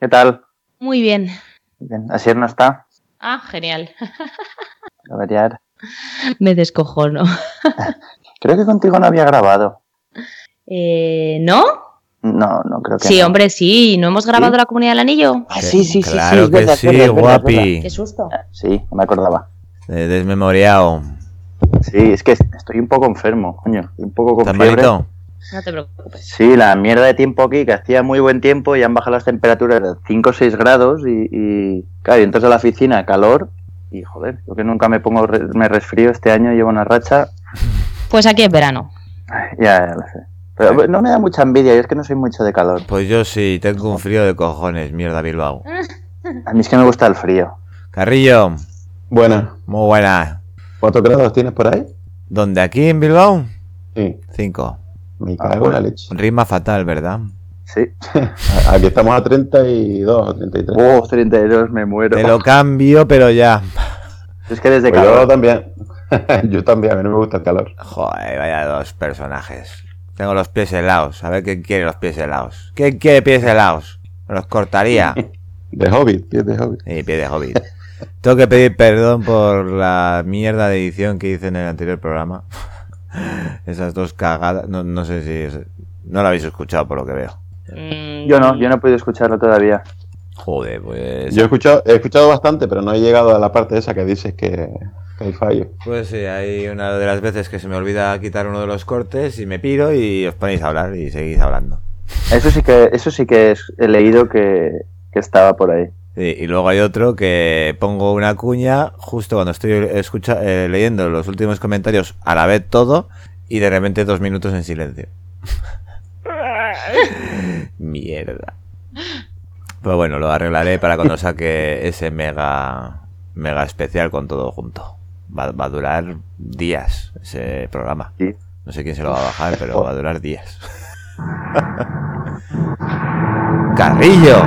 ¿Qué tal? Muy bien. Bien. ¿Asier no está? Ah, genial. A variar. Me descojono. Creo que contigo no había grabado. ¿No? No creo que Sí, no. hombre, sí. ¿No hemos grabado ¿Sí? la Comunidad del Anillo? Ah, sí. Claro Es que verdad, sí, es verdad, guapi. Qué susto. Sí, no me acordaba. Desmemoriado. Sí, es que estoy un poco enfermo, coño. Estoy un poco con ¿Estás fiebre. malito? No te preocupes. Sí, la mierda de tiempo aquí, que hacía muy buen tiempo y han bajado las temperaturas de 5 o 6 grados y claro, y entras a la oficina, calor y joder, yo que nunca me resfrío este año, llevo una racha. Pues aquí es verano. Ya lo sé. Pero no me da mucha envidia, yo es que no soy mucho de calor. Pues yo sí, tengo un frío de cojones, mierda Bilbao. A mí es que me gusta el frío. Carrillo, Buena. muy buena. ¿Cuántos grados tienes por ahí? ¿Dónde? ¿Aquí en Bilbao? Sí. 5. Me cago en la leche. Rima fatal, ¿verdad? Sí. Aquí estamos a 32, 33. 32, me muero. Te lo cambio, pero ya. Es que desde Pues calor. yo también. Yo también, a mí no me gusta el calor. Joder, vaya dos personajes. Tengo los pies helados. A ver quién quiere los pies helados. ¿Quién quiere pies helados? Me los cortaría. De Hobbit, pies de Hobbit. Y pie de hobbit. Tengo que pedir perdón por la mierda de edición que hice en el anterior programa. Esas dos cagadas. No sé si... No lo habéis escuchado por lo que veo. Yo no he podido escucharlo todavía. Joder, pues... Yo he escuchado bastante, pero no he llegado a la parte esa que dices que hay fallo. Pues sí, hay una de las veces que se me olvida quitar uno de los cortes y me piro y os ponéis a hablar y seguís hablando. Eso sí que he leído que estaba por ahí. Sí, y luego hay otro que pongo una cuña justo cuando estoy leyendo los últimos comentarios a la vez todo y de repente 2 minutos en silencio. Mierda. Pero bueno, lo arreglaré para cuando saque ese mega especial con todo junto. Va a durar días ese programa. Sí. No sé quién se lo va a bajar, pero va a durar días. ¡Carrillo!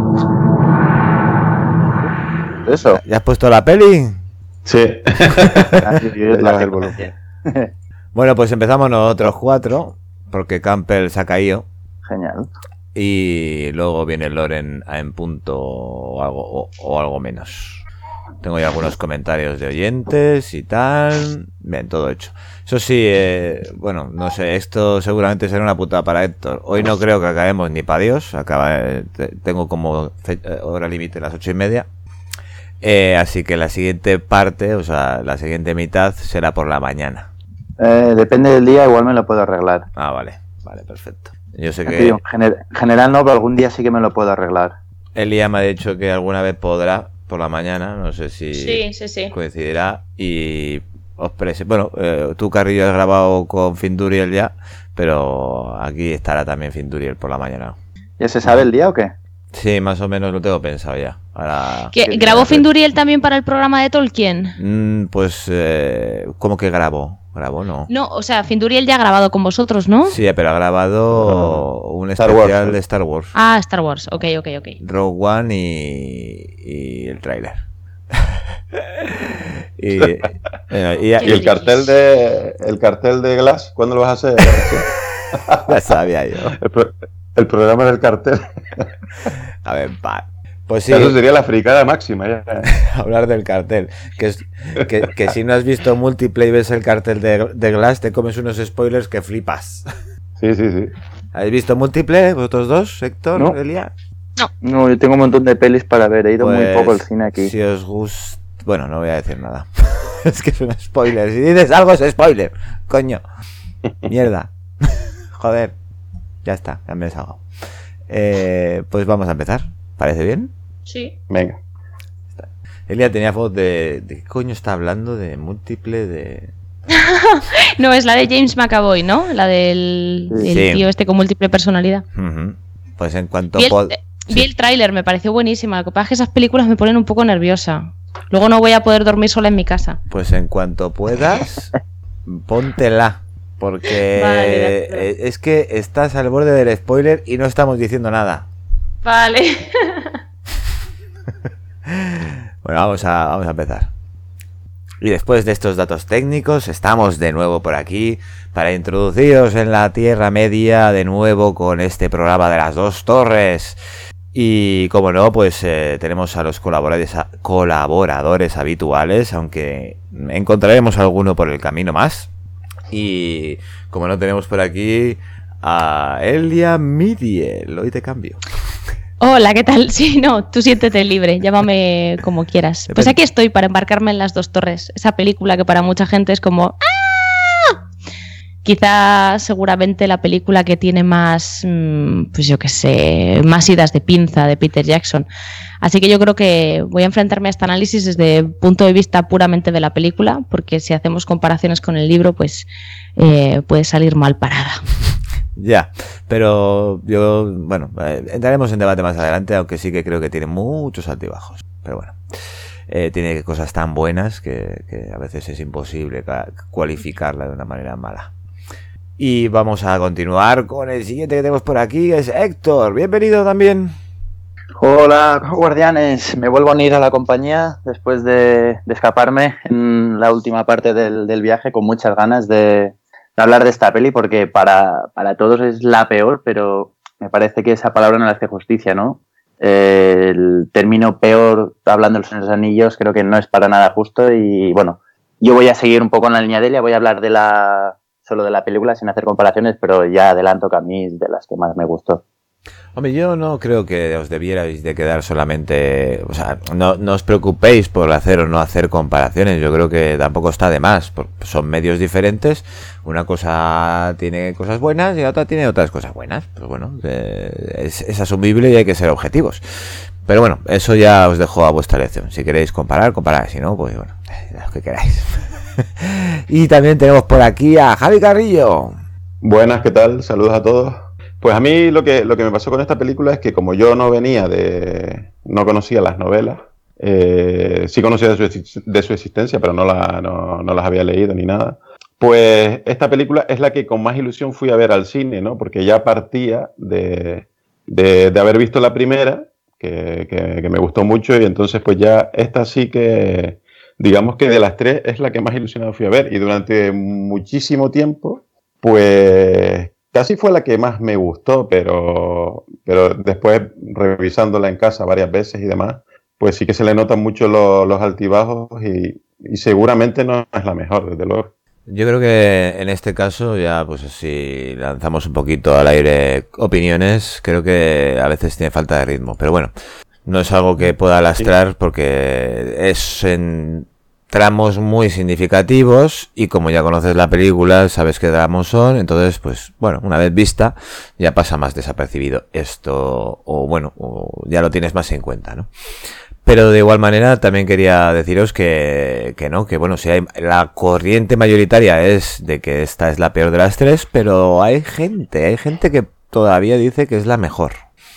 Eso. ¿Ya has puesto la peli? Sí. Yo Ya bajé el volumen. Bueno, pues empezamos nosotros 4, porque Campbell se ha caído. Genial. Y luego viene Loren en punto o algo menos. Tengo ya algunos comentarios de oyentes y tal. Bien, todo hecho. Eso sí, bueno, no sé, esto seguramente será una putada para Héctor. Hoy no creo que acabemos ni para Dios. Tengo como hora límite las 8:30. Así que la siguiente parte, o sea, la siguiente mitad será por la mañana. Depende del día, igual me lo puedo arreglar. Ah, vale, perfecto. Yo sé Te que digo, en general no, pero algún día sí que me lo puedo arreglar. Elia me ha dicho que alguna vez podrá por la mañana, no sé si Sí. coincidirá y os bueno, tú Carrillo has grabado con Finduriel ya, pero aquí estará también Finduriel por la mañana. ¿Ya se sabe el día o qué? Sí, más o menos lo tengo pensado ya. Ahora, ¿Grabó Finduriel también para el programa de Tolkien? pues, ¿cómo que grabó? ¿Grabó? No. No, o sea, Finduriel ya ha grabado con vosotros, ¿no? Sí, pero ha grabado un Star especial Wars. de Star Wars. Ah, Star Wars, ok. Rogue One y el tráiler. y ¿Y el cartel de Glass? ¿Cuándo lo vas a hacer? ya sabía yo. El programa del cartel. A ver, pues sí, Eso sería la fricada máxima. Ya. hablar del cartel. Que si no has visto Múltiple y ves el cartel de Glass, te comes unos spoilers que flipas. Sí. ¿Habéis visto Múltiple, vosotros dos, Héctor, No. Elia? No, yo tengo un montón de pelis para ver. He ido muy Pues, poco al cine aquí. Si os gusta... Bueno, no voy a decir nada. Es que es un spoiler. Si dices algo es spoiler. Coño. Mierda. Joder. Ya está, ya me he desahogado. Pues vamos a empezar. ¿Parece bien? Sí. Venga. Elia tenía voz de... ¿De qué coño está hablando? De Múltiple, de... No, es la de James McAvoy, ¿no? La del Sí. el tío este con múltiple personalidad. Ujú. Pues en cuanto... Vi el tráiler, me pareció buenísima. Lo que pasa es que esas películas me ponen un poco nerviosa. Luego no voy a poder dormir sola en mi casa. Pues en cuanto puedas, póntela. Porque Vale, de acuerdo. es que estás al borde del spoiler y no estamos diciendo nada. Vale. Bueno, vamos a empezar. Y después de estos datos técnicos, estamos de nuevo por aquí para introduciros en la Tierra Media de nuevo con este programa de las dos torres. Y como no, pues tenemos a los colaboradores habituales, aunque encontraremos alguno por el camino más. Y como no, tenemos por aquí a Elia Midiel. Hoy te cambio. Hola, ¿qué tal? Sí, no, tú siéntete libre, llámame como quieras. Pues aquí estoy para embarcarme en Las dos torres, esa película que para mucha gente es como... Quizá seguramente la película que tiene más, pues yo qué sé, más idas de pinza de Peter Jackson. Así que yo creo que voy a enfrentarme a este análisis desde el punto de vista puramente de la película, porque si hacemos comparaciones con el libro, pues puede salir mal parada. Ya, pero yo, bueno, entraremos en debate más adelante, aunque sí que creo que tiene muchos altibajos. Pero bueno, tiene cosas tan buenas que a veces es imposible cualificarla de una manera mala. Y vamos a continuar con el siguiente que tenemos por aquí, es Héctor. Bienvenido también. Hola, guardianes. Me vuelvo a unir a la compañía después de escaparme en la última parte del viaje con muchas ganas de hablar de esta peli porque para todos es la peor, pero me parece que esa palabra no le hace justicia, ¿no? El término peor, hablando de los anillos, creo que no es para nada justo y bueno, yo voy a seguir un poco en la línea de ella, voy a hablar solo de la película sin hacer comparaciones, pero ya adelanto que a mí es de las que más me gustó. Hombre, yo no creo que os debierais de quedar solamente... O sea, no os preocupéis por hacer o no hacer comparaciones. Yo creo que tampoco está de más. Son medios diferentes. Una cosa tiene cosas buenas y la otra tiene otras cosas buenas. Pues bueno, es asumible y hay que ser objetivos. Pero bueno, eso ya os dejo a vuestra elección. Si queréis comparar, comparad. Si no, pues bueno, lo que queráis. Y también tenemos por aquí a Javi Carrillo. Buenas, ¿qué tal? Saludos a todos. Pues a mí lo que me pasó con esta película es que como yo no conocía las novelas, sí conocía de su existencia, pero no las había leído ni nada, pues esta película es la que con más ilusión fui a ver al cine, ¿no? Porque ya partía de haber visto la primera, que me gustó mucho, y entonces pues ya esta sí que, digamos que de las tres es la que más ilusionado fui a ver, y durante muchísimo tiempo, pues... Casi fue la que más me gustó, pero después, revisándola en casa varias veces y demás, pues sí que se le notan mucho los altibajos y seguramente no es la mejor, desde luego. Yo creo que en este caso, ya pues si lanzamos un poquito al aire opiniones, creo que a veces tiene falta de ritmo. Pero bueno, no es algo que pueda lastrar porque es en tramos muy significativos y como ya conoces la película, sabes qué tramos son, entonces pues bueno, una vez vista ya pasa más desapercibido esto o ya lo tienes más en cuenta, ¿no? Pero de igual manera también quería deciros que bueno, si hay la corriente mayoritaria es de que esta es la peor de las tres, pero hay gente que todavía dice que es la mejor.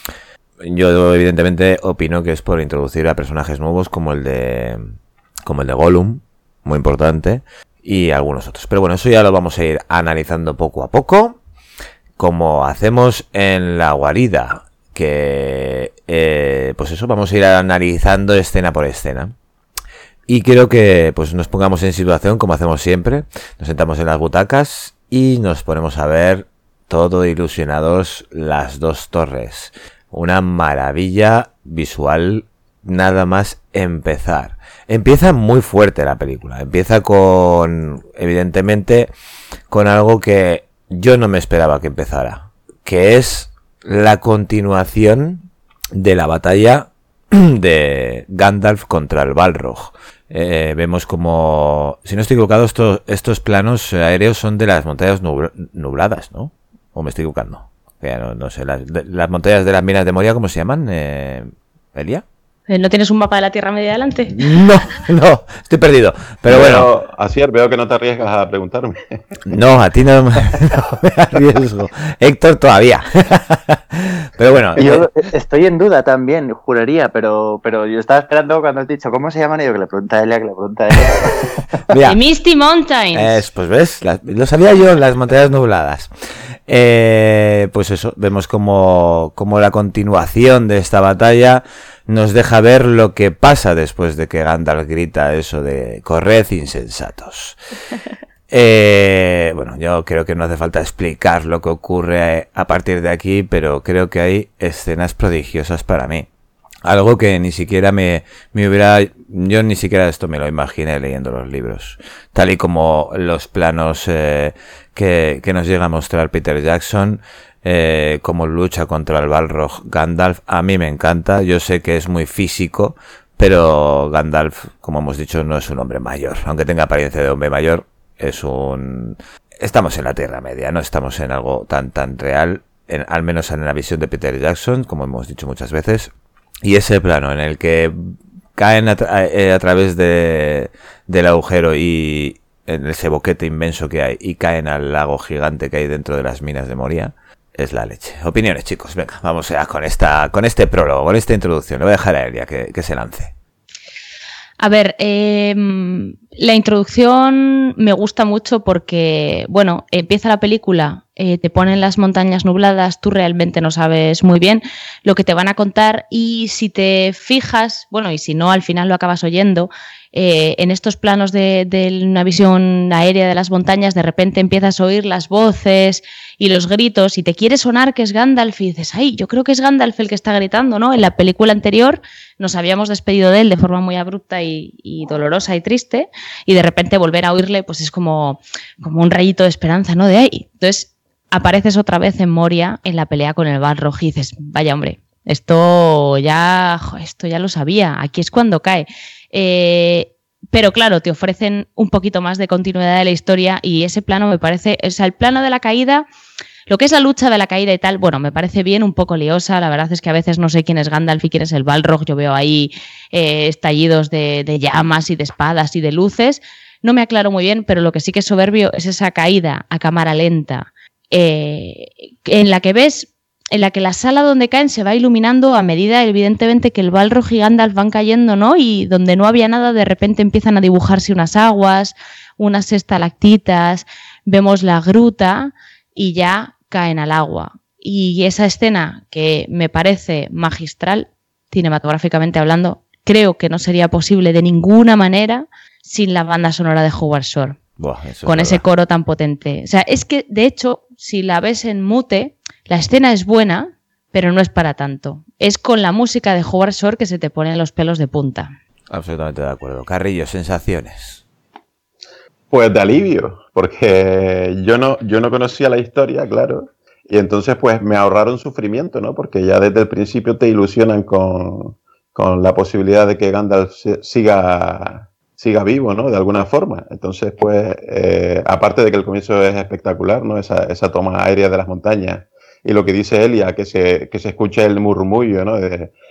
Yo evidentemente opino que es por introducir a personajes nuevos como el de Gollum, muy importante, y algunos otros. Pero bueno, eso ya lo vamos a ir analizando poco a poco, como hacemos en La Guarida, que pues eso, vamos a ir analizando escena por escena. Y quiero que pues nos pongamos en situación, como hacemos siempre, nos sentamos en las butacas y nos ponemos a ver todo ilusionados Las dos torres. Una maravilla visual nada más empezar. Empieza muy fuerte la película. Empieza evidentemente, con algo que yo no me esperaba que empezara. Que es la continuación de la batalla de Gandalf contra el Balrog. Vemos como, si no estoy equivocado, estos planos aéreos son de las montañas nubladas, ¿no? ¿O me estoy equivocando? No sé, las montañas de las minas de Moria, ¿cómo se llaman? ¿Elia? ¿No tienes un mapa de la Tierra Media delante? No, estoy perdido. Pero bueno. Asier, veo que no te arriesgas a preguntarme. No, a ti no me arriesgo. Héctor todavía. Pero bueno. Yo estoy en duda también, juraría, pero yo estaba esperando cuando has dicho ¿cómo se llaman? Y yo que le pregunta a Elia. Mira, The Misty Mountains. Pues ves, lo sabía yo, las montañas nubladas. Pues eso, vemos como la continuación de esta batalla nos deja ver lo que pasa después de que Gandalf grita eso de corred insensatos. Bueno, yo creo que no hace falta explicar lo que ocurre a partir de aquí, pero creo que hay escenas prodigiosas para mí. Algo que ni siquiera me hubiera... Yo ni siquiera esto me lo imaginé leyendo los libros. Tal y como los planos que nos llega a mostrar Peter Jackson, como lucha contra el Balrog Gandalf, a mí me encanta. Yo sé que es muy físico, pero Gandalf, como hemos dicho, no es un hombre mayor. Aunque tenga apariencia de hombre mayor, estamos en la Tierra Media, no estamos en algo tan real, al menos en la visión de Peter Jackson, como hemos dicho muchas veces. Y ese plano en el que caen a través del agujero y en ese boquete inmenso que hay y caen al lago gigante que hay dentro de las minas de Moria, es la leche. Opiniones, chicos, venga, vamos ya con este prólogo, con esta introducción. Le voy a dejar a Elia que se lance. A ver, la introducción me gusta mucho porque, bueno, empieza la película, te ponen las montañas nubladas, tú realmente no sabes muy bien lo que te van a contar y si te fijas, bueno, y si no, al final lo acabas oyendo, en estos planos de una visión aérea de las montañas, de repente empiezas a oír las voces y los gritos y te quiere sonar que es Gandalf y dices, ay, yo creo que es Gandalf el que está gritando, ¿no? En la película anterior nos habíamos despedido de él de forma muy abrupta y dolorosa y triste y de repente volver a oírle pues es como un rayito de esperanza, ¿no? De ahí. Entonces apareces otra vez en Moria en la pelea con el Balrog y dices, vaya hombre, esto ya lo sabía, aquí es cuando cae. Pero claro, te ofrecen un poquito más de continuidad de la historia y ese plano me parece, o sea, el plano de la caída, lo que es la lucha de la caída y tal, bueno, me parece bien, un poco liosa, la verdad es que a veces no sé quién es Gandalf y quién es el Balrog, yo veo ahí estallidos de llamas y de espadas y de luces, no me aclaro muy bien, pero lo que sí que es soberbio es esa caída a cámara lenta, en la que la sala donde caen se va iluminando a medida, evidentemente, que el Balrog y Gandalf van cayendo, ¿no? Y donde no había nada, de repente empiezan a dibujarse unas aguas, unas estalactitas, vemos la gruta y ya caen al agua. Y esa escena, que me parece magistral, cinematográficamente hablando, creo que no sería posible de ninguna manera sin la banda sonora de Howard Shore. Buah, con ese coro tan potente. O sea, es que, de hecho, si la ves en mute, la escena es buena, pero no es para tanto. Es con la música de Howard Shore que se te ponen los pelos de punta. Absolutamente de acuerdo. Carrillo, sensaciones. Pues de alivio, porque yo no conocía la historia, claro, y entonces pues me ahorraron sufrimiento, ¿no? Porque ya desde el principio te ilusionan con la posibilidad de que Gandalf siga vivo, ¿no? De alguna forma. Entonces, pues, aparte de que el comienzo es espectacular, ¿no? Esa toma aérea de las montañas y lo que dice Elia, que se escucha el murmullo, ¿no?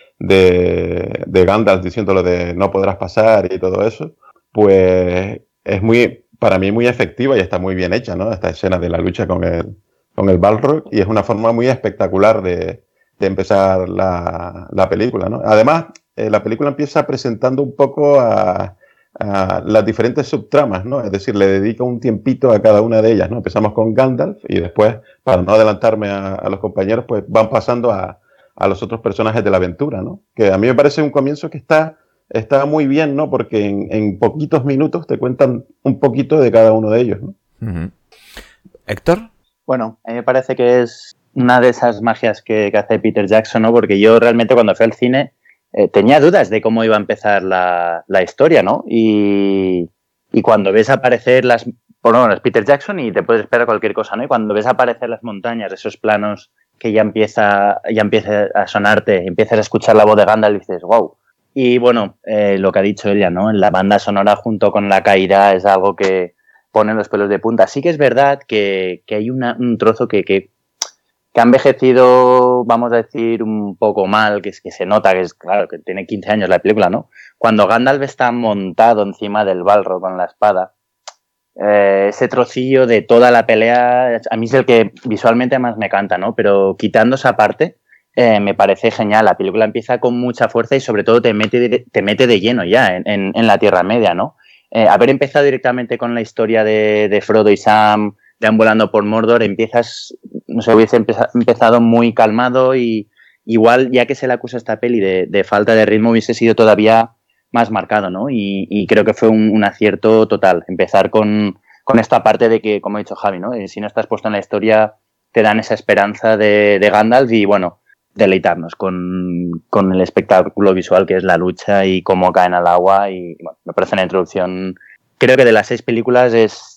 De Gandalf diciéndolo de no podrás pasar y todo eso, pues es para mí muy efectiva y está muy bien hecha, ¿no? Esta escena de la lucha con el Balrog y es una forma muy espectacular de empezar la película, ¿no? Además, la película empieza presentando un poco a las diferentes subtramas, ¿no? Es decir, le dedica un tiempito a cada una de ellas, ¿no? Empezamos con Gandalf y después, para no adelantarme a los compañeros, pues van pasando a los otros personajes de la aventura, ¿no? Que a mí me parece un comienzo que está muy bien, ¿no? Porque en poquitos minutos te cuentan un poquito de cada uno de ellos, ¿no? Uh-huh. ¿Héctor? Bueno, a mí me parece que es una de esas magias que hace Peter Jackson, ¿no? Porque yo realmente cuando fui al cine tenía dudas de cómo iba a empezar la historia, ¿no? Y cuando ves aparecer bueno, es Peter Jackson y te puedes esperar cualquier cosa, ¿no? Y cuando ves aparecer las montañas, esos planos que ya empieza a sonarte, empiezas a escuchar la voz de Gandalf y dices, wow. Y bueno, lo que ha dicho ella, ¿no? La banda sonora junto con la caída es algo que pone los pelos de punta. Sí que es verdad que hay un trozo que ha envejecido, vamos a decir, un poco mal, que se nota que es, claro, que tiene 15 años la película, ¿no? Cuando Gandalf está montado encima del Balrog con la espada, ese trocillo de toda la pelea, a mí es el que visualmente más me encanta, ¿no? Pero quitando esa parte, me parece genial. La película empieza con mucha fuerza y sobre todo te mete de lleno ya en la Tierra Media, ¿no? Haber empezado directamente con la historia de Frodo y Sam deambulando por Mordor, hubiese empezado muy calmado y igual, ya que se le acusa a esta peli de falta de ritmo, hubiese sido todavía más marcado, ¿no? Y creo que fue un acierto total, empezar con con esta parte de que, como ha dicho Javi, ¿no? Si no estás puesto en la historia, te dan esa esperanza de Gandalf y, bueno, deleitarnos con el espectáculo visual que es la lucha y cómo caen al agua. Y bueno, me parece una introducción, creo que de las 6 películas es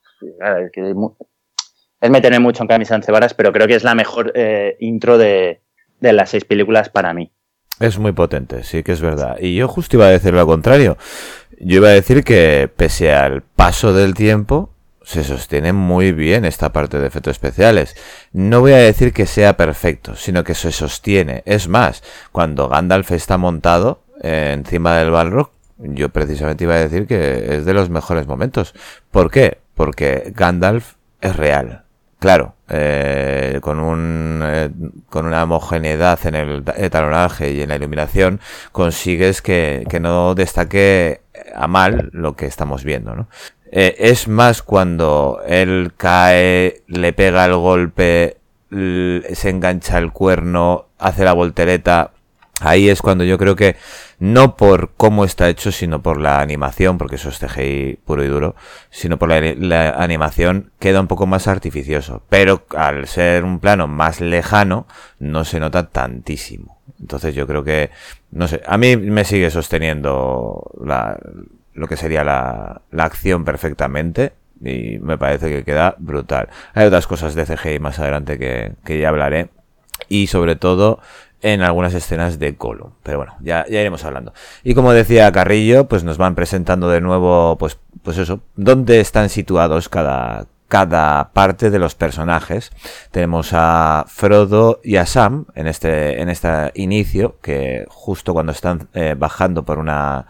meterme mucho en camisa once varas, pero creo que es la mejor intro de las 6 películas para mí. Es muy potente, sí que es verdad. Y yo justo iba a decir lo contrario. Yo iba a decir que pese al paso del tiempo, se sostiene muy bien esta parte de efectos especiales. No voy a decir que sea perfecto, sino que se sostiene. Es más, cuando Gandalf está montado encima del Balrog, yo precisamente iba a decir que es de los mejores momentos. ¿Por qué? Porque Gandalf es real. Claro, con una homogeneidad en el talonaje y en la iluminación consigues que no destaque a mal lo que estamos viendo, ¿no? Es más cuando él cae, le pega el golpe, se engancha el cuerno, hace la voltereta. Ahí es cuando yo creo que, no por cómo está hecho, sino por la animación, porque eso es CGI puro y duro, sino por la animación, queda un poco más artificioso. Pero al ser un plano más lejano, no se nota tantísimo. Entonces yo creo que, no sé, a mí me sigue sosteniendo lo que sería la acción perfectamente. Y me parece que queda brutal. Hay otras cosas de CGI más adelante que ya hablaré. Y sobre todo en algunas escenas de Gollum. Pero bueno, ya iremos hablando. Y como decía Carrillo, pues nos van presentando de nuevo, pues eso, dónde están situados cada parte de los personajes. Tenemos a Frodo y a Sam en este inicio, que justo cuando están bajando por una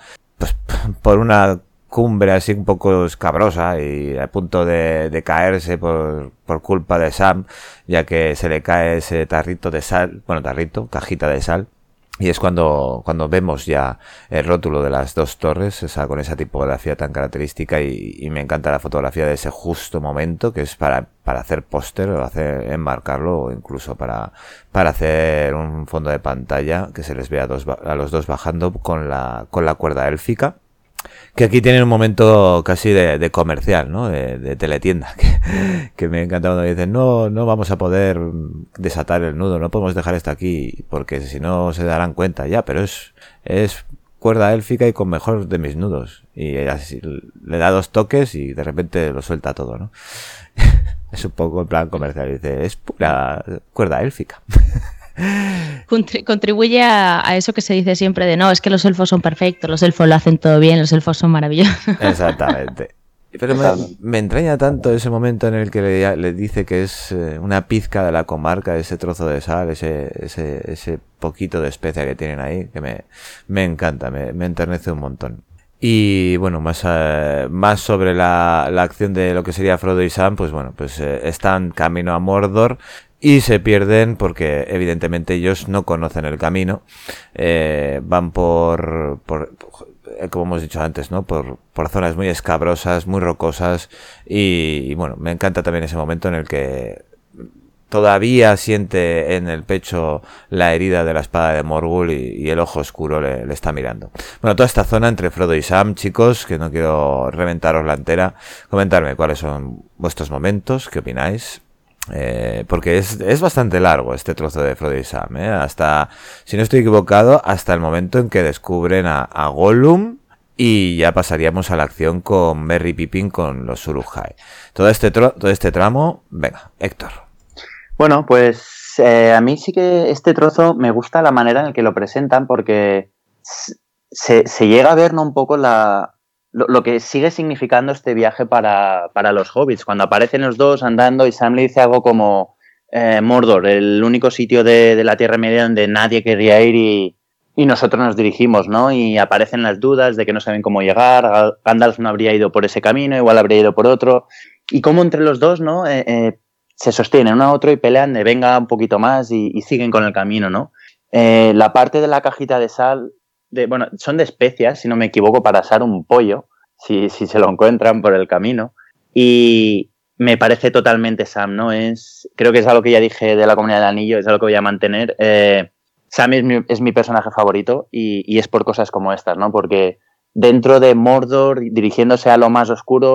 cumbre así un poco escabrosa y a punto de caerse por culpa de Sam, ya que se le cae ese tarrito de sal, cajita de sal, y es cuando vemos ya el rótulo de las 2 torres, con esa tipografía tan característica, y me encanta la fotografía de ese justo momento, que es para hacer póster o enmarcarlo, o incluso para hacer un fondo de pantalla que se les vea a los dos bajando con la cuerda élfica. Que aquí tienen un momento casi de comercial, ¿no? De teletienda, que me encanta cuando dicen, no vamos a poder desatar el nudo, no podemos dejar esto aquí, porque si no se darán cuenta ya, pero es cuerda élfica y con mejor de mis nudos. Y así le da 2 toques y de repente lo suelta todo, ¿no? Es un poco en plan comercial, dice, es pura cuerda élfica. Contribuye a eso que se dice siempre de no, es que los elfos son perfectos, los elfos lo hacen todo bien, los elfos son maravillosos. Exactamente. Pero me entraña tanto ese momento en el que le dice que es una pizca de la comarca, ese trozo de sal, ese poquito de especia que tienen ahí, que me encanta, me enternece un montón. Y bueno, más sobre la acción de lo que sería Frodo y Sam, pues bueno, pues están camino a Mordor y se pierden porque evidentemente ellos no conocen el camino. Van por como hemos dicho antes, ¿no? Por zonas muy escabrosas, muy rocosas, y bueno, me encanta también ese momento en el que todavía siente en el pecho la herida de la espada de Morgul y el ojo oscuro le está mirando. Bueno, toda esta zona entre Frodo y Sam, chicos, que no quiero reventaros la entera, comentarme cuáles son vuestros momentos, qué opináis. Porque es bastante largo este trozo de Frodo y Sam, hasta, si no estoy equivocado, hasta el momento en que descubren a Gollum, y ya pasaríamos a la acción con Merry y Pippin con los Uruk-hai. Todo este tramo, venga, Héctor. Bueno, pues a mí sí que este trozo me gusta la manera en la que lo presentan, porque se llega a ver, ¿no?, un poco lo que sigue significando este viaje para los hobbits. Cuando aparecen los dos andando y Sam le dice algo como Mordor, el único sitio de la Tierra Media donde nadie querría ir y nosotros nos dirigimos, ¿no? Y aparecen las dudas de que no saben cómo llegar, Gandalf no habría ido por ese camino, igual habría ido por otro. Y cómo entre los dos, ¿no?, se sostienen uno a otro y pelean de venga un poquito más y siguen con el camino, ¿no? La parte de la cajita de sal, bueno, son de especias, si no me equivoco, para asar un pollo, si se lo encuentran por el camino. Y me parece totalmente Sam, ¿no? Creo que es algo que ya dije de la Comunidad del Anillo, es algo que voy a mantener. Sam es mi personaje favorito y es por cosas como estas, ¿no? Porque dentro de Mordor, dirigiéndose a lo más oscuro,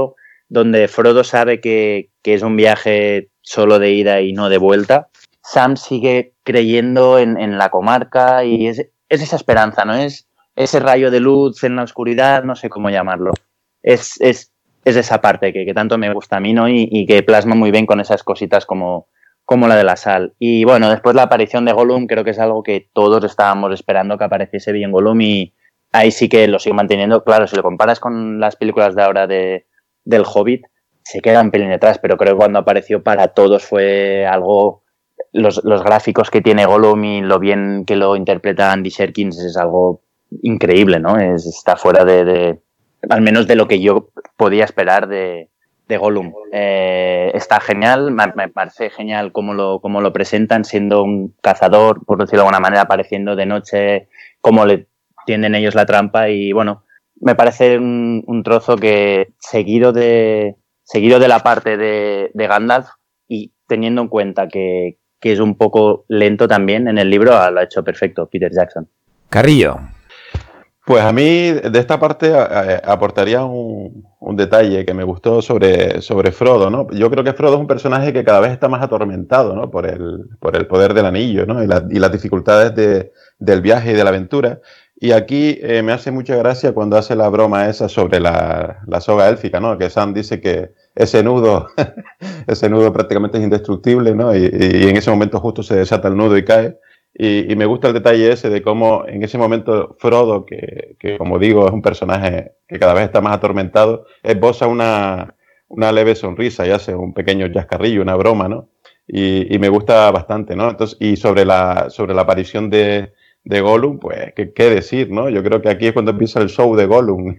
donde Frodo sabe que es un viaje solo de ida y no de vuelta. Sam sigue creyendo en la comarca y es esa esperanza, ¿no? Es ese rayo de luz en la oscuridad, no sé cómo llamarlo. Es esa parte que tanto me gusta a mí, ¿no? Y que plasma muy bien con esas cositas como la de la sal. Y bueno, después la aparición de Gollum creo que es algo que todos estábamos esperando que apareciese bien Gollum y ahí sí que lo sigo manteniendo. Claro, si lo comparas con las películas de ahora del Hobbit, se queda un pelín detrás, pero creo que cuando apareció para todos fue algo... Los gráficos que tiene Gollum y lo bien que lo interpreta Andy Serkis es algo increíble, ¿no? Está fuera de al menos de lo que yo podía esperar de Gollum. Está genial, me parece genial cómo lo presentan, siendo un cazador, por decirlo de alguna manera, apareciendo de noche, cómo le tienden ellos la trampa y bueno, me parece un trozo que seguido de la parte de Gandalf y teniendo en cuenta que es un poco lento también en el libro, lo ha hecho perfecto Peter Jackson. Carrillo. Pues a mí de esta parte aportaría un detalle que me gustó sobre Frodo, ¿no? Yo creo que Frodo es un personaje que cada vez está más atormentado, ¿no? por el poder del anillo, ¿no? y las dificultades del viaje y de la aventura. Y aquí me hace mucha gracia cuando hace la broma esa sobre la soga élfica, ¿no? Que Sam dice que ese nudo prácticamente es indestructible, ¿no? Y en ese momento justo se desata el nudo y cae. Y me gusta el detalle ese de cómo en ese momento Frodo, que como digo es un personaje que cada vez está más atormentado, esboza una leve sonrisa y hace un pequeño chascarrillo, una broma, ¿no? Y me gusta bastante, ¿no? Entonces, y sobre la aparición de Gollum, pues, ¿qué decir, no? Yo creo que aquí es cuando empieza el show de Gollum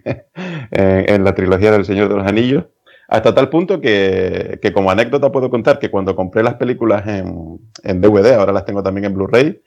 en la trilogía del Señor de los Anillos, hasta tal punto que como anécdota puedo contar que cuando compré las películas en DVD, ahora las tengo también en Blu-ray,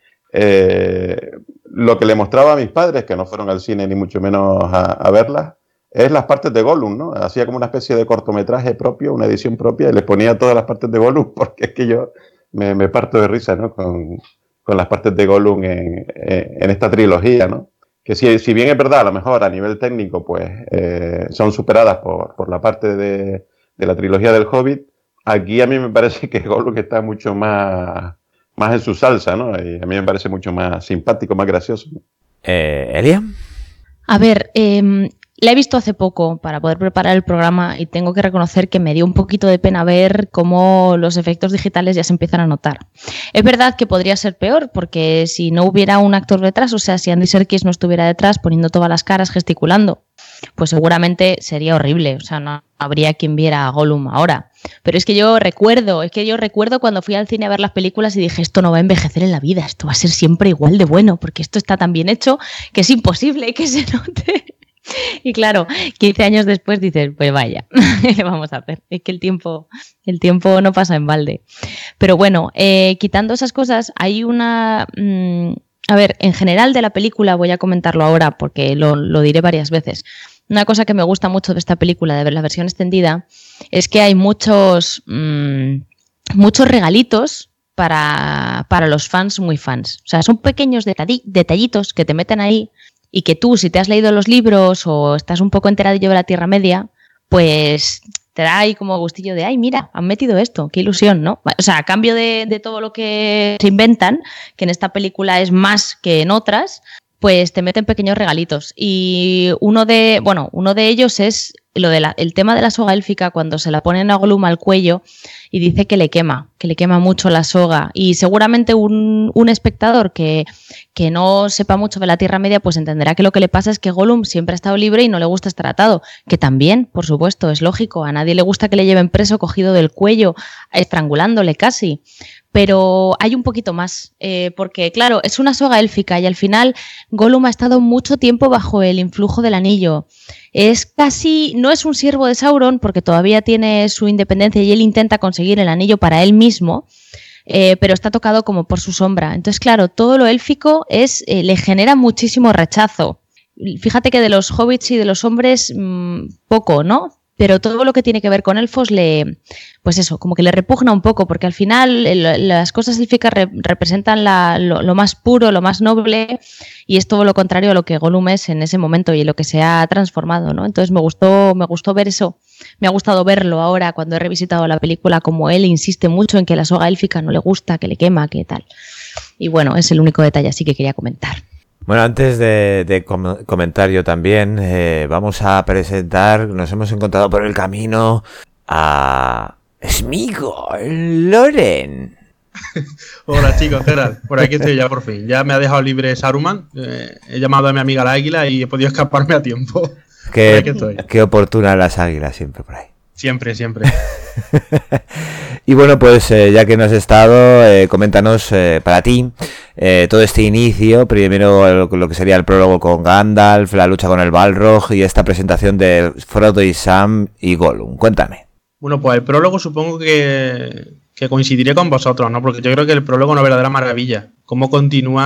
lo que le mostraba a mis padres, que no fueron al cine ni mucho menos a verlas, es las partes de Gollum, ¿no? Hacía como una especie de cortometraje propio, una edición propia, y les ponía todas las partes de Gollum, porque es que yo me parto de risa, ¿no? Con las partes de Gollum en esta trilogía, ¿no? Que si bien es verdad, a lo mejor a nivel técnico, pues son superadas por la parte de la trilogía del Hobbit, aquí a mí me parece que Gollum está mucho más en su salsa, ¿no? Y a mí me parece mucho más simpático, más gracioso, ¿no? ¿Elia? A ver, la he visto hace poco para poder preparar el programa y tengo que reconocer que me dio un poquito de pena ver cómo los efectos digitales ya se empiezan a notar. Es verdad que podría ser peor porque si no hubiera un actor detrás, o sea, si Andy Serkis no estuviera detrás poniendo todas las caras, gesticulando, pues seguramente sería horrible, o sea, no habría quien viera a Gollum ahora. Pero es que yo recuerdo cuando fui al cine a ver las películas y dije, esto no va a envejecer en la vida, esto va a ser siempre igual de bueno, porque esto está tan bien hecho que es imposible que se note. Y claro, 15 años después dices, pues vaya, ¿qué le vamos a hacer? Es que el tiempo no pasa en balde. Pero bueno, quitando esas cosas, hay una... a ver, en general de la película, voy a comentarlo ahora porque lo diré varias veces. Una cosa que me gusta mucho de esta película, de ver la versión extendida, es que hay muchos regalitos para los fans muy fans. O sea, son pequeños detallitos que te meten ahí y que tú, si te has leído los libros o estás un poco enteradillo de la Tierra Media, pues te da ahí como gustillo de, ay, mira, han metido esto, qué ilusión, ¿no? O sea, a cambio de todo lo que se inventan, que en esta película es más que en otras, pues te meten pequeños regalitos. Y uno de ellos es el tema de la soga élfica, cuando se la ponen a Gollum al cuello y dice que le quema mucho la soga. Y seguramente un espectador que no sepa mucho de la Tierra Media, pues entenderá que lo que le pasa es que Gollum siempre ha estado libre y no le gusta estar atado. Que también, por supuesto, es lógico. A nadie le gusta que le lleven preso, cogido del cuello, estrangulándole casi. Pero hay un poquito más, porque claro, es una soga élfica y al final Gollum ha estado mucho tiempo bajo el influjo del anillo. No es un siervo de Sauron porque todavía tiene su independencia y él intenta conseguir el anillo para él mismo, pero está tocado como por su sombra. Entonces, claro, todo lo élfico le genera muchísimo rechazo. Fíjate que de los hobbits y de los hombres, poco, ¿no? Pero todo lo que tiene que ver con elfos pues eso, como que le repugna un poco, porque al final las cosas élficas representan lo más puro, lo más noble, y es todo lo contrario a lo que Gollum es en ese momento y en lo que se ha transformado, ¿no? Entonces me gustó ver eso. me ha gustado verlo ahora cuando he revisitado la película, como él insiste mucho en que la soga élfica no le gusta, que le quema, que tal. Y bueno, es el único detalle así que quería comentar. Bueno, antes de comentar yo también, vamos a presentar, nos hemos encontrado por el camino a Smigo, Loren. Hola chicos, ¿qué tal? Por aquí estoy ya por fin. Ya me ha dejado libre Saruman. He llamado a mi amiga la águila y he podido escaparme a tiempo. Qué oportunas las águilas siempre por ahí. Siempre, siempre. Y bueno, pues ya que no has estado, coméntanos para ti todo este inicio, primero lo que sería el prólogo con Gandalf, la lucha con el Balrog y esta presentación de Frodo y Sam y Gollum. Cuéntame. Bueno, pues el prólogo supongo que coincidiré con vosotros, ¿no? Porque yo creo que el prólogo es una verdadera maravilla. Cómo continúa,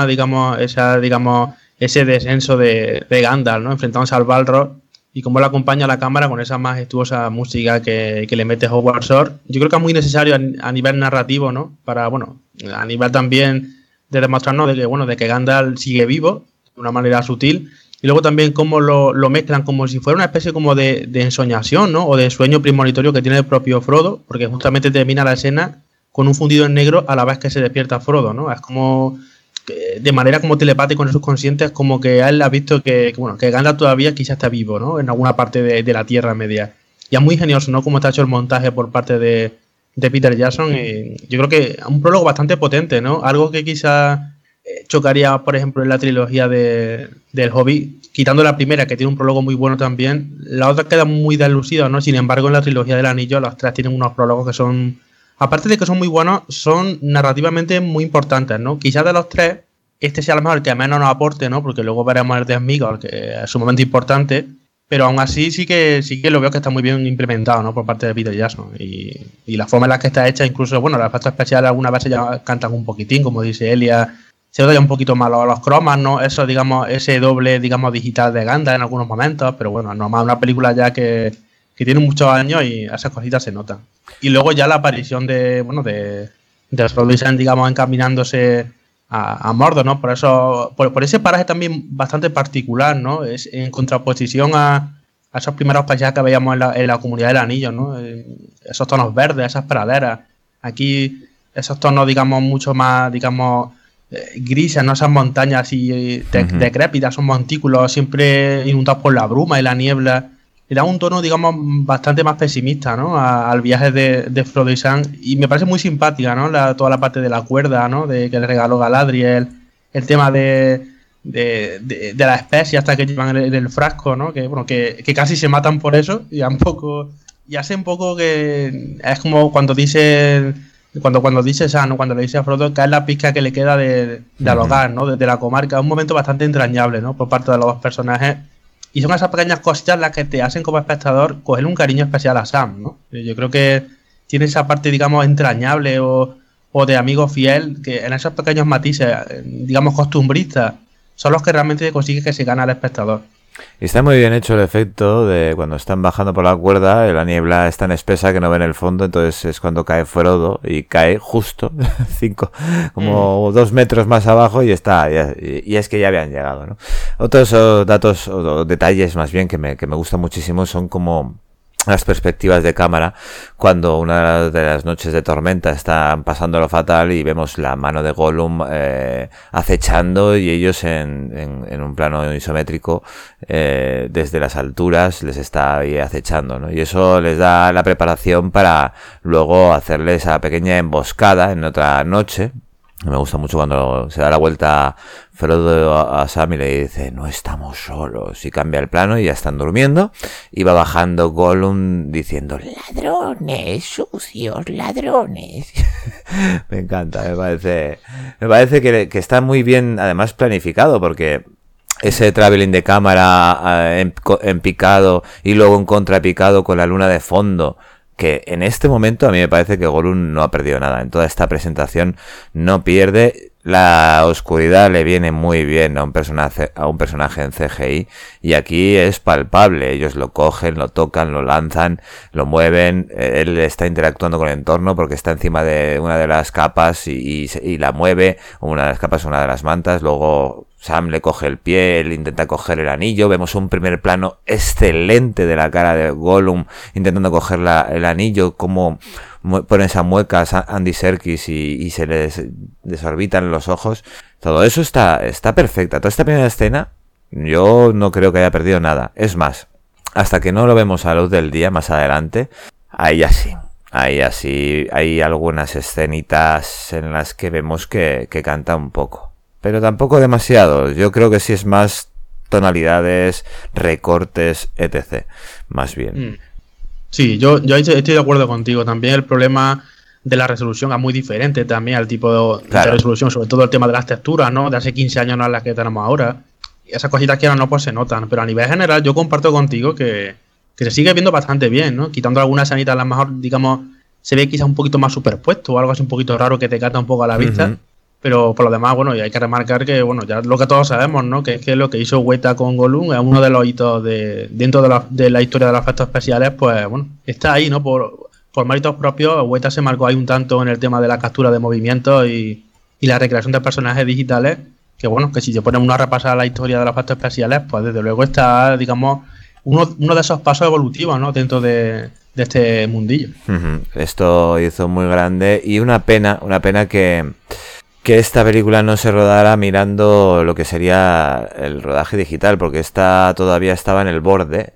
ese descenso de Gandalf, ¿no? Enfrentándose al Balrog y cómo le acompaña a la cámara con esa majestuosa música que le mete Howard Shore. Yo creo que es muy necesario a nivel narrativo, ¿no? Para, bueno, a nivel también de demostrarnos de que Gandalf sigue vivo de una manera sutil. Y luego también cómo lo mezclan como si fuera una especie como de ensoñación, ¿no? O de sueño premonitorio que tiene el propio Frodo, porque justamente termina la escena con un fundido en negro a la vez que se despierta Frodo, ¿no? Es como de manera como telepática en el subconsciente, es como que él ha visto que Gandalf todavía quizá está vivo, ¿no? En alguna parte de la Tierra Media. Y es muy ingenioso, ¿no? Cómo está hecho el montaje por parte de Peter Jackson. Y yo creo que es un prólogo bastante potente, ¿no? Algo que quizá chocaría, por ejemplo, en la trilogía del Hobbit, quitando la primera, que tiene un prólogo muy bueno también. La otra queda muy deslucida, ¿no? Sin embargo, en la trilogía del Anillo, los tres tienen unos prólogos que son, aparte de que son muy buenos, son narrativamente muy importantes, ¿no? Quizás de los tres, este sea a lo mejor el que menos nos aporte, ¿no? Porque luego veremos el de Sméagol, que es sumamente importante, pero aún así sí que lo veo que está muy bien implementado, ¿no? Por parte de Peter Jackson. Y la forma en la que está hecha, incluso, bueno, los efectos especiales algunas veces ya cantan un poquitín, como dice Elia. Se nota ya un poquito más los cromas, ¿no? Eso, digamos, ese doble, digamos, digital de Gandalf en algunos momentos, pero bueno, normal, una película ya que tiene muchos años y esas cositas se notan. Y luego ya la aparición de Frodo y Sam, digamos, encaminándose a Mordor, ¿no? Por eso, por ese paraje también bastante particular, ¿no? Es en contraposición a esos primeros paisajes que veíamos en la Comunidad del Anillo, ¿no? Esos tonos verdes, esas praderas. Aquí esos tonos, digamos, mucho más, digamos, grises, ¿no? Esas montañas así decrépitas, esos montículos siempre inundados por la bruma y la niebla. Le da un tono, digamos, bastante más pesimista, ¿no? Al viaje de Frodo y Sam. Y me parece muy simpática, ¿no? Toda la parte de la cuerda, ¿no? Que le regaló Galadriel. El tema de la especie hasta que llevan en el frasco, ¿no? Que casi se matan por eso. Y hace un poco que es como cuando dice Sam, ¿no? Cuando le dice a Frodo que es la pizca que le queda del hogar, ¿no? De la comarca. Es un momento bastante entrañable, ¿no? Por parte de los dos personajes. Y son esas pequeñas cositas las que te hacen como espectador coger un cariño especial a Sam, ¿no? Yo creo que tiene esa parte, digamos, entrañable o de amigo fiel, que en esos pequeños matices, digamos, costumbristas, son los que realmente consiguen que se gane al espectador. Y está muy bien hecho el efecto de cuando están bajando por la cuerda, la niebla es tan espesa que no ven el fondo, entonces es cuando cae Frodo y cae justo 2 metros más abajo y está, y es que ya habían llegado, ¿no? Otros datos o detalles más bien que me gustan muchísimo son como las perspectivas de cámara cuando una de las noches de tormenta están pasándolo fatal y vemos la mano de Gollum acechando y ellos en un plano isométrico desde las alturas les está ahí acechando, ¿no? Y eso les da la preparación para luego hacerle esa pequeña emboscada en otra noche. Me gusta mucho cuando se da la vuelta Frodo a Sam y le dice no estamos solos, y cambia el plano y ya están durmiendo y va bajando Gollum diciendo ladrones, sucios ladrones. Me encanta, me parece que está muy bien además planificado, porque ese traveling de cámara en picado y luego en contrapicado con la luna de fondo, que en este momento a mí me parece que Gollum no ha perdido nada. En toda esta presentación no pierde. La oscuridad le viene muy bien a un personaje en CGI, y aquí es palpable. Ellos lo cogen, lo tocan, lo lanzan, lo mueven. Él está interactuando con el entorno porque está encima de una de las capas y la mueve. Una de las capas, una de las mantas. Luego Sam le coge el pie, él intenta coger el anillo. Vemos un primer plano excelente de la cara de Gollum intentando coger el anillo, como pone esa mueca Andy Serkis y se les desorbitan los ojos. Todo eso está perfecta. Toda esta primera escena yo no creo que haya perdido nada. Es más, hasta que no lo vemos a la luz del día más adelante, ahí así hay algunas escenitas en las que vemos que canta un poco, pero tampoco demasiado. Yo creo que sí es más tonalidades, recortes, etc. Más bien. Sí, yo estoy de acuerdo contigo. También el problema de la resolución es muy diferente también al tipo de resolución, sobre todo el tema de las texturas, ¿no? De hace 15 años no es las que tenemos ahora. Y esas cositas que ahora no pues se notan. Pero a nivel general yo comparto contigo que se sigue viendo bastante bien, ¿no? Quitando algunas escenitas, a lo mejor, digamos, se ve quizás un poquito más superpuesto o algo así un poquito raro que te cata un poco a la vista. Pero por lo demás, bueno, y hay que remarcar que, bueno, ya lo que todos sabemos, ¿no? Que es que lo que hizo Weta con Gollum es uno de los hitos dentro de la historia de los efectos especiales, pues, bueno, está ahí, ¿no? Por méritos propios, Weta se marcó ahí un tanto en el tema de la captura de movimientos y la recreación de personajes digitales, que, bueno, que si se pone uno a repasar la historia de los efectos especiales, pues desde luego está, digamos, uno de esos pasos evolutivos, ¿no? Dentro de este mundillo. Esto hizo muy grande, y una pena que esta película no se rodara mirando lo que sería el rodaje digital, porque esta todavía estaba en el borde.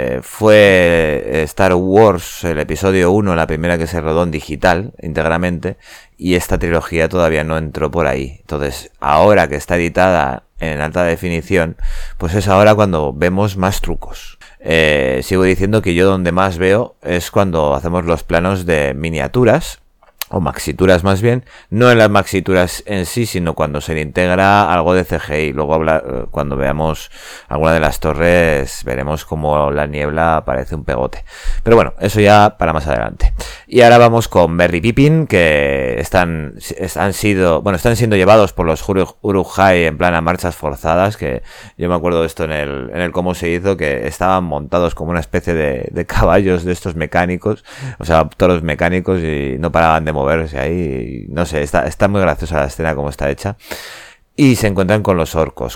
Fue Star Wars, el episodio 1, la primera que se rodó en digital íntegramente, y esta trilogía todavía no entró por ahí. Entonces, ahora que está editada en alta definición, pues es ahora cuando vemos más trucos. Sigo diciendo que yo donde más veo es cuando hacemos los planos de miniaturas, o maxituras más bien, no en las maxituras en sí, sino cuando se le integra algo de CGI. Luego cuando veamos alguna de las torres, veremos como la niebla parece un pegote. Pero bueno, eso ya para más adelante. Y ahora vamos con Merry Pippin, que están siendo llevados por los Uruk-hai en plan a marchas forzadas, que yo me acuerdo de esto en el cómo se hizo, que estaban montados como una especie de caballos de estos mecánicos, o sea, toros mecánicos, y no paraban de moverse ahí. No sé, está muy graciosa la escena como está hecha. Y se encuentran con los orcos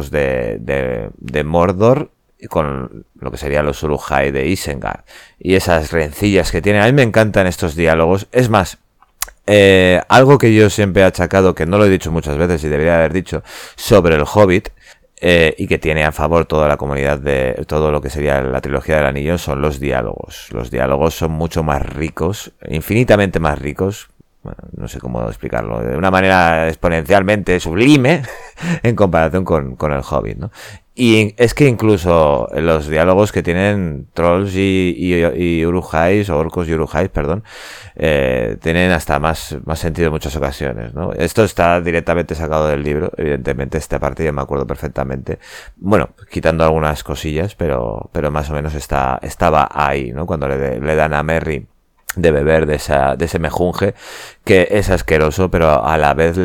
de Mordor, y con lo que serían los Uruk-hai de Isengard, y esas rencillas que tienen. A mí me encantan estos diálogos. Es más, algo que yo siempre he achacado, que no lo he dicho muchas veces y debería haber dicho, sobre el Hobbit, y que tiene a favor toda la comunidad de todo lo que sería la trilogía del anillo, son los diálogos. Los diálogos son mucho más ricos, infinitamente más ricos. Bueno, no sé cómo explicarlo, de una manera exponencialmente sublime en comparación con el Hobbit, ¿no? Y es que incluso los diálogos que tienen trolls y Uruk-hai, o orcos y Uruk-hai, perdón, tienen hasta más sentido en muchas ocasiones, ¿no? Esto está directamente sacado del libro, evidentemente. Esta parte yo me acuerdo perfectamente. Bueno, quitando algunas cosillas, pero más o menos estaba ahí, ¿no? Cuando le dan a Merry de beber de ese mejunje, que es asqueroso, pero a la vez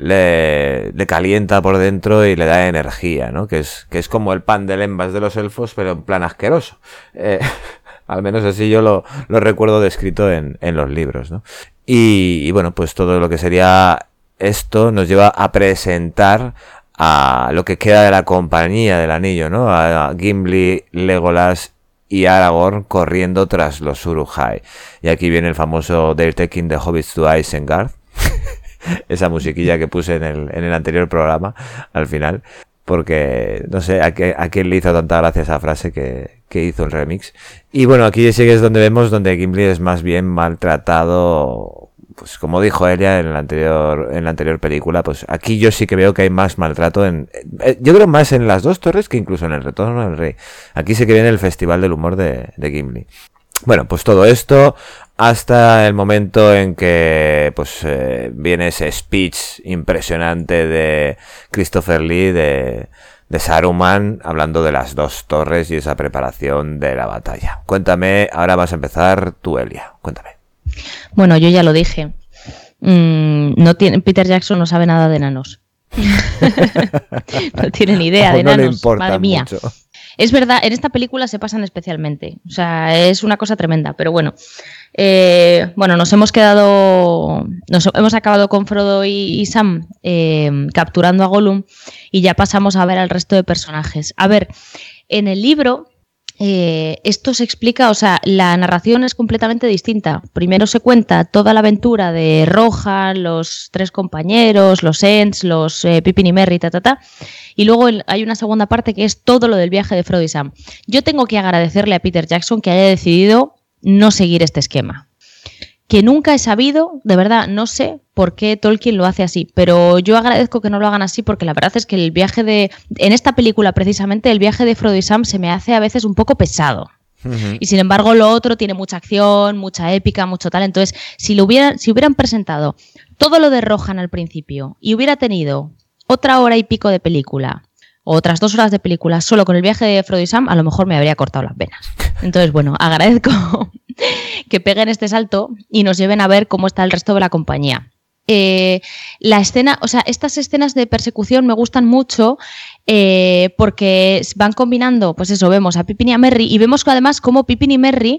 le calienta por dentro y le da energía, ¿no? Que es como el pan de lembas de los elfos, pero en plan asqueroso. Al menos así yo lo recuerdo descrito en los libros, ¿no? Y bueno, pues todo lo que sería esto nos lleva a presentar a lo que queda de la compañía del anillo, ¿no? A Gimli, Legolas y Aragorn corriendo tras los Uruk-hai. Y aquí viene el famoso They're taking the hobbits to Isengard. Esa musiquilla que puse en el anterior programa, al final. Porque, no sé, a quién le hizo tanta gracia esa frase que hizo el remix. Y bueno, aquí sí que es donde vemos donde Gimli es más bien maltratado. Pues como dijo ella en la anterior película, pues aquí yo sí que veo que hay más maltrato yo creo más en las dos torres que incluso en el Retorno del Rey. Aquí sí que viene el festival del humor de Gimli. Bueno, pues todo esto hasta el momento en que pues viene ese speech impresionante de Christopher Lee de Saruman, hablando de las dos torres y esa preparación de la batalla. Cuéntame, ahora vas a empezar tú, Elia, cuéntame. Bueno, yo ya lo dije. Peter Jackson no sabe nada de enanos. No tiene ni idea de No le enanos, importa madre mía. mucho. Es verdad, en esta película se pasan especialmente. O sea, es una cosa tremenda, pero bueno. Nos hemos acabado con Frodo y Sam capturando a Gollum y ya pasamos a ver al resto de personajes. A ver, en el libro esto se explica, o sea, la narración es completamente distinta. Primero se cuenta toda la aventura de Rohan, los 3 compañeros, los Ents, los Pippin y Merry, y luego hay una segunda parte que es todo lo del viaje de Frodo y Sam. Yo tengo que agradecerle a Peter Jackson que haya decidido no seguir este esquema. Que nunca he sabido, de verdad, no sé por qué Tolkien lo hace así, pero yo agradezco que no lo hagan así porque la verdad es que en esta película precisamente, el viaje de Frodo y Sam se me hace a veces un poco pesado. Uh-huh. Y sin embargo lo otro tiene mucha acción, mucha épica, mucho tal. Entonces, si hubieran presentado todo lo de Rohan al principio y hubiera tenido otra hora y pico de película, o otras 2 horas de película solo con el viaje de Frodo y Sam, a lo mejor me habría cortado las venas. Entonces, bueno, agradezco que peguen este salto y nos lleven a ver cómo está el resto de la compañía. La escena, o sea, estas escenas de persecución me gustan mucho porque van combinando, pues eso, vemos a Pippin y a Merry y vemos además cómo Pippin y Merry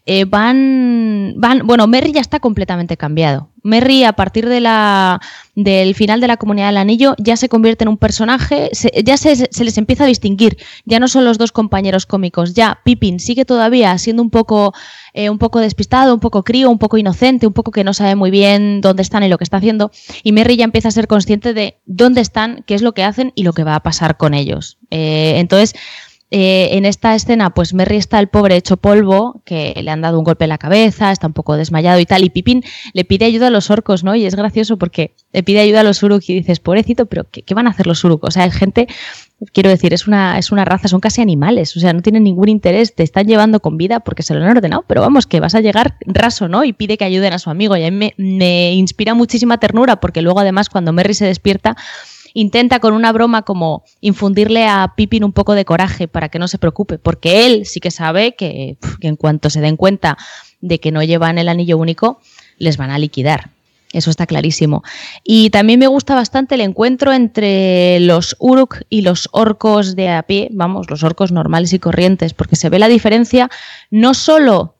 Merry ya está completamente cambiado. Merry, a partir del final de la Comunidad del Anillo, ya se convierte en un personaje, se les empieza a distinguir. Ya no son los 2 compañeros cómicos, ya Pippin sigue todavía siendo un poco despistado, un poco crío, un poco inocente, un poco que no sabe muy bien dónde están y lo que está haciendo, y Merry ya empieza a ser consciente de dónde están, qué es lo que hacen y lo que va a pasar con ellos. Entonces, en esta escena, pues Merry está el pobre hecho polvo, que le han dado un golpe en la cabeza, está un poco desmayado y tal, y Pippin le pide ayuda a los orcos, ¿no? Y es gracioso porque le pide ayuda a los Uruk y dices, pobrecito, pero ¿qué van a hacer los Uruk? O sea, hay gente, quiero decir, es una raza, son casi animales, o sea, no tienen ningún interés, te están llevando con vida porque se lo han ordenado, pero vamos, que vas a llegar raso, ¿no? Y pide que ayuden a su amigo, y a mí me inspira muchísima ternura porque luego además cuando Merry se despierta intenta con una broma como infundirle a Pippin un poco de coraje para que no se preocupe, porque él sí que sabe que en cuanto se den cuenta de que no llevan el anillo único, les van a liquidar. Eso está clarísimo. Y también me gusta bastante el encuentro entre los Uruk y los orcos de a pie, vamos, los orcos normales y corrientes, porque se ve la diferencia no solo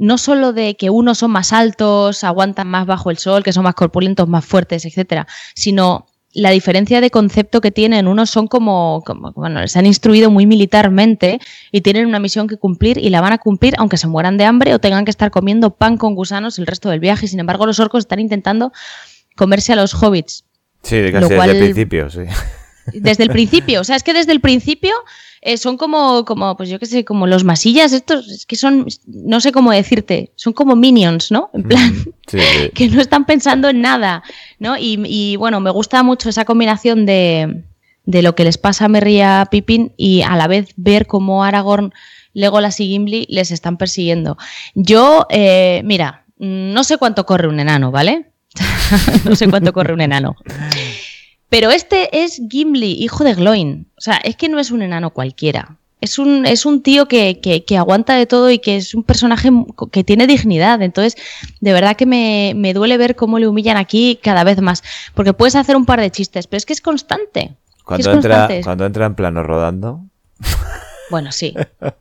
de que unos son más altos, aguantan más bajo el sol, que son más corpulentos, más fuertes, etcétera, sino la diferencia de concepto que tienen. Unos son como se han instruido muy militarmente y tienen una misión que cumplir y la van a cumplir aunque se mueran de hambre o tengan que estar comiendo pan con gusanos el resto del viaje. Sin embargo, los orcos están intentando comerse a los hobbits. Sí, casi desde el principio, sí. Desde el principio, o sea, es que desde el principio son como, pues yo qué sé, como los masillas estos, es que son, no sé cómo decirte, son como minions, ¿no? En plan, sí. Que no están pensando en nada, ¿no? Y bueno, me gusta mucho esa combinación de lo que les pasa a Merry y a Pippin y a la vez ver cómo Aragorn, Legolas y Gimli les están persiguiendo. Yo, mira, no sé cuánto corre un enano, ¿vale? No sé cuánto corre un enano. Pero este es Gimli, hijo de Gloin. O sea, es que no es un enano cualquiera. Es un tío que aguanta de todo y que es un personaje que tiene dignidad. Entonces, de verdad que me duele ver cómo le humillan aquí cada vez más. Porque puedes hacer un par de chistes, pero es que es constante. Cuando entra en plano rodando. Bueno, sí.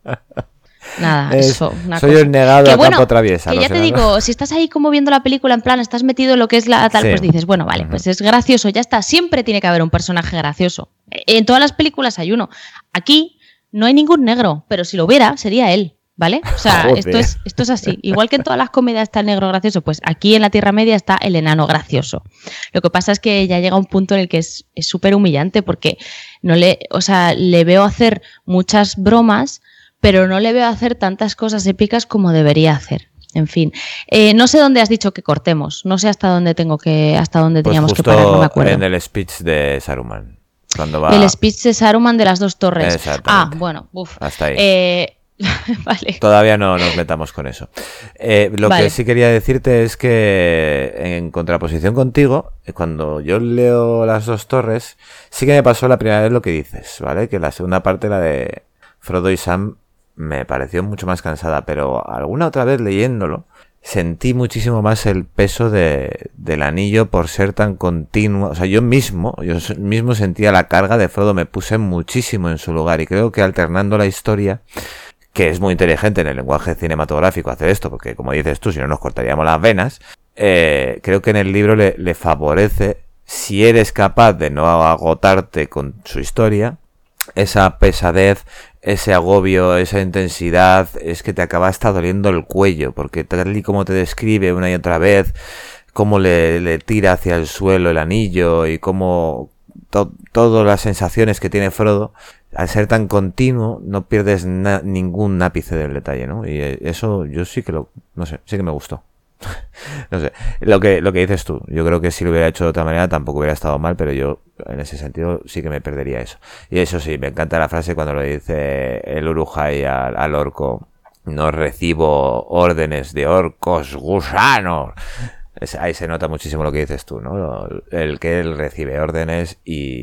Nada, eso. Soy cosa. El negado a campo traviesa. Que ya te digo, si estás ahí como viendo la película, en plan, estás metido en lo que es la tal, sí. Pues dices, bueno, vale, pues es gracioso, ya está. Siempre tiene que haber un personaje gracioso. En todas las películas hay uno. Aquí no hay ningún negro, pero si lo hubiera, sería él, ¿vale? O sea, esto es así. Igual que en todas las comedias está el negro gracioso, pues aquí en la Tierra Media está el enano gracioso. Lo que pasa es que ya llega un punto en el que es súper humillante porque le veo hacer muchas bromas, pero no le veo hacer tantas cosas épicas como debería hacer. En fin, no sé dónde has dicho que cortemos, no sé hasta dónde teníamos que parar, no me acuerdo. En el speech de Saruman. El speech de Saruman de las 2 torres. Bueno, hasta ahí. Vale. Todavía no nos metamos con eso. Lo que sí quería decirte es que, en contraposición contigo, cuando yo leo las 2 torres, sí que me pasó la primera vez lo que dices, ¿vale? Que la segunda parte, la de Frodo y Sam, me pareció mucho más cansada, pero alguna otra vez leyéndolo, sentí muchísimo más el peso del anillo por ser tan continuo. O sea, yo mismo sentía la carga de Frodo, me puse muchísimo en su lugar, y creo que alternando la historia, que es muy inteligente en el lenguaje cinematográfico hacer esto, porque como dices tú, si no nos cortaríamos las venas, creo que en el libro le favorece, si eres capaz de no agotarte con su historia, esa pesadez, ese agobio, esa intensidad, es que te acaba hasta doliendo el cuello, porque tal y como te describe una y otra vez, cómo le tira hacia el suelo el anillo y cómo todas las sensaciones que tiene Frodo, al ser tan continuo, no pierdes ningún ápice del detalle, ¿no? Y eso yo sí que no sé, sí que me gustó. No sé, lo que dices tú, yo creo que si lo hubiera hecho de otra manera tampoco hubiera estado mal, pero yo en ese sentido sí que me perdería eso. Y eso sí, me encanta la frase cuando le dice el Urujai al orco: no recibo órdenes de orcos gusanos. Ahí se nota muchísimo lo que dices tú, ¿no? El que él recibe órdenes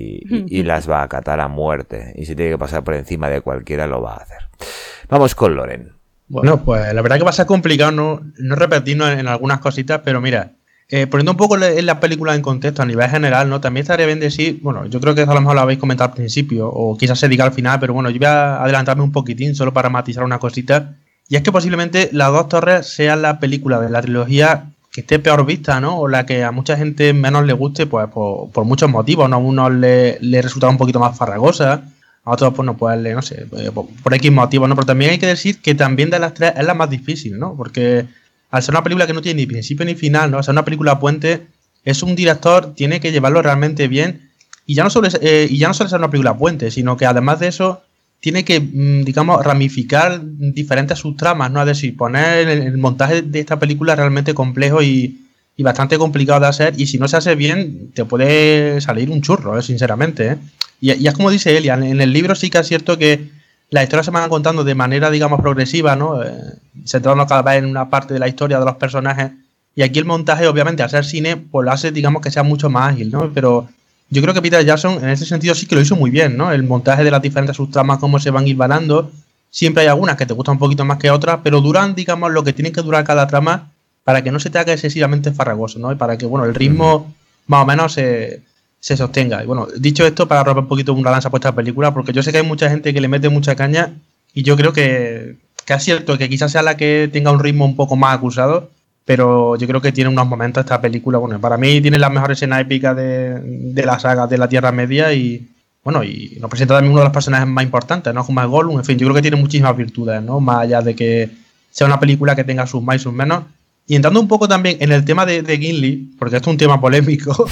y las va a acatar a muerte, y si tiene que pasar por encima de cualquiera lo va a hacer. Vamos con Loren. Bueno, pues la verdad que va a ser complicado no repetirnos en algunas cositas, pero mira, poniendo un poco la película en contexto a nivel general, ¿no? También estaría bien decir, bueno, yo creo que a lo mejor lo habéis comentado al principio, o quizás se diga al final, pero bueno, yo voy a adelantarme un poquitín solo para matizar una cosita, y es que posiblemente Las Dos Torres sea la película de la trilogía que esté peor vista, ¿no? O la que a mucha gente menos le guste, pues por muchos motivos, ¿no? A unos le resulta un poquito más farragosa, a otros pues no pueden, no sé, por X motivos, ¿no? Pero también hay que decir que también de las tres es la más difícil, ¿no? Porque al ser una película que no tiene ni principio ni final, ¿no? O sea, una película puente, es un director, tiene que llevarlo realmente bien, y ya no solo ser una película puente, sino que además de eso tiene que, digamos, ramificar diferentes subtramas, ¿no? Es decir, poner el montaje de esta película realmente complejo y bastante complicado de hacer, y si no se hace bien te puede salir un churro, sinceramente, ¿eh? Y es como dice Elia, en el libro sí que es cierto que las historias se van contando de manera, digamos, progresiva, ¿no? Centrándonos cada vez en una parte de la historia de los personajes, y aquí el montaje, obviamente, al ser cine, pues lo hace, digamos, que sea mucho más ágil, ¿no? Pero yo creo que Peter Jackson en ese sentido sí que lo hizo muy bien, ¿no? El montaje de las diferentes subtramas, cómo se van hilvanando, siempre hay algunas que te gustan un poquito más que otras, pero duran, digamos, lo que tiene que durar cada trama para que no se te haga excesivamente farragoso, ¿no? Y para que, bueno, el ritmo más o menos se sostenga. Y bueno, dicho esto, para romper un poquito una lanza por esta película, porque yo sé que hay mucha gente que le mete mucha caña, y yo creo que es cierto que quizás sea la que tenga un ritmo un poco más acusado, pero yo creo que tiene unos momentos esta película, bueno, para mí tiene las mejores escenas épicas de la saga de la Tierra Media, y bueno, y nos presenta también uno de los personajes más importantes, ¿no? Como es Gollum. En fin, yo creo que tiene muchísimas virtudes, ¿no? Más allá de que sea una película que tenga sus más y sus menos. Y entrando un poco también en el tema de Gimli, porque esto es un tema polémico,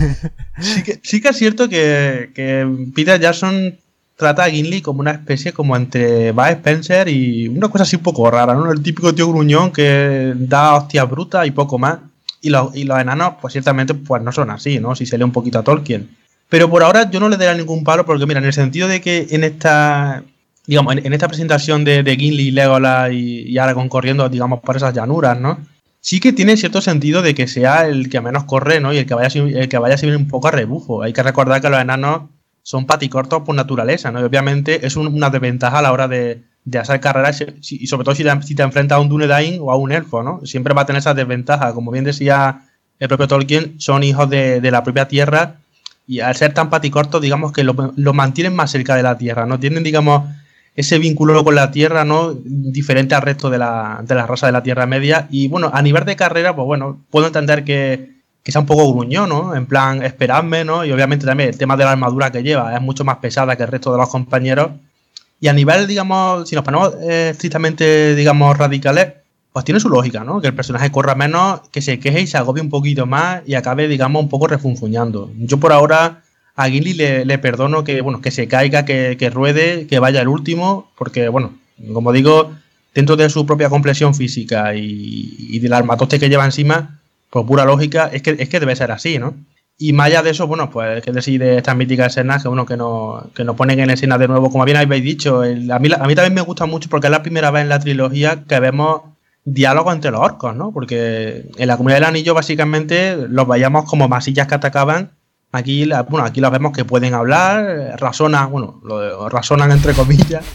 sí que es cierto que Peter Jackson trata a Gimli como una especie como entre Bud Spencer y una cosa así un poco rara, ¿no? El típico tío gruñón que da hostias brutas y poco más. Y los enanos, pues ciertamente, pues no son así, ¿no? Si se lee un poquito a Tolkien. Pero por ahora yo no le daría ningún palo, porque mira, en el sentido de que en esta, digamos, en esta presentación de Gimli, Legolas y Aragorn corriendo, digamos, por esas llanuras, ¿no? Sí que tiene cierto sentido de que sea el que menos corre, ¿no? Y el que vaya a servir un poco a rebufo. Hay que recordar que los enanos son paticortos por naturaleza, ¿no? Y obviamente es una desventaja a la hora de hacer carreras, y sobre todo si te enfrentas a un Dúnedain o a un elfo, ¿no? Siempre va a tener esa desventaja. Como bien decía el propio Tolkien, son hijos de la propia tierra, y al ser tan paticortos, digamos que lo mantienen más cerca de la tierra, ¿no? Tienen, digamos, ese vínculo con la tierra, ¿no? Diferente al resto de la raza de la Tierra Media. Y bueno, a nivel de carrera, pues bueno, puedo entender que sea un poco gruñón, ¿no? En plan, esperadme, ¿no? Y obviamente también el tema de la armadura que lleva es mucho más pesada que el resto de los compañeros. Y a nivel, digamos, si nos ponemos estrictamente, digamos, radicales, pues tiene su lógica, ¿no? Que el personaje corra menos, que se queje y se agobie un poquito más y acabe, digamos, un poco refunfuñando. Yo por ahora a Gimli le perdono que, bueno, que se caiga, que ruede, que vaya el último, porque, bueno, como digo, dentro de su propia complexión física y del armatoste que lleva encima, por pura lógica, es que debe ser así, ¿no? Y más allá de eso, bueno, pues que decir de estas míticas escenas que, bueno, que nos ponen en escena de nuevo, como bien habéis dicho. A mí también me gusta mucho porque es la primera vez en la trilogía que vemos diálogo entre los orcos, ¿no? Porque en la Comunidad del Anillo básicamente los veíamos como masillas que atacaban. Aquí los vemos que pueden hablar, razonan entre comillas,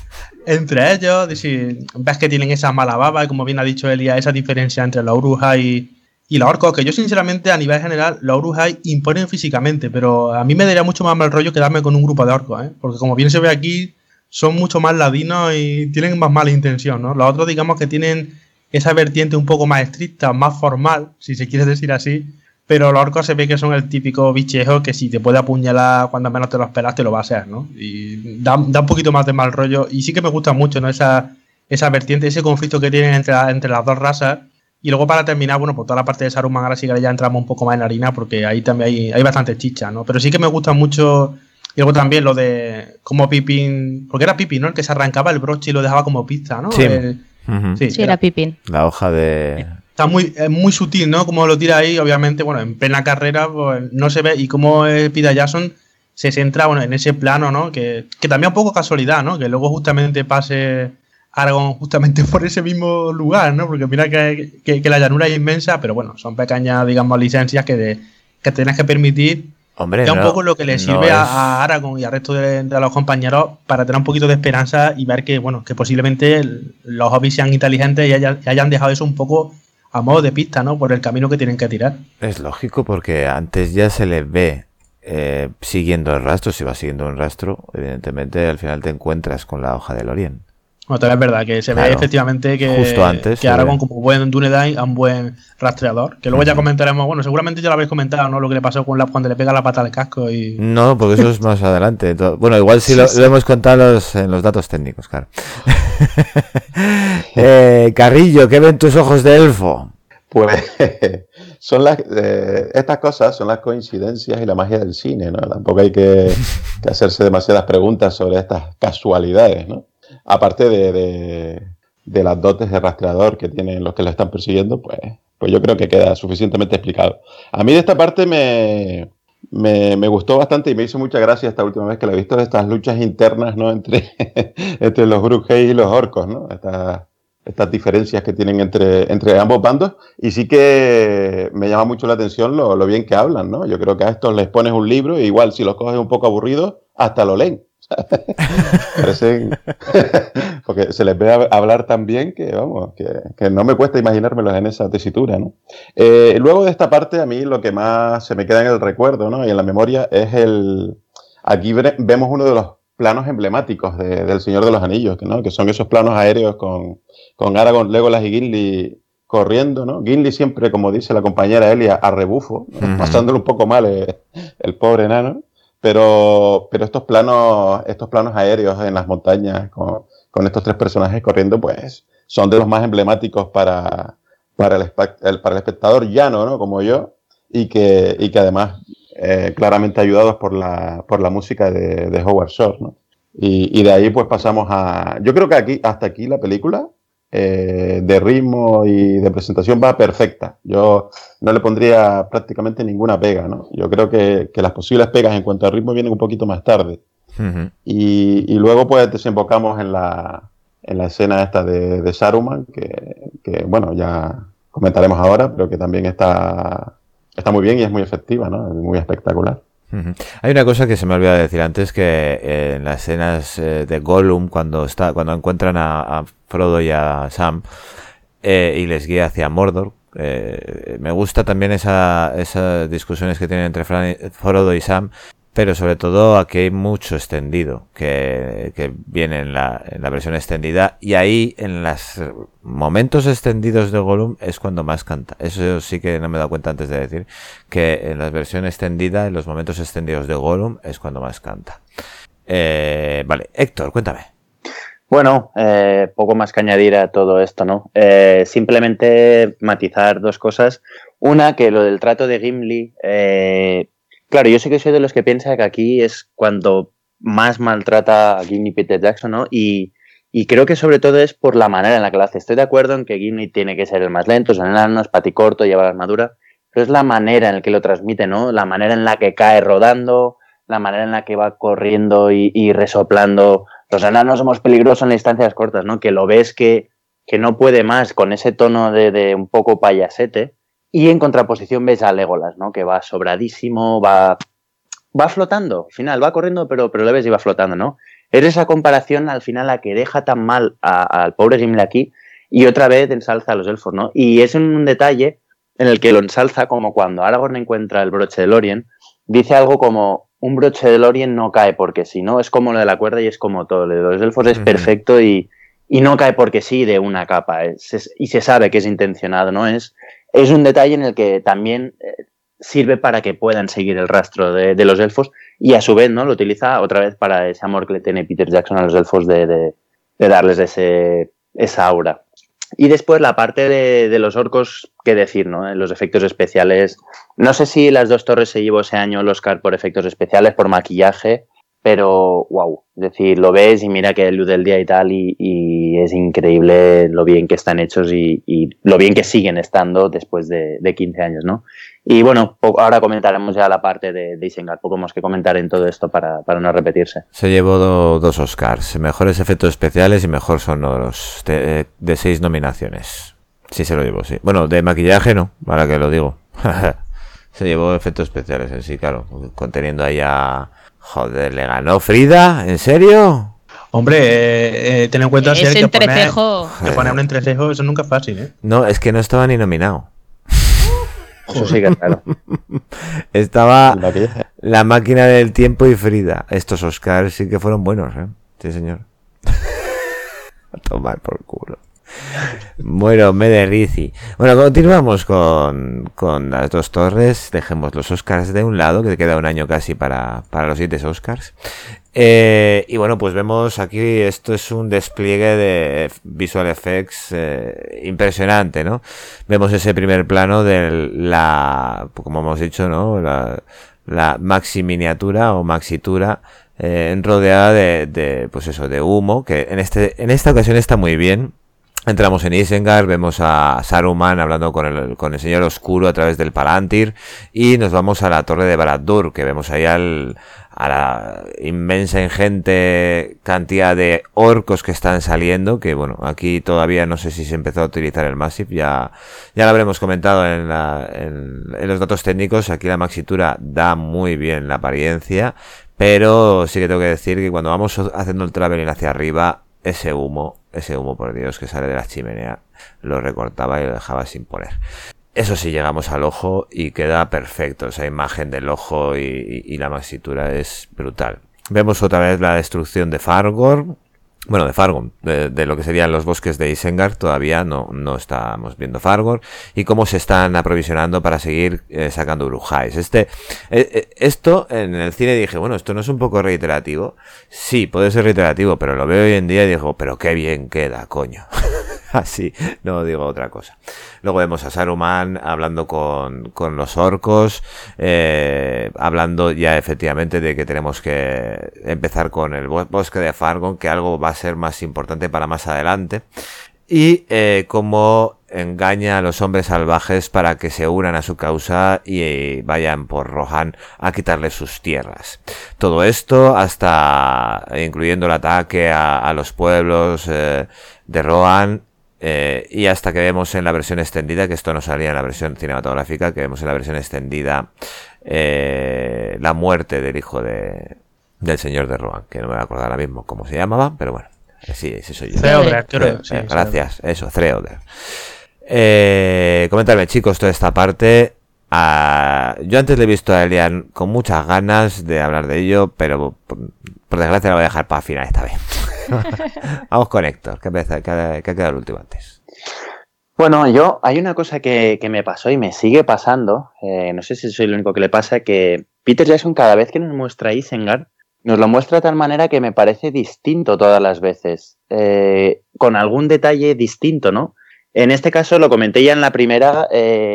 entre ellos, de si ves que tienen esa mala baba, y como bien ha dicho Elia, esa diferencia entre los Uruk-hai y los orcos, que yo sinceramente a nivel general los Uruk-hai imponen físicamente, pero a mí me daría mucho más mal rollo quedarme con un grupo de orcos, porque como bien se ve aquí, son mucho más ladinos y tienen más mala intención, ¿no? Los otros digamos que tienen esa vertiente un poco más estricta, más formal, si se quiere decir así, pero los orcos se ve que son el típico bichejo que si te puede apuñalar cuando menos te lo esperas, te lo va a hacer, ¿no? Y da un poquito más de mal rollo. Y sí que me gusta mucho, ¿no? Esa vertiente, ese conflicto que tienen entre las dos razas. Y luego para terminar, bueno, pues toda la parte de Saruman, ahora sí que ya entramos un poco más en la harina, porque ahí también hay bastante chicha, ¿no? Pero sí que me gusta mucho. Y luego también lo de cómo Pippin, porque era Pippin, ¿no? El que se arrancaba el broche y lo dejaba como pista, ¿no? Sí. Sí, era Pippin. La hoja de... Está muy sutil, ¿no? Como lo tira ahí, obviamente, bueno, en plena carrera pues, no se ve. Y como Peter Jackson se centra, bueno, en ese plano, ¿no? Que también un poco casualidad, ¿no? Que luego justamente pase Aragorn justamente por ese mismo lugar, ¿no? Porque mira que la llanura es inmensa, pero bueno, son pequeñas, digamos, licencias que tienes que permitir. Hombre, ya un poco lo que le sirve a Aragorn y al resto de los compañeros para tener un poquito de esperanza y ver que, bueno, que posiblemente los hobbits sean inteligentes y hayan dejado eso un poco a modo de pista, ¿no? Por el camino que tienen que tirar. Es lógico, porque antes ya se le ve siguiendo el rastro. Si va siguiendo un rastro, evidentemente al final te encuentras con la hoja de Lorien. Bueno, también es verdad que se ve efectivamente que, justo antes que Aragorn, como buen Dúnedain, es un buen rastreador. Que luego ya comentaremos, bueno, seguramente ya lo habéis comentado, ¿no? Lo que le pasó cuando le pega la pata al casco y... No, porque eso es más adelante. Bueno, igual sí lo hemos contado en los datos técnicos, claro. Carrillo, ¿qué ven tus ojos de elfo? Pues son estas cosas son las coincidencias y la magia del cine, ¿no? Tampoco hay que hacerse demasiadas preguntas sobre estas casualidades, ¿no? Aparte de las dotes de rastreador que tienen los que lo están persiguiendo, pues yo creo que queda suficientemente explicado. A mí de esta parte me gustó bastante y me hizo mucha gracia esta última vez que la he visto, estas luchas internas, ¿no? entre los Uruk-hai y los orcos, ¿no? Estas diferencias que tienen entre ambos bandos, y sí que me llama mucho la atención lo bien que hablan, ¿no? Yo creo que a estos les pones un libro e igual si los coges un poco aburridos, hasta lo leen. Parecen porque se les ve hablar tan bien que vamos, que no me cuesta imaginármelos en esa tesitura, ¿no? Luego de esta parte, a mí lo que más se me queda en el recuerdo, ¿no? Y en la memoria es aquí vemos uno de los planos emblemáticos del Señor de los Anillos, ¿no? Que son esos planos aéreos con Aragorn, Legolas y Gimli corriendo, ¿no? Gimli siempre, como dice la compañera Elia, a rebufo, ¿no? Pasándole un poco mal el pobre enano. Pero estos planos aéreos en las montañas con estos tres personajes corriendo, pues son de los más emblemáticos para el espectador llano, ¿no? Como yo, y que además claramente ayudados por la música de Howard Shore, ¿no? Y de ahí pues pasamos yo creo que hasta aquí la película de ritmo y de presentación va perfecta. Yo no le pondría prácticamente ninguna pega, ¿no? Yo creo que las posibles pegas en cuanto al ritmo vienen un poquito más tarde. Y luego pues desembocamos en la escena esta de Saruman, que bueno, ya comentaremos ahora, pero que también está muy bien y es muy efectiva, ¿no? Es muy espectacular. Hay una cosa que se me olvidó de decir antes, que en las escenas de Gollum, cuando encuentran a Frodo y a Sam y les guía hacia Mordor, me gusta también esas discusiones que tienen entre Frodo y Sam, pero sobre todo aquí hay mucho extendido que viene en la versión extendida, y ahí en los momentos extendidos de Gollum es cuando más canta. Eso sí que no me he dado cuenta antes de decir, que en la versión extendida, en los momentos extendidos de Gollum es cuando más canta. Vale, Héctor, cuéntame. Bueno, poco más que añadir a todo esto, ¿no? Simplemente matizar dos cosas. Una, que lo del trato de Gimli... Claro, yo sí que soy de los que piensa que aquí es cuando más maltrata a Gimli Peter Jackson, ¿no? Y creo que sobre todo es por la manera en la que lo hace. Estoy de acuerdo en que Gimli tiene que ser el más lento, es un enano, es paticorto, lleva la armadura, pero es la manera en la que lo transmite, ¿no? La manera en la que cae rodando, la manera en la que va corriendo y resoplando. Los enanos somos peligrosos en las distancias cortas, ¿no? Que lo ves que no puede más con ese tono de un poco payasete. Y en contraposición ves a Legolas, ¿no? Que va sobradísimo, va flotando. Al final va corriendo, pero le ves y va flotando, ¿no? Es esa comparación al final la que deja tan mal al pobre Gimli aquí y otra vez ensalza a los elfos, ¿no? Y es un detalle en el que lo ensalza como cuando Aragorn encuentra el broche de Lórien, dice algo como un broche de Lórien no cae porque sí, ¿no? Es como lo de la cuerda y es como todo. Lo de los elfos es perfecto y no cae porque sí de una capa. Y se sabe que es intencionado, ¿no? Es un detalle en el que también sirve para que puedan seguir el rastro de los elfos y a su vez, ¿no? Lo utiliza otra vez para ese amor que le tiene Peter Jackson a los elfos de darles esa aura. Y después la parte de los orcos, qué decir, ¿no? Los efectos especiales. No sé si Las dos torres se llevó ese año el Oscar por efectos especiales, por maquillaje, pero wow. Es decir, lo ves y mira que luz del día y tal, y es increíble lo bien que están hechos y lo bien que siguen estando después de 15 años, ¿no? Y bueno, ahora comentaremos ya la parte de Isengard, poco más que comentar en todo esto para no repetirse. Se llevó dos Oscars, mejores efectos especiales y mejor sonoros, de 6 nominaciones. Sí se lo llevó, sí. Bueno, de maquillaje no, ahora que lo digo. Se llevó efectos especiales en sí, claro, conteniendo ahí a... Joder, ¿le ganó Frida? ¿En serio? Hombre, ten en cuenta ese que entrecejo. poner un entrecejo, eso nunca es fácil, ¿eh? No, es que no estaba ni nominado. Eso sí que es claro. Estaba La máquina del tiempo y Frida. Estos Oscars sí que fueron buenos, ¿eh? Sí, señor. A tomar por culo. Bueno, me derrici. Bueno, continuamos con Las dos torres. Dejemos los Oscars de un lado, que queda un año casi para los siguientes Oscars. Y bueno, pues vemos aquí, esto es un despliegue de visual effects impresionante, ¿no? Vemos ese primer plano de como hemos dicho, ¿no? La maxi miniatura o maxitura rodeada pues eso, de humo, que en esta ocasión está muy bien. Entramos en Isengard, vemos a Saruman hablando con el Señor Oscuro a través del Palantir y nos vamos a la Torre de Barad-dûr, que vemos ahí a la inmensa, ingente cantidad de orcos que están saliendo, que bueno, aquí todavía no sé si se empezó a utilizar el Massive, ya lo habremos comentado en los datos técnicos. Aquí la maxitura da muy bien la apariencia, pero sí que tengo que decir que cuando vamos haciendo el traveling hacia arriba, ese humo, por Dios, que sale de la chimenea, lo recortaba y lo dejaba sin poner. Eso sí, llegamos al ojo y queda perfecto. Esa imagen del ojo y la maxitura es brutal. Vemos otra vez la destrucción de Fangorn. Bueno, de Fangorn, de lo que serían los bosques de Isengard. Todavía no estamos viendo Fangorn. Y cómo se están aprovisionando para seguir sacando Uruk-hais. Esto en el cine dije, bueno, esto no es un poco reiterativo. Sí, puede ser reiterativo, pero lo veo hoy en día y digo, pero qué bien queda, coño. Así, no digo otra cosa. Luego vemos a Saruman hablando con los orcos, hablando ya efectivamente de que tenemos que empezar con el bosque de Fangorn, que algo va a ser más importante para más adelante. Y cómo engaña a los hombres salvajes para que se unan a su causa y vayan por Rohan a quitarle sus tierras. Todo esto hasta incluyendo el ataque a los pueblos de Rohan. Y hasta que vemos en la versión extendida, que esto no salía en la versión cinematográfica, que vemos en la versión extendida la muerte del hijo del señor de Rohan, que no me voy a acordar ahora mismo cómo se llamaba, pero bueno, sí, ese soy yo. Theoder, creo. Sí, gracias, eso, Theoder. Coméntame, chicos, toda esta parte. Yo antes le he visto a Elian con muchas ganas de hablar de ello, pero por desgracia lo voy a dejar para final esta vez. Vamos con Héctor, que ha quedado el último antes. Bueno, hay una cosa que me pasó y me sigue pasando, no sé si soy el único que le pasa, que Peter Jackson cada vez que nos muestra Isengard, nos lo muestra de tal manera que me parece distinto todas las veces, con algún detalle distinto, ¿no? En este caso, lo comenté ya en la primera,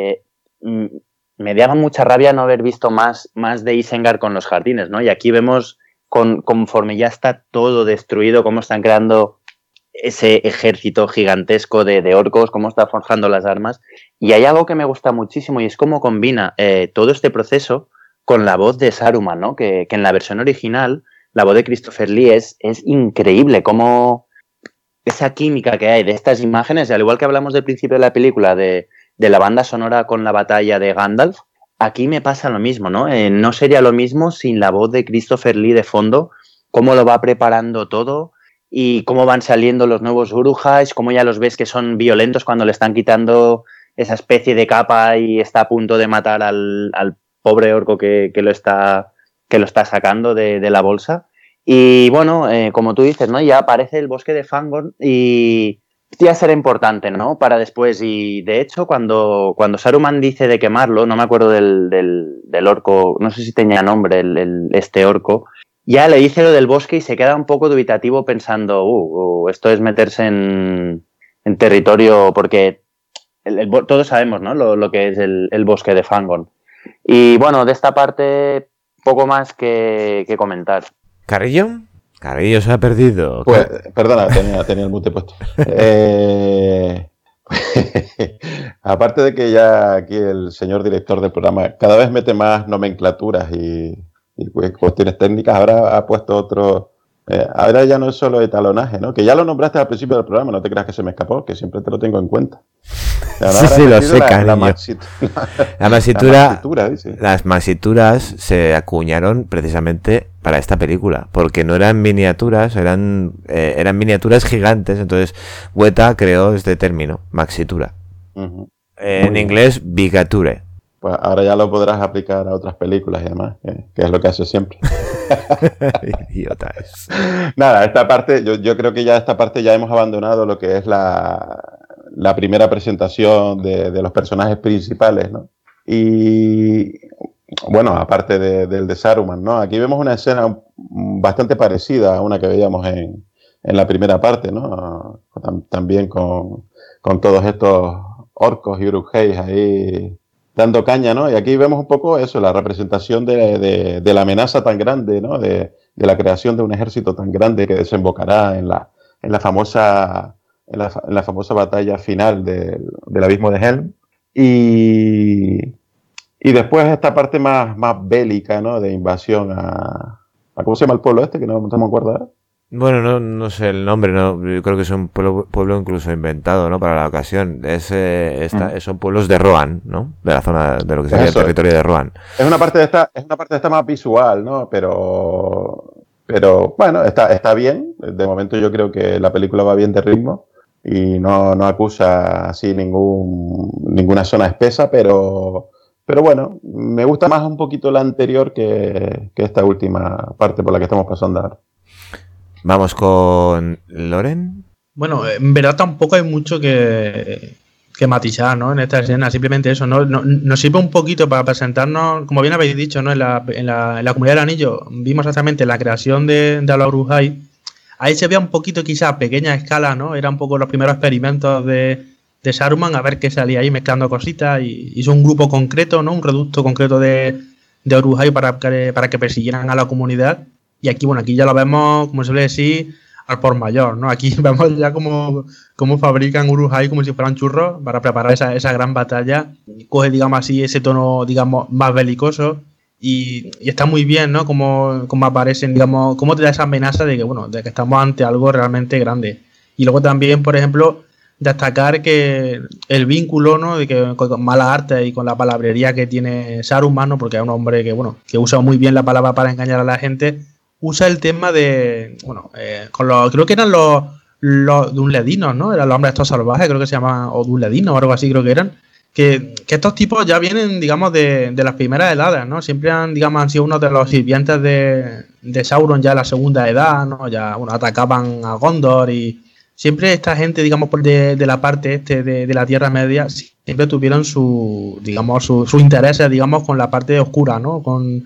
me daba mucha rabia no haber visto más de Isengard con los jardines, ¿no? Y aquí vemos, conforme ya está todo destruido, cómo están creando ese ejército gigantesco de orcos, cómo está forjando las armas. Y hay algo que me gusta muchísimo y es cómo combina todo este proceso con la voz de Saruman, ¿no? Que en la versión original, la voz de Christopher Lee es increíble, cómo esa química que hay de estas imágenes, al igual que hablamos del principio de la película, de la banda sonora con la batalla de Gandalf, aquí me pasa lo mismo, ¿no? No sería lo mismo sin la voz de Christopher Lee de fondo, cómo lo va preparando todo y cómo van saliendo los nuevos Uruk-hais, cómo ya los ves que son violentos cuando le están quitando esa especie de capa y está a punto de matar al pobre orco que lo está sacando de la bolsa. Y bueno, como tú dices, ¿no? Ya aparece el bosque de Fangorn y ya será importante, ¿no? Para después. Y de hecho, cuando Saruman dice de quemarlo, no me acuerdo del orco, no sé si tenía nombre este orco, ya le dice lo del bosque y se queda un poco dubitativo pensando, esto es meterse en territorio, porque todos sabemos, ¿no? Lo que es el bosque de Fangorn. Y bueno, de esta parte, poco más que comentar. ¿Carrillo? Carrillo se ha perdido. Pues, perdona, tenía el mute puesto. Aparte de que ya aquí el señor director del programa cada vez mete más nomenclaturas y cuestiones técnicas, ahora ha puesto otro... ahora ya no es solo etalonaje, ¿no? Que ya lo nombraste al principio del programa, no te creas que se me escapó, que siempre te lo tengo en cuenta. Sí, lo sé, cariño. Las maxituras se acuñaron precisamente para esta película, porque no eran miniaturas, eran miniaturas gigantes, entonces Weta creó este término, maxitura. Uh-huh. En inglés, bigature. Pues ahora ya lo podrás aplicar a otras películas y demás, que es lo que hace siempre. Idiota es. Nada, esta parte, yo creo que ya esta parte ya hemos abandonado lo que es la primera presentación de los personajes principales, ¿no? Y bueno, aparte del de Saruman, ¿no? Aquí vemos una escena bastante parecida a una que veíamos en la primera parte, ¿no? También con todos estos orcos y Uruk-hais ahí dando caña, ¿no? Y aquí vemos un poco eso, la representación de la amenaza tan grande, ¿no? De la creación de un ejército tan grande que desembocará en la famosa batalla final del abismo de Helm. Y después esta parte más bélica, ¿no? De invasión a ¿cómo se llama el pueblo este? Que no me acuerdo ahora. Bueno, no sé el nombre, no, yo creo que es un pueblo incluso inventado, ¿no? Para la ocasión. Son pueblos de Rohan, ¿no? De la zona de lo que sería el territorio de Rohan. Es una parte de esta más visual, ¿no? Pero bueno, está bien. De momento yo creo que la película va bien de ritmo y no acusa así ninguna zona espesa, pero bueno, me gusta más un poquito la anterior que esta última parte por la que estamos pasando ahora. Vamos con Loren. Bueno, en verdad tampoco hay mucho que matizar, ¿no? En esta escena, simplemente eso, ¿no? Nos sirve un poquito para presentarnos, como bien habéis dicho, ¿no? En la Comunidad del Anillo vimos exactamente la creación de los Uruk-hais. Ahí se veía un poquito, quizá a pequeña escala, ¿no? Eran un poco los primeros experimentos de Saruman, a ver qué salía ahí mezclando cositas, y hizo un grupo concreto, ¿no? Un reducto concreto de Uruk-hai para que persiguieran a la comunidad. Y aquí, bueno, aquí ya lo vemos, como se suele decir, al por mayor, ¿no? Aquí vemos ya cómo fabrican Uruk-hai como si fueran churros para preparar esa gran batalla. Coge, digamos así, ese tono, digamos, más belicoso. Y está muy bien, ¿no? Como aparecen, digamos, cómo te da esa amenaza de que estamos ante algo realmente grande. Y luego también, por ejemplo, destacar que el vínculo, ¿no? De que con mala arte y con la palabrería que tiene Saruman, ¿no? Porque es un hombre que usa muy bien la palabra para engañar a la gente. Usa el tema de, creo que eran los dunledinos, ¿no? Eran los hombres estos salvajes, creo que se llamaban, o dunledinos o algo así creo que eran. Que estos tipos ya vienen, digamos, de las primeras edades, ¿no? Siempre han sido uno de los sirvientes de Sauron ya en la segunda edad, ¿no? Ya, atacaban a Gondor y siempre esta gente, digamos, de la parte de la Tierra Media, siempre tuvieron sus intereses, digamos, con la parte oscura, ¿no?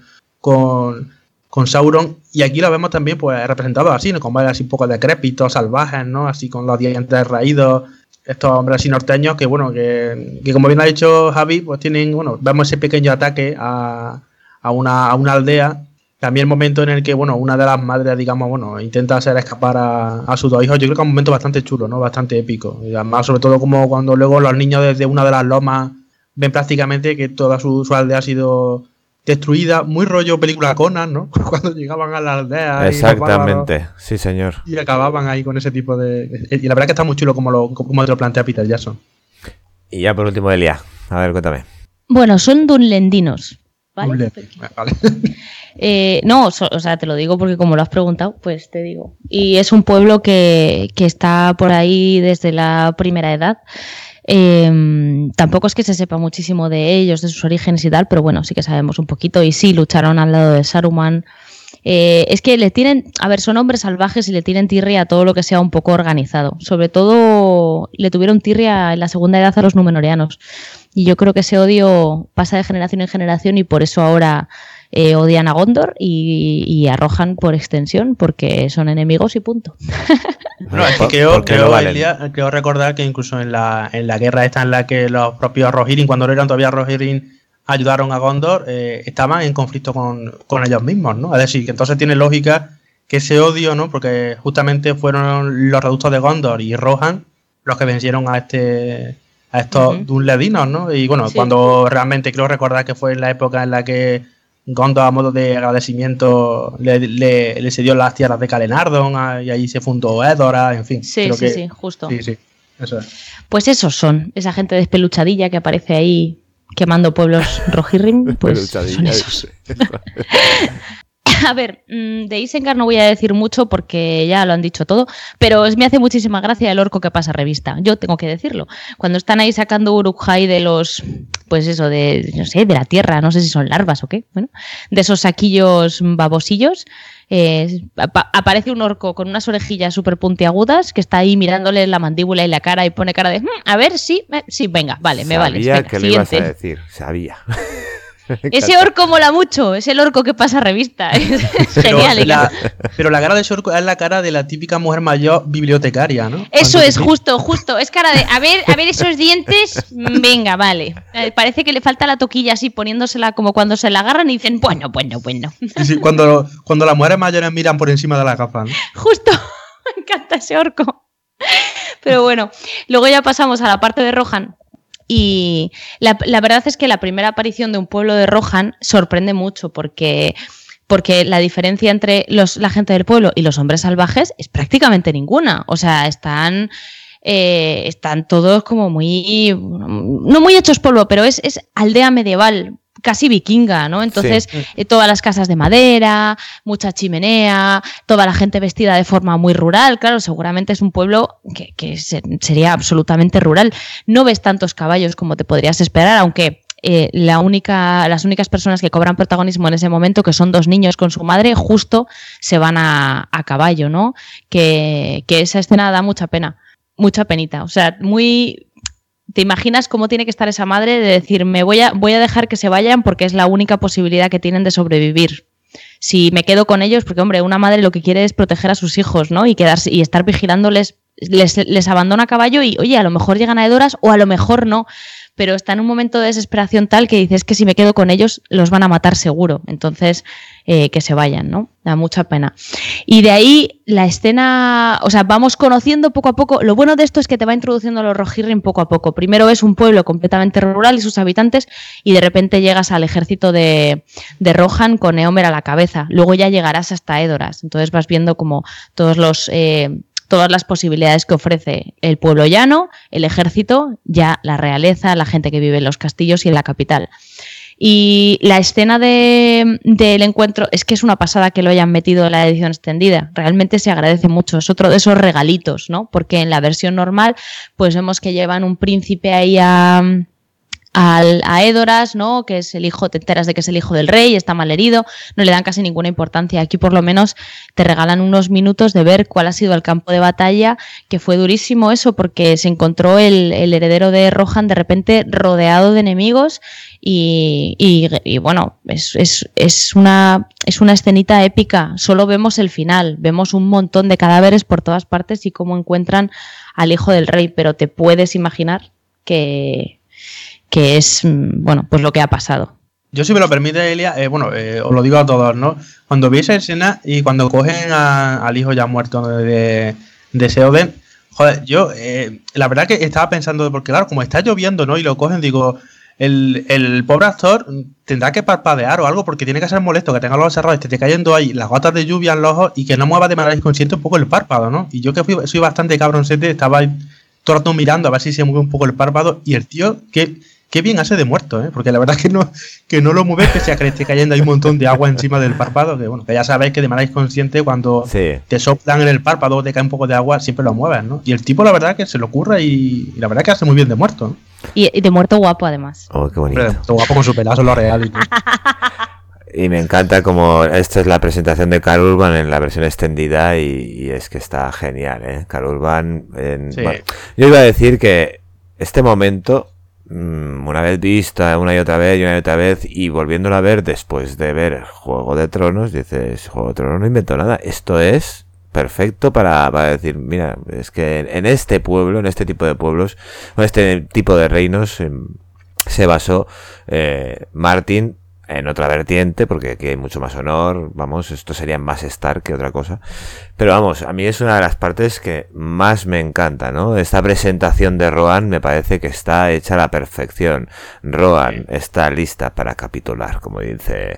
Con Sauron, y aquí lo vemos también pues representado así, ¿no? Con varios así un poco decrépitos, salvajes, ¿no? Así con los dientes raídos, estos hombres así norteños que como bien ha dicho Javi, pues tienen, vemos ese pequeño ataque a una aldea. También el momento en el que, una de las madres, digamos, intenta hacer escapar a sus dos hijos. Yo creo que es un momento bastante chulo, ¿no? Bastante épico. Y además, sobre todo como cuando luego los niños desde una de las lomas ven prácticamente que toda su aldea ha sido destruida, muy rollo película Conan, ¿no? Cuando llegaban a la aldea. Exactamente, sí señor. Y acababan ahí con ese tipo de... Y la verdad que está muy chulo como te lo plantea Peter Jackson. Y ya por último, Elia, a ver, cuéntame. Bueno, son dunlendinos. ¿vale? Vale. No, o sea, te lo digo porque como lo has preguntado, pues te digo. Y es un pueblo que está por ahí desde la primera edad. Tampoco es que se sepa muchísimo de ellos, de sus orígenes y tal, pero bueno, sí que sabemos un poquito. Y sí, lucharon al lado de Saruman. Es que le tienen, a ver, son hombres salvajes y le tienen tirria a todo lo que sea un poco organizado. Sobre todo le tuvieron tirria en la segunda edad a los Númenóreanos. Y yo creo que ese odio pasa de generación en generación y por eso ahora odian a Gondor y a Rohan por extensión, porque son enemigos y punto. Bueno, es que creo recordar que incluso en la guerra esta en la que los propios Rohirrim, cuando no eran todavía Rohirrim, ayudaron a Gondor, estaban en conflicto con ellos mismos, ¿no? Es decir, que entonces tiene lógica que ese odio, ¿no? Porque justamente fueron los reductos de Gondor y Rohan los que vencieron a estos Dunledinos, ¿no? Y bueno, sí, cuando realmente creo recordar que fue en la época en la que Gondor, a modo de agradecimiento, le cedió las tierras de Calenardon y ahí se fundó Edoras, en fin. Sí, sí, justo. Sí, eso es. Pues esos son, esa gente despeluchadilla que aparece ahí quemando pueblos Rohirrim, pues son esos. A ver, de Isengard no voy a decir mucho porque ya lo han dicho todo, pero me hace muchísima gracia el orco que pasa revista. Yo tengo que decirlo. Cuando están ahí sacando Uruk-hai de los, pues eso, de, no sé, de la tierra, no sé si son larvas o qué, bueno, de esos saquillos babosillos, aparece un orco con unas orejillas súper puntiagudas que está ahí mirándole la mandíbula y la cara y pone cara de, a ver, sí, venga, vale, me vale. Sabía que le ibas a decir, sabía. Ese orco mola mucho, es el orco que pasa revista. Es genial. Pero la cara de ese orco es la cara de la típica mujer mayor bibliotecaria, ¿no? Eso es, justo. Es cara de, a ver esos dientes, venga, vale. Parece que le falta la toquilla así, poniéndosela como cuando se la agarran y dicen, bueno. Sí, cuando las mujeres mayores miran por encima de la gafa, ¿no? Justo, me encanta ese orco. Pero bueno, luego ya pasamos a la parte de Rohan. Y la verdad es que la primera aparición de un pueblo de Rohan sorprende mucho porque la diferencia entre la gente del pueblo y los hombres salvajes es prácticamente ninguna. O sea, están todos como muy, no muy hechos polvo, pero es aldea medieval, casi vikinga, ¿no? Entonces, sí. Todas las casas de madera, mucha chimenea, toda la gente vestida de forma muy rural. Claro, seguramente es un pueblo que sería absolutamente rural. No ves tantos caballos como te podrías esperar, aunque las únicas personas que cobran protagonismo en ese momento, que son dos niños con su madre, justo se van a caballo, ¿no? Que esa escena da mucha pena, mucha penita. O sea, ¿te imaginas cómo tiene que estar esa madre de decir, voy a dejar que se vayan porque es la única posibilidad que tienen de sobrevivir? Si me quedo con ellos, porque hombre, una madre lo que quiere es proteger a sus hijos, ¿no? Y estar vigilándoles, les abandona a caballo y, oye, a lo mejor llegan a Edoras o a lo mejor no, pero está en un momento de desesperación tal que dices que si me quedo con ellos los van a matar seguro. Entonces, que se vayan, ¿no? Da mucha pena. Y de ahí la escena, o sea, vamos conociendo poco a poco. Lo bueno de esto es que te va introduciendo a los Rohirrim poco a poco. Primero es un pueblo completamente rural y sus habitantes y de repente llegas al ejército de Rohan con Éomer a la cabeza. Luego ya llegarás hasta Edoras. Entonces vas viendo como todas las posibilidades que ofrece el pueblo llano, el ejército, ya la realeza, la gente que vive en los castillos y en la capital. Y la escena del encuentro es que es una pasada que lo hayan metido en la edición extendida. Realmente se agradece mucho. Es otro de esos regalitos, ¿no? Porque en la versión normal pues vemos que llevan un príncipe ahí a Edoras, ¿no? Que es el hijo, te enteras de que es el hijo del rey, está mal herido, no le dan casi ninguna importancia. Aquí por lo menos te regalan unos minutos de ver cuál ha sido el campo de batalla, que fue durísimo eso, porque se encontró el heredero de Rohan de repente rodeado de enemigos y bueno, es una escenita épica. Solo vemos el final, vemos un montón de cadáveres por todas partes y cómo encuentran al hijo del rey, pero te puedes imaginar que es, bueno, pues lo que ha pasado. Yo, si me lo permite, Elia, os lo digo a todos, ¿no? Cuando vi esa escena y cuando cogen al hijo ya muerto de Theoden, joder, yo la verdad que estaba pensando, porque claro, como está lloviendo, ¿no? Y lo cogen, digo, el pobre actor tendrá que parpadear o algo, porque tiene que ser molesto que tenga los ojos cerrados, te cayendo ahí las gotas de lluvia en los ojos y que no mueva de manera inconsciente un poco el párpado, ¿no? Y yo que soy bastante cabroncete, estaba ahí todo el rato mirando a ver si se mueve un poco el párpado y el tío, ¿qué qué bien hace de muerto, porque la verdad es que no lo mueve, pese a que le esté cayendo ahí un montón de agua encima del párpado, que bueno, que ya sabéis que de manera inconsciente cuando te soplan en el párpado o te cae un poco de agua, siempre lo mueves, ¿no? Y el tipo la verdad que se le ocurre y la verdad que hace muy bien de muerto, ¿no? Y de muerto guapo además. Oh, qué bonito. De muerto guapo con su pelazo, lo real y todo. Y me encanta como esta es la presentación de Karl Urban en la versión extendida y es que está genial, ¿eh? Karl Urban bueno, yo iba a decir que este momento, una vez vista una y otra vez y volviéndolo a ver después de ver Juego de Tronos, dices, Juego de Tronos no inventó nada, esto es perfecto para decir, mira, es que en este pueblo, en este tipo de pueblos, en este tipo de reinos se basó Martin en otra vertiente, porque aquí hay mucho más honor, vamos, esto sería más Stark que otra cosa, pero vamos, a mí es una de las partes que más me encanta, ¿no? Esta presentación de Rohan me parece que está hecha a la perfección. Rohan está lista para capitular, como dice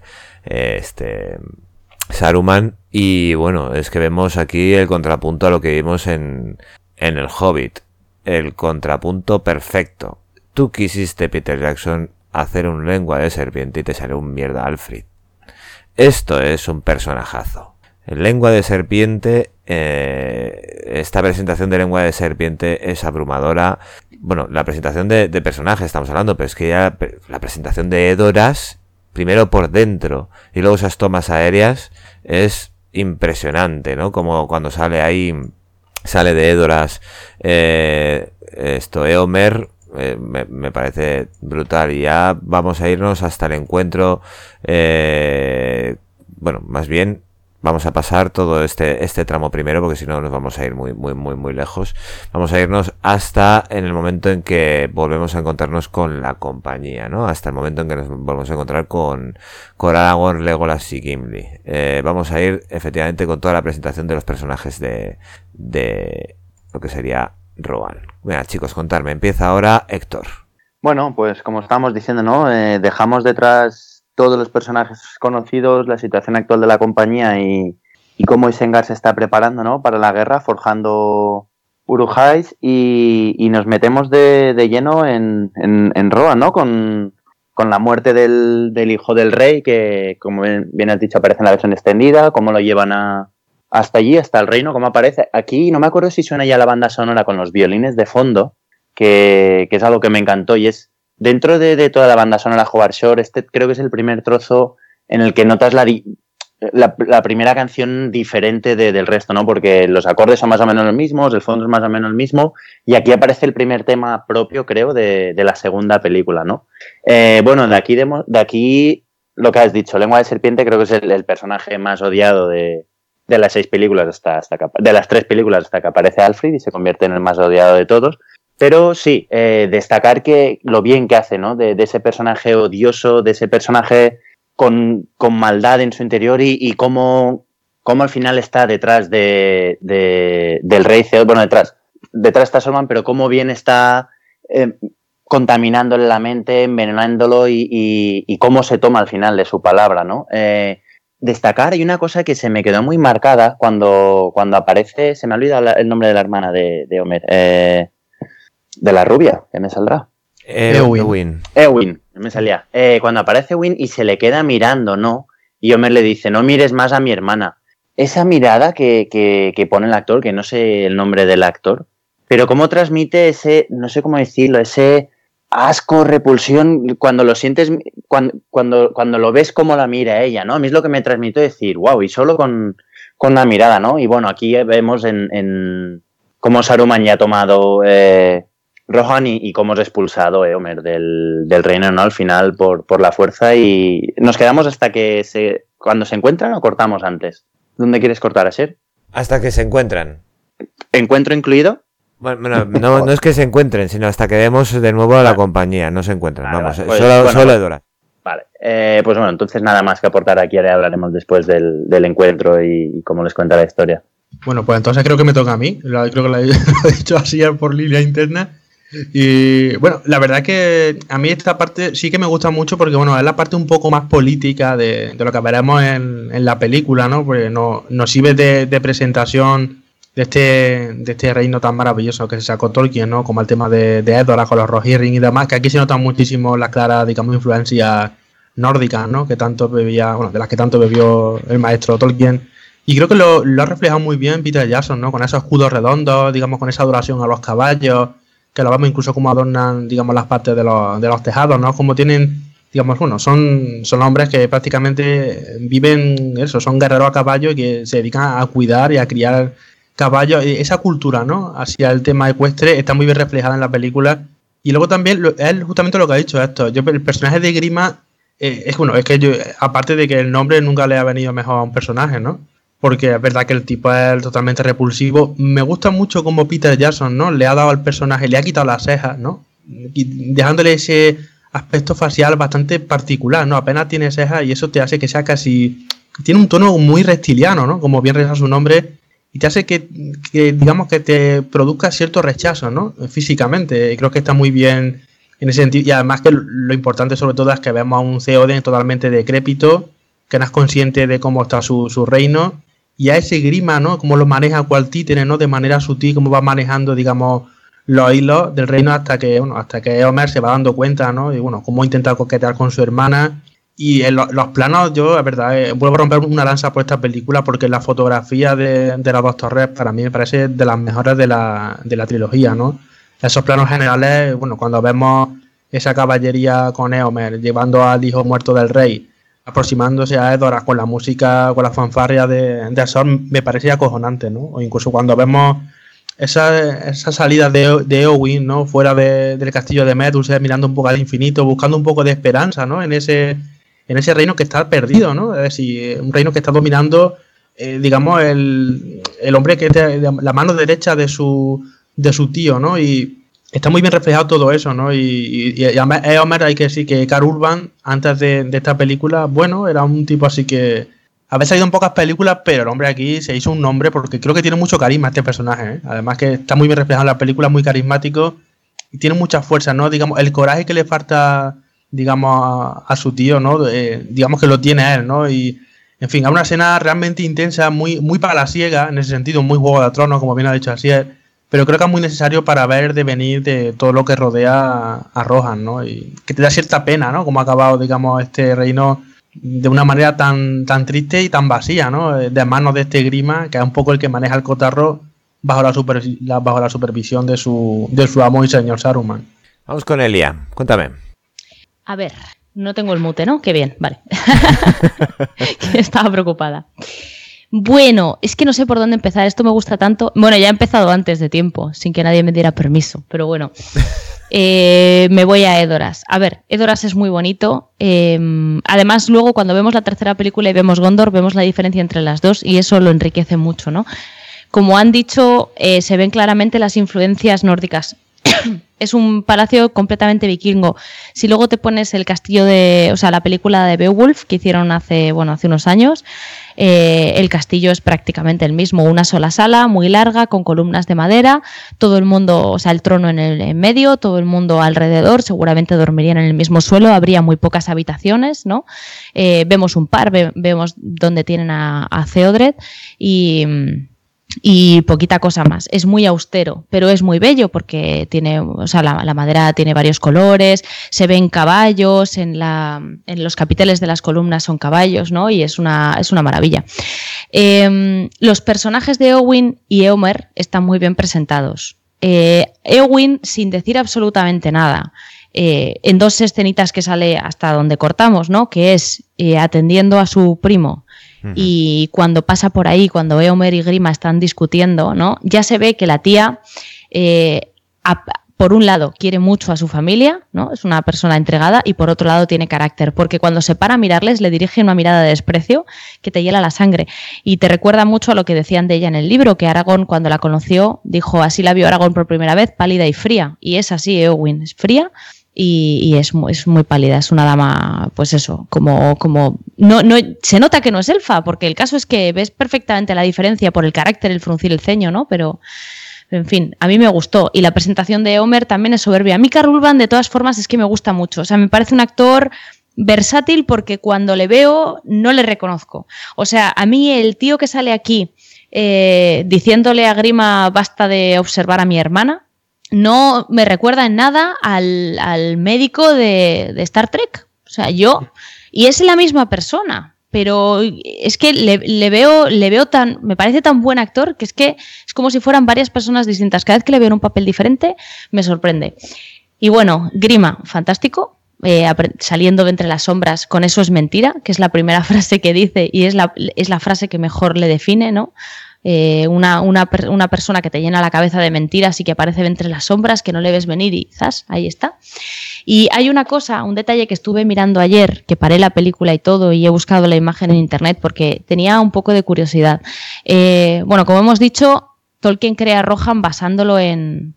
Saruman, y bueno, es que vemos aquí el contrapunto a lo que vimos en el Hobbit, el contrapunto perfecto. Tú quisiste, Peter Jackson, hacer un lengua de serpiente y te sale un mierda Alfred. Esto es un personajazo. El lengua de serpiente, esta presentación de lengua de serpiente es abrumadora. Bueno, la presentación de personajes estamos hablando, pero es que ya la presentación de Edoras, primero por dentro y luego esas tomas aéreas, es impresionante, ¿no? Como cuando sale de Edoras Eomer. Me parece brutal y ya vamos a irnos hasta el encuentro, bueno, más bien vamos a pasar todo este tramo primero porque si no nos vamos a ir muy lejos. Vamos a irnos hasta en el momento en que volvemos a encontrarnos con la compañía, ¿no? Hasta el momento en que nos volvemos a encontrar con Aragorn, Legolas y Gimli. Vamos a ir efectivamente con toda la presentación de los personajes de lo que sería Rohan. Venga, chicos, contadme. Empieza ahora Héctor. Bueno, pues como estábamos diciendo, ¿no? Dejamos detrás todos los personajes conocidos, la situación actual de la compañía y cómo Isengard se está preparando, ¿no? Para la guerra, forjando Uruk-hais y nos metemos de lleno en Rohan, ¿no? Con la muerte del hijo del rey, que como bien has dicho aparece en la versión extendida, cómo lo llevan hasta allí, hasta el reino, como aparece. Aquí no me acuerdo si suena ya la banda sonora con los violines de fondo, que es algo que me encantó y es dentro de toda la banda sonora Howard Shore, creo que es el primer trozo en el que notas la primera canción diferente del resto, ¿no? Porque los acordes son más o menos los mismos, el fondo es más o menos el mismo y aquí aparece el primer tema propio, creo, de la segunda película, ¿no? Bueno, de aquí lo que has dicho, Lengua de Serpiente creo que es el personaje más odiado de las 6 películas de las 3 películas hasta que aparece Alfred y se convierte en el más odiado de todos. Pero sí, destacar que lo bien que hace, ¿no? De ese personaje odioso, de ese personaje con maldad en su interior y cómo al final está detrás del rey Theoden. Bueno, detrás está Saruman, pero cómo bien está contaminándole la mente, envenenándolo y cómo se toma al final de su palabra, ¿no? Destacar, hay una cosa que se me quedó muy marcada cuando aparece, se me ha olvidado el nombre de la hermana de Homer, de la rubia, que me saldrá. Eowyn, me salía. Cuando aparece Eowyn y se le queda mirando, ¿no? Y Homer le dice, no mires más a mi hermana. Esa mirada que pone el actor, que no sé el nombre del actor, pero cómo transmite ese, no sé cómo decirlo, ese asco, repulsión, cuando lo sientes, cuando lo ves cómo la mira ella, ¿no? A mí es lo que me transmitió decir, wow, y solo con la mirada, ¿no? Y bueno, aquí vemos en cómo Saruman ya ha tomado Rohan y cómo es expulsado Homer del reino, ¿no? Al final por la fuerza y nos quedamos hasta que cuando se encuentran o cortamos antes. ¿Dónde quieres cortar, Asher? Hasta que se encuentran. ¿Encuentro incluido? Bueno, no es que se encuentren, sino hasta que vemos de nuevo a la compañía. No se encuentran, vale, vamos, pues, solo Edoras. Vale, pues bueno, entonces nada más que aportar aquí, ahora hablaremos después del encuentro y cómo les cuenta la historia. Bueno, pues entonces creo que me toca a mí, creo que lo he dicho así por línea interna. Y bueno, la verdad que a mí esta parte sí que me gusta mucho porque bueno, es la parte un poco más política de lo que veremos en la película, ¿no? Porque nos sirve de presentación este reino tan maravilloso que se sacó Tolkien, ¿no? Como el tema de Edoras con los Rohirrim y demás, que aquí se notan muchísimo las claras, digamos, influencias nórdicas, ¿no? Que tanto bebía, bueno, de las que tanto bebió el maestro Tolkien. Y creo que lo ha reflejado muy bien Peter Jackson, ¿no? Con esos escudos redondos, digamos, con esa adoración a los caballos, que lo vemos incluso como adornan, digamos, las partes de los tejados, ¿no? Como tienen, digamos, bueno, son hombres que prácticamente viven eso, son guerreros a caballo y que se dedican a cuidar y a criar caballos. Esa cultura, ¿no? Hacia el tema ecuestre está muy bien reflejada en la película. Y luego también, es justamente lo que ha dicho esto. El personaje de Grima, es que yo, aparte de que el nombre nunca le ha venido mejor a un personaje, ¿no? Porque es verdad que el tipo es totalmente repulsivo. Me gusta mucho como Peter Jackson, ¿no? Le ha dado al personaje, le ha quitado las cejas, ¿no? Y dejándole ese aspecto facial bastante particular, ¿no? Apenas tiene cejas y eso te hace que sea casi... Tiene un tono muy reptiliano, ¿no? Como bien reza su nombre. Y te hace que digamos, que te produzca cierto rechazo, ¿no? Físicamente. Creo que está muy bien en ese sentido. Y además que lo importante sobre todo es que vemos a un Theoden totalmente decrépito, que no es consciente de cómo está su reino. Y a ese Grima, ¿no? Cómo lo maneja cual títere, ¿no? De manera sutil, cómo va manejando, digamos, los hilos del reino hasta que Éomer se va dando cuenta, ¿no? Y bueno, cómo intenta coquetear con su hermana. Y en los planos, yo, la verdad, vuelvo a romper una lanza por esta película porque la fotografía de las dos torres para mí me parece de las mejores de la trilogía, ¿no? Esos planos generales, bueno, cuando vemos esa caballería con Éomer llevando al hijo muerto del rey, aproximándose a Edoras con la música, con la fanfarria de Azor, me parece acojonante, ¿no? O incluso cuando vemos esa salida de Eowyn, ¿no? Fuera del castillo de Medusé, mirando un poco al infinito, buscando un poco de esperanza, ¿no? En ese reino que está perdido, ¿no? Es decir, un reino que está dominando, digamos, el hombre que es la mano derecha de su tío, ¿no? Y está muy bien reflejado todo eso, ¿no? Y Éomer, hay que decir que Karl Urban, antes de esta película, bueno, era un tipo así que había salido en pocas películas, pero el hombre aquí se hizo un nombre porque creo que tiene mucho carisma este personaje, ¿eh? Además que está muy bien reflejado en la película, muy carismático y tiene mucha fuerza, ¿no? Digamos, el coraje que le falta, digamos, a su tío, ¿no? Digamos que lo tiene él, ¿no? Y, en fin, es una escena realmente intensa, muy, muy palaciega, en ese sentido, muy Juego de Tronos, como bien ha dicho Asier. Pero creo que es muy necesario para ver el devenir de todo lo que rodea a Rohan, ¿no? Y que te da cierta pena, ¿no? Como ha acabado, digamos, este reino de una manera tan triste y tan vacía, ¿no? De manos de este Grima, que es un poco el que maneja el cotarro bajo la supervisión de su amo y señor Saruman. Vamos con Elia, cuéntame. A ver, no tengo el mute, ¿no? Qué bien, vale. Estaba preocupada. Bueno, es que no sé por dónde empezar, esto me gusta tanto. Bueno, ya he empezado antes de tiempo, sin que nadie me diera permiso, pero bueno. Me voy a Edoras. A ver, Edoras es muy bonito. Además, luego cuando vemos la tercera película y vemos Gondor, vemos la diferencia entre las dos y eso lo enriquece mucho, ¿no? Como han dicho, se ven claramente las influencias nórdicas. Es un palacio completamente vikingo. Si luego te pones el castillo la película de Beowulf que hicieron hace unos años, el castillo es prácticamente el mismo, una sola sala muy larga con columnas de madera, todo el mundo, o sea, el trono en medio, todo el mundo alrededor, seguramente dormirían en el mismo suelo, habría muy pocas habitaciones, ¿no? Vemos un par, vemos donde tienen a Theodred y poquita cosa más. Es muy austero, pero es muy bello porque tiene, o sea, la madera tiene varios colores, se ven caballos, en los capiteles de las columnas son caballos, ¿no? Y es una maravilla. Los personajes de Éowyn y Éomer están muy bien presentados. Éowyn, sin decir absolutamente nada, en dos escenitas que sale hasta donde cortamos, ¿no? Que es atendiendo a su primo. Y cuando pasa por ahí, cuando Éomer y Grima están discutiendo, ¿no? Ya se ve que la tía, por un lado, quiere mucho a su familia, ¿no? Es una persona entregada y por otro lado tiene carácter, porque cuando se para a mirarles le dirige una mirada de desprecio que te hiela la sangre y te recuerda mucho a lo que decían de ella en el libro, que Aragorn cuando la conoció dijo, así la vio Aragorn por primera vez, pálida y fría, y es así Éowyn, es fría. Y es muy pálida, es una dama, pues eso, como no se nota que no es elfa, porque el caso es que ves perfectamente la diferencia por el carácter, el fruncir el ceño, ¿no? Pero, en fin, a mí me gustó. Y la presentación de Éomer también es soberbia. A mí Karl Urban, de todas formas, es que me gusta mucho. O sea, me parece un actor versátil porque cuando le veo no le reconozco. O sea, a mí el tío que sale aquí, diciéndole a Grima basta de observar a mi hermana. No me recuerda en nada al médico de Star Trek. O sea, y es la misma persona, pero es que le veo tan, me parece tan buen actor que es como si fueran varias personas distintas. Cada vez que le veo en un papel diferente, me sorprende. Y bueno, Grima, fantástico. Saliendo de entre las sombras, con eso es mentira, que es la primera frase que dice y es la frase que mejor le define, ¿no? Una persona que te llena la cabeza de mentiras y que aparece de entre las sombras, que no le ves venir y ¡zas! Ahí está. Y hay un detalle que estuve mirando ayer, que paré la película y todo y he buscado la imagen en internet porque tenía un poco de curiosidad. Bueno, como hemos dicho, Tolkien crea Rohan basándolo en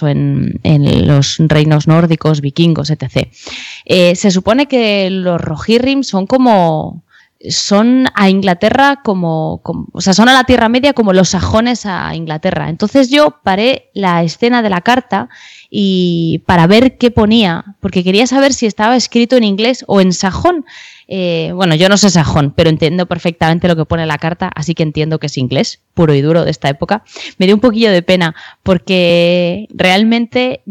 los reinos nórdicos, vikingos, etc. Se supone que los Rohirrim son a Inglaterra o sea, son a la Tierra Media como los sajones a Inglaterra. Entonces yo paré la escena de la carta y para ver qué ponía, porque quería saber si estaba escrito en inglés o en sajón. Bueno, yo no sé sajón, pero entiendo perfectamente lo que pone la carta, así que entiendo que es inglés, puro y duro de esta época. Me dio un poquillo de pena porque realmente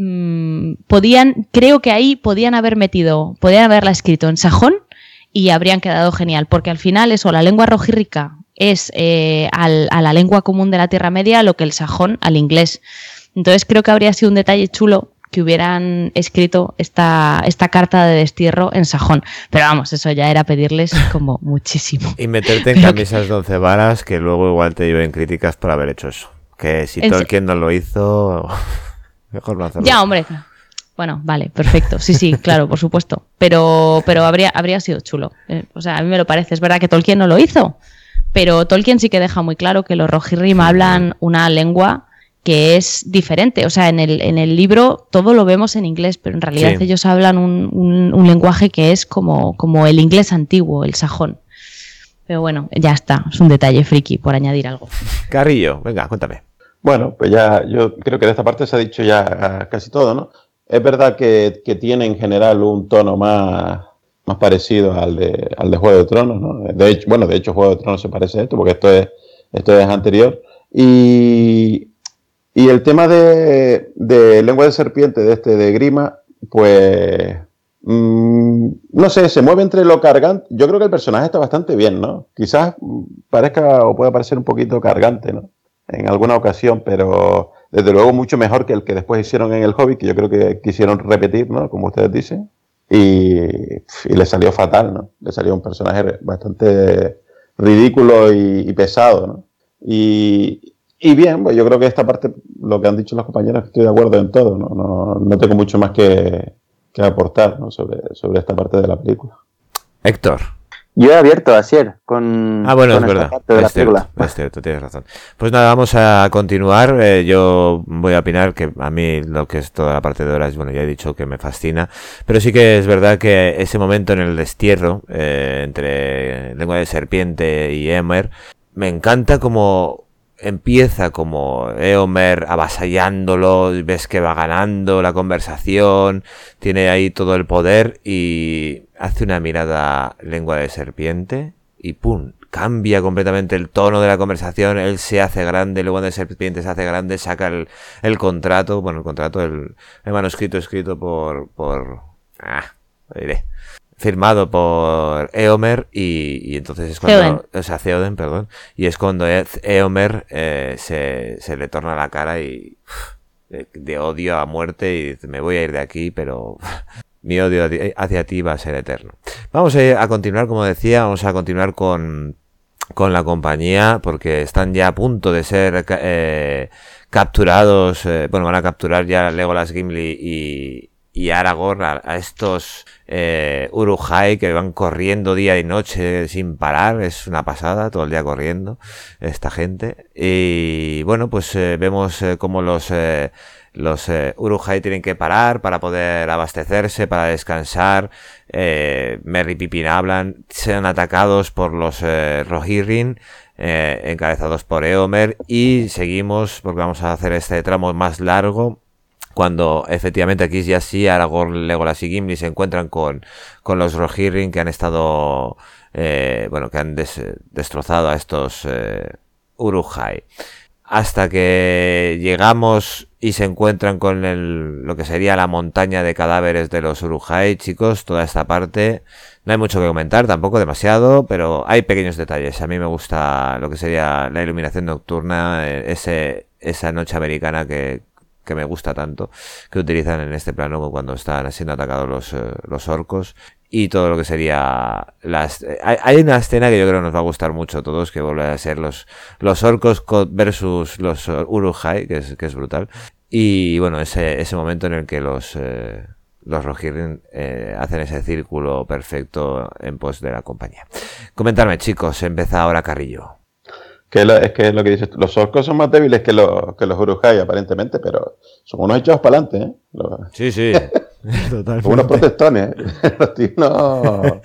creo que ahí podían haberla escrito en sajón y habrían quedado genial, porque al final la lengua rohirrica es a la lengua común de la Tierra Media lo que el sajón al inglés. Entonces creo que habría sido un detalle chulo que hubieran escrito esta carta de destierro en sajón. Pero vamos, eso ya era pedirles como muchísimo. Y meterte en camisas de 11 varas, que luego igual te lleven críticas por haber hecho eso. Que si Tolkien no lo hizo, mejor no hacerlo. Ya, hombre. Bueno, vale, perfecto. Sí, claro, por supuesto. Pero habría sido chulo. O sea, a mí me lo parece. Es verdad que Tolkien no lo hizo, pero Tolkien sí que deja muy claro que los Rohirrim hablan una lengua que es diferente. O sea, en el libro todo lo vemos en inglés, pero en realidad ellos hablan un lenguaje que es como el inglés antiguo, el sajón. Pero bueno, ya está. Es un detalle friki por añadir algo. Carrillo, venga, cuéntame. Bueno, pues ya yo creo que de esta parte se ha dicho ya casi todo, ¿no? Es verdad que tiene en general un tono más parecido al de Juego de Tronos, ¿no? De hecho Juego de Tronos se parece a esto, porque esto es anterior. Y el tema de lengua de serpiente de Grima, pues no sé, se mueve entre lo cargante. Yo creo que el personaje está bastante bien, ¿no? Quizás parezca o pueda parecer un poquito cargante, ¿no? En alguna ocasión, pero desde luego mucho mejor que el que después hicieron en El Hobbit, que yo creo que quisieron repetir, ¿no? Como ustedes dicen, y le salió fatal, ¿no? Le salió un personaje bastante ridículo y pesado, ¿no? Y bien, pues yo creo que esta parte, lo que han dicho los compañeros, estoy de acuerdo en todo, no tengo mucho más que aportar, ¿no? sobre esta parte de la película. Héctor. Yo he abierto Asier con bueno, con es verdad, parte de la película. es cierto, tienes razón. Pues nada, vamos a continuar. Yo voy a opinar que a mí lo que es toda la parte de horas, bueno, ya he dicho que me fascina, pero sí que es verdad que ese momento en el destierro entre lengua de serpiente y Éomer, me encanta como empieza como Éomer avasallándolo, ves que va ganando la conversación, tiene ahí todo el poder y hace una mirada lengua de serpiente y ¡pum! Cambia completamente el tono de la conversación, él se hace grande, lengua de serpiente se hace grande, saca el contrato, el manuscrito escrito firmado por Éomer y entonces es cuando Theoden, perdón, y es cuando Éomer se le torna la cara y de odio a muerte y dice, me voy a ir de aquí, pero mi odio hacia ti va a ser eterno. Vamos a continuar, como decía, vamos a continuar con la compañía porque están ya a punto de ser capturados, van a capturar ya Legolas, Gimli y Aragorn a estos Uruk-hai que van corriendo día y noche sin parar. Es una pasada, todo el día corriendo esta gente. Y bueno, pues vemos como los Uruk-hai tienen que parar para poder abastecerse, para descansar. Merry y Pippin hablan, sean atacados por los Rohirrim, encabezados por Éomer, y seguimos porque vamos a hacer este tramo más largo cuando efectivamente aquí ya sí Aragorn, Legolas y Gimli se encuentran con los Rohirrim que han estado que han destrozado a estos Uruk-hai. Hasta que llegamos y se encuentran con lo que sería la montaña de cadáveres de los Uruk-hai, chicos, toda esta parte no hay mucho que comentar, tampoco demasiado, pero hay pequeños detalles. A mí me gusta lo que sería la iluminación nocturna, esa noche americana que me gusta tanto, que utilizan en este plano cuando están siendo atacados los orcos, y todo lo que sería hay una escena que yo creo que nos va a gustar mucho a todos, que vuelve a ser los orcos versus los Uruk-hai, que es brutal, y bueno, ese momento en el que los Rohirrim hacen ese círculo perfecto en pos de la compañía. Comentadme, chicos, empieza ahora Carrillo. Es que lo que dices, los orcos son más débiles que los Uruk-hai, aparentemente, pero son unos echados para adelante, ¿eh? Sí, totalmente. Unos protestones, los tíos no...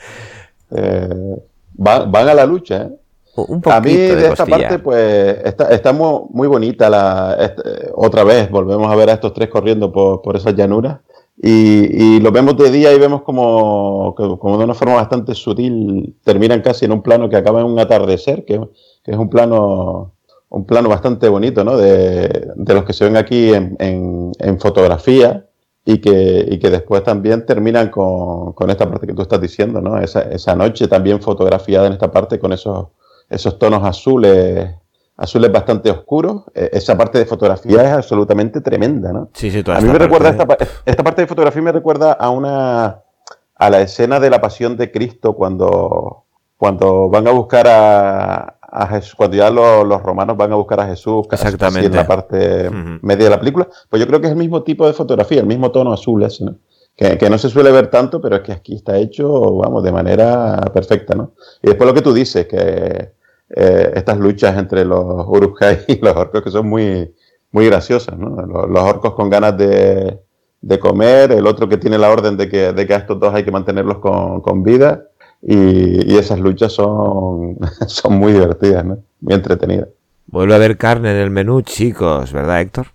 van a la lucha, ¿eh? Un poquito a mí de esta costilla. parte, pues, está muy bonita otra vez, volvemos a ver a estos tres corriendo por esas llanuras. Y lo vemos de día y vemos como de una forma bastante sutil terminan casi en un plano que acaba en un atardecer, que es un plano bastante bonito, ¿no? De los que se ven aquí en fotografía y que después también terminan con esta parte que tú estás diciendo, ¿no? Esa noche también fotografiada en esta parte con esos tonos azules bastante oscuros. Esa parte de fotografía es absolutamente tremenda, ¿no? Sí, a mí me recuerda esta parte de fotografía me recuerda a la escena de la Pasión de Cristo cuando van a buscar a Jesús, cuando ya los romanos van a buscar a Jesús, exactamente, en la parte media de la película. Pues yo creo que es el mismo tipo de fotografía, el mismo tono azul ese, ¿no? Que no se suele ver tanto, pero es que aquí está hecho, vamos, de manera perfecta, ¿no? Y después lo que tú dices, que estas luchas entre los Uruk-hai y los orcos, que son muy, muy graciosas, ¿no? Los orcos con ganas de comer, el otro que tiene la orden de que a estos dos hay que mantenerlos con vida, y esas luchas son muy divertidas, ¿no? Muy entretenidas. Vuelve a haber carne en el menú, chicos, ¿verdad, Héctor?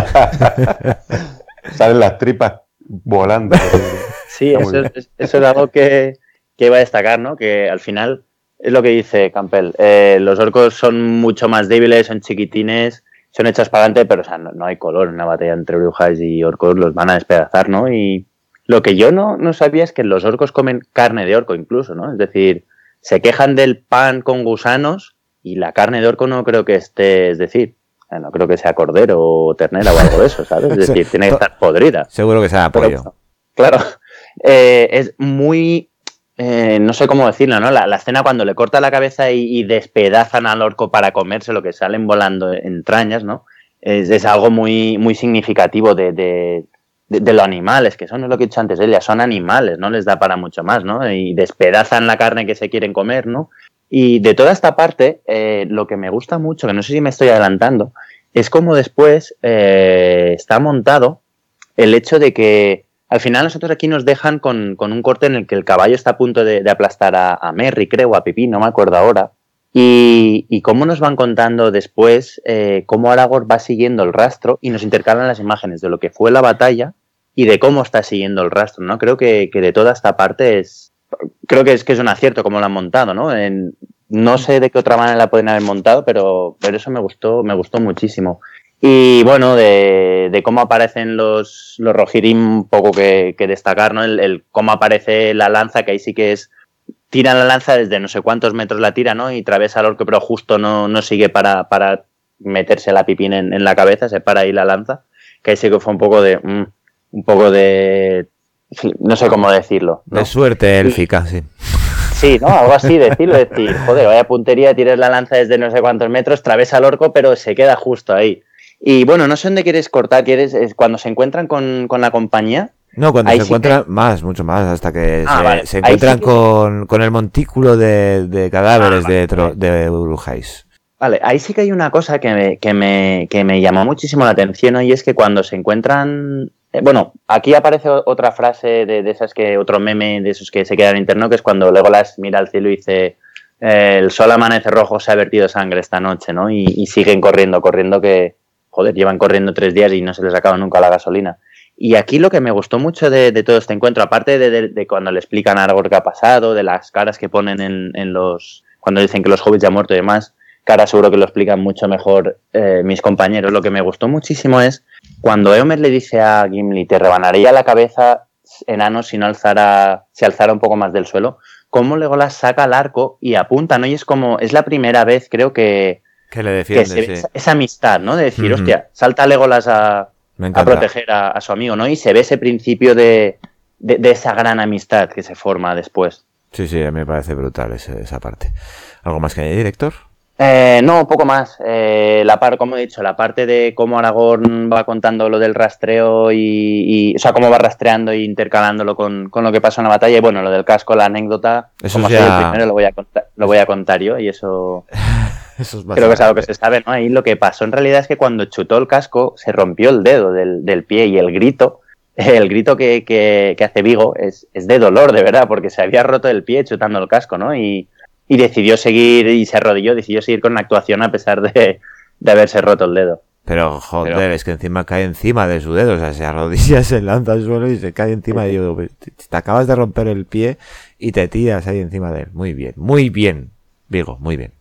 Salen las tripas volando. Sí, eso es algo que iba a destacar, ¿no? Que al final es lo que dice Campbell. Los orcos son mucho más débiles, son chiquitines, son hechos para adelante, pero o sea, no hay color en una batalla entre Uruk-hai y orcos, los van a despedazar, ¿no? Y lo que yo no sabía es que los orcos comen carne de orco incluso, ¿no? Es decir, se quejan del pan con gusanos y la carne de orco no creo que esté, es decir, no creo que sea cordero o ternera o algo de eso, ¿sabes? Es decir, tiene que estar podrida. Seguro que sea pollo. Pero, claro, es muy... no sé cómo decirlo, ¿no? La escena cuando le corta la cabeza y despedazan al orco para comerse, lo que salen volando entrañas, ¿no? Es algo muy, muy significativo de los animales, que son, es lo que he dicho antes, Elia, son animales, no les da para mucho más, ¿no? Y despedazan la carne que se quieren comer, ¿no? Y de toda esta parte, lo que me gusta mucho, que no sé si me estoy adelantando, es como después está montado el hecho de que al final nosotros aquí nos dejan con un corte en el que el caballo está a punto de aplastar a Merry, creo, a Pipí, no me acuerdo ahora. Y cómo nos van contando después cómo Aragorn va siguiendo el rastro y nos intercalan las imágenes de lo que fue la batalla y de cómo está siguiendo el rastro, ¿no? Creo que de toda esta parte creo que es un acierto cómo lo han montado, ¿no? No sé de qué otra manera la pueden haber montado, pero eso me gustó muchísimo. Y bueno, de cómo aparecen los Rohirrim, un poco que destacar, ¿no? El cómo aparece la lanza, que ahí sí que tira la lanza desde no sé cuántos metros la tira, ¿no? Y atraviesa al orco, pero justo no sigue para meterse la pipín en la cabeza, se para ahí la lanza, que ahí sí que fue un poco de no sé cómo decirlo, ¿no? De suerte élfica, sí. Sí, ¿no? Algo así, decir, joder, vaya puntería, tiras la lanza desde no sé cuántos metros, atraviesa al orco, pero se queda justo ahí. Y bueno, no sé dónde quieres cortar, es cuando se encuentran con la compañía. No, cuando ahí se encuentran mucho más, hasta que vale. se encuentran sí con el montículo de cadáveres de Uruk-hai. Vale, ahí sí que hay una cosa que me llamó muchísimo la atención, ¿no? Y es que cuando se encuentran... bueno, aquí aparece otra frase de esas otro meme de esos que se quedan en interno, que es cuando Legolas mira al cielo y dice el sol amanece rojo, se ha vertido sangre esta noche, ¿no? Y siguen corriendo que, joder, llevan corriendo 3 días y no se les acaba nunca la gasolina. Y aquí lo que me gustó mucho de todo este encuentro, aparte de cuando le explican a Aragorn qué ha pasado, de las caras que ponen en cuando dicen que los hobbits ya han muerto y demás, que ahora seguro que lo explican mucho mejor mis compañeros. Lo que me gustó muchísimo es cuando Éomer le dice a Gimli, te rebanaría la cabeza, enano, si alzara un poco más del suelo, cómo Legolas saca el arco y apunta, ¿no? Y es la primera vez, creo que le defiende, se ve esa amistad, ¿no? De decir, hostia, salta Legolas a proteger a su amigo, ¿no? Y se ve ese principio de esa gran amistad que se forma después. Sí, me parece brutal esa parte. ¿Algo más que añadir, Héctor? No, poco más. Como he dicho, la parte de cómo Aragorn va contando lo del rastreo y o sea, cómo va rastreando e intercalándolo con lo que pasó en la batalla. Y bueno, lo del casco, la anécdota, eso como ya... soy el primero, lo voy a contar yo. Y eso es creo que es algo que se sabe, ¿no? Ahí lo que pasó en realidad es que cuando chutó el casco se rompió el dedo del pie y el grito que hace Vigo es de dolor, de verdad, porque se había roto el pie chutando el casco, ¿no? Y decidió seguir, y se arrodilló, decidió seguir con la actuación a pesar de haberse roto el dedo. Pero, joder, es que encima cae encima de su dedo, o sea, se arrodilla, se lanza al suelo y se cae encima de ello. Te acabas de romper el pie y te tiras ahí encima de él. Muy bien, Vigo, muy bien.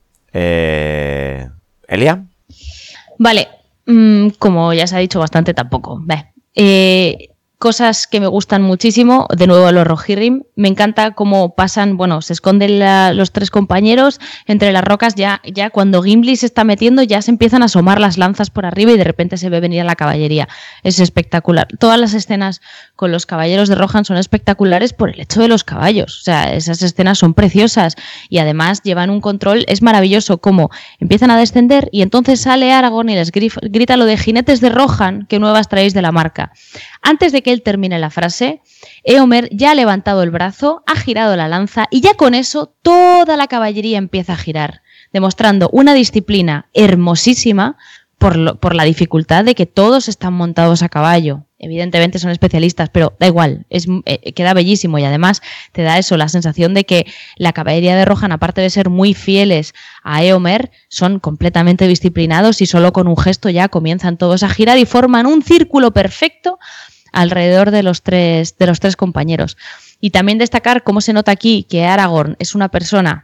¿Elia? Vale, como ya se ha dicho bastante, tampoco. Cosas que me gustan muchísimo, de nuevo los Rohirrim, me encanta cómo pasan, se esconden los tres compañeros entre las rocas, ya cuando Gimli se está metiendo ya se empiezan a asomar las lanzas por arriba y de repente se ve venir a la caballería, es espectacular. Todas las escenas con los caballeros de Rohan son espectaculares por el hecho de los caballos, o sea, esas escenas son preciosas y además llevan un control, es maravilloso cómo empiezan a descender y entonces sale Aragorn y les grita lo de jinetes de Rohan, ¿qué nuevas traéis de la marca? Antes de que él termine la frase, Éomer ya ha levantado el brazo, ha girado la lanza y ya con eso toda la caballería empieza a girar, demostrando una disciplina hermosísima por la dificultad de que todos están montados a caballo. Evidentemente son especialistas, pero da igual, queda bellísimo y además te da eso, la sensación de que la caballería de Rohan, aparte de ser muy fieles a Éomer, son completamente disciplinados y solo con un gesto ya comienzan todos a girar y forman un círculo perfecto alrededor de los tres compañeros. Y también destacar cómo se nota aquí que Aragorn es una persona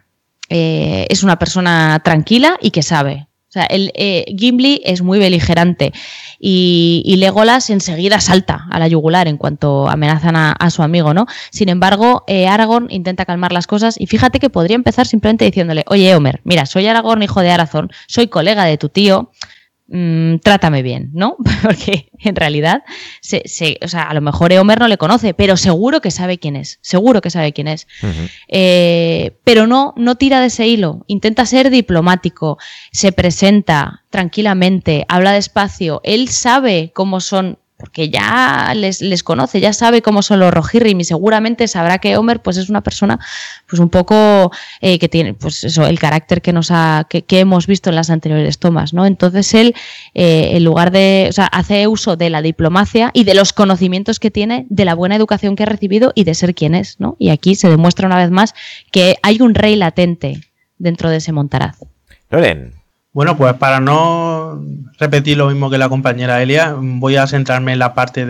tranquila y que sabe. O sea, Gimli es muy beligerante y Legolas enseguida salta a la yugular en cuanto amenazan a su amigo, ¿no? Sin embargo, Aragorn intenta calmar las cosas y fíjate que podría empezar simplemente diciéndole, oye, Éomer, mira, soy Aragorn, hijo de Arathorn, soy colega de tu tío, trátame bien, ¿no? Porque en realidad, o sea, a lo mejor Éomer no le conoce, pero seguro que sabe quién es. Uh-huh. Pero no tira de ese hilo, intenta ser diplomático, se presenta tranquilamente, habla despacio, él sabe cómo son, porque ya les conoce, ya sabe cómo son los Rohirrim y seguramente sabrá que Éomer pues es una persona pues un poco que tiene pues eso, el carácter que hemos visto en las anteriores tomas, ¿no? Entonces él en lugar de, o sea, hace uso de la diplomacia y de los conocimientos que tiene, de la buena educación que ha recibido y de ser quien es, ¿no? Y aquí se demuestra una vez más que hay un rey latente dentro de ese Montaraz. Loren. Bueno, pues para no repetir lo mismo que la compañera Elia, voy a centrarme en la parte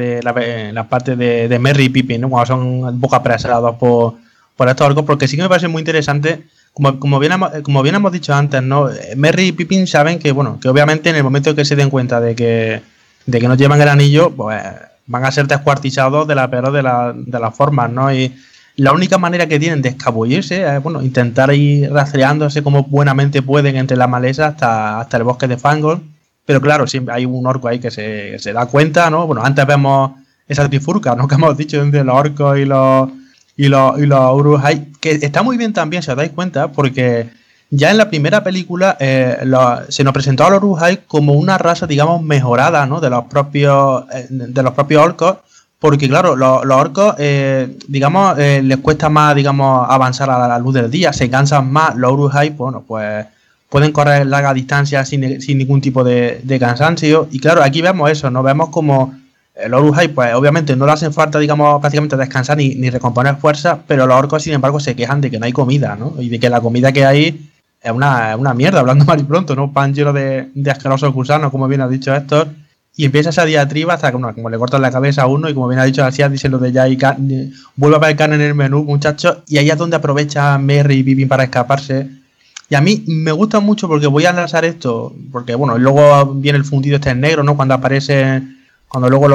de Merry y Pippin, ¿no? Cuando son un poco apresados por estos orcos, porque sí que me parece muy interesante, como bien hemos dicho antes, ¿no? Merry y Pippin saben que, bueno, que obviamente en el momento en que se den cuenta de que no llevan el anillo, pues van a ser descuartizados de la peor de las formas, ¿no? Y la única manera que tienen de escabullirse es, bueno, intentar ir rastreándose como buenamente pueden entre la maleza hasta el bosque de Fangorn. Pero claro, siempre hay un orco ahí que se da cuenta, ¿no? Bueno, antes vemos esa trifurca, ¿no? Que hemos dicho entre los orcos y los Uruk-hai, que está muy bien también, si os dais cuenta, porque ya en la primera película se nos presentó a los Uruk-hai como una raza, digamos, mejorada, ¿no? De los propios orcos. Porque claro, los orcos, digamos, les cuesta más, digamos, avanzar a la luz del día, se cansan más. Los Uruk-hai, bueno, pues pueden correr largas distancias sin ningún tipo de cansancio. Y claro, aquí vemos eso, ¿no? Vemos como los Uruk-hai, pues obviamente no le hacen falta, digamos, prácticamente descansar ni recomponer fuerza, pero los orcos, sin embargo, se quejan de que no hay comida, ¿no? Y de que la comida que hay es una mierda, hablando mal y pronto, ¿no? Pan lleno de asquerosos gusanos, como bien ha dicho Héctor. Y empieza esa diatriba hasta que, bueno, como le cortan la cabeza a uno y como bien ha dicho García, dice lo de ya hay carne, vuelve a haber carne en el menú, muchachos, y ahí es donde aprovecha Merry y Pippin para escaparse. Y Y a mí me gusta mucho porque voy a enlazar esto, porque bueno, luego viene el fundido este en negro, ¿no? Cuando aparece, cuando luego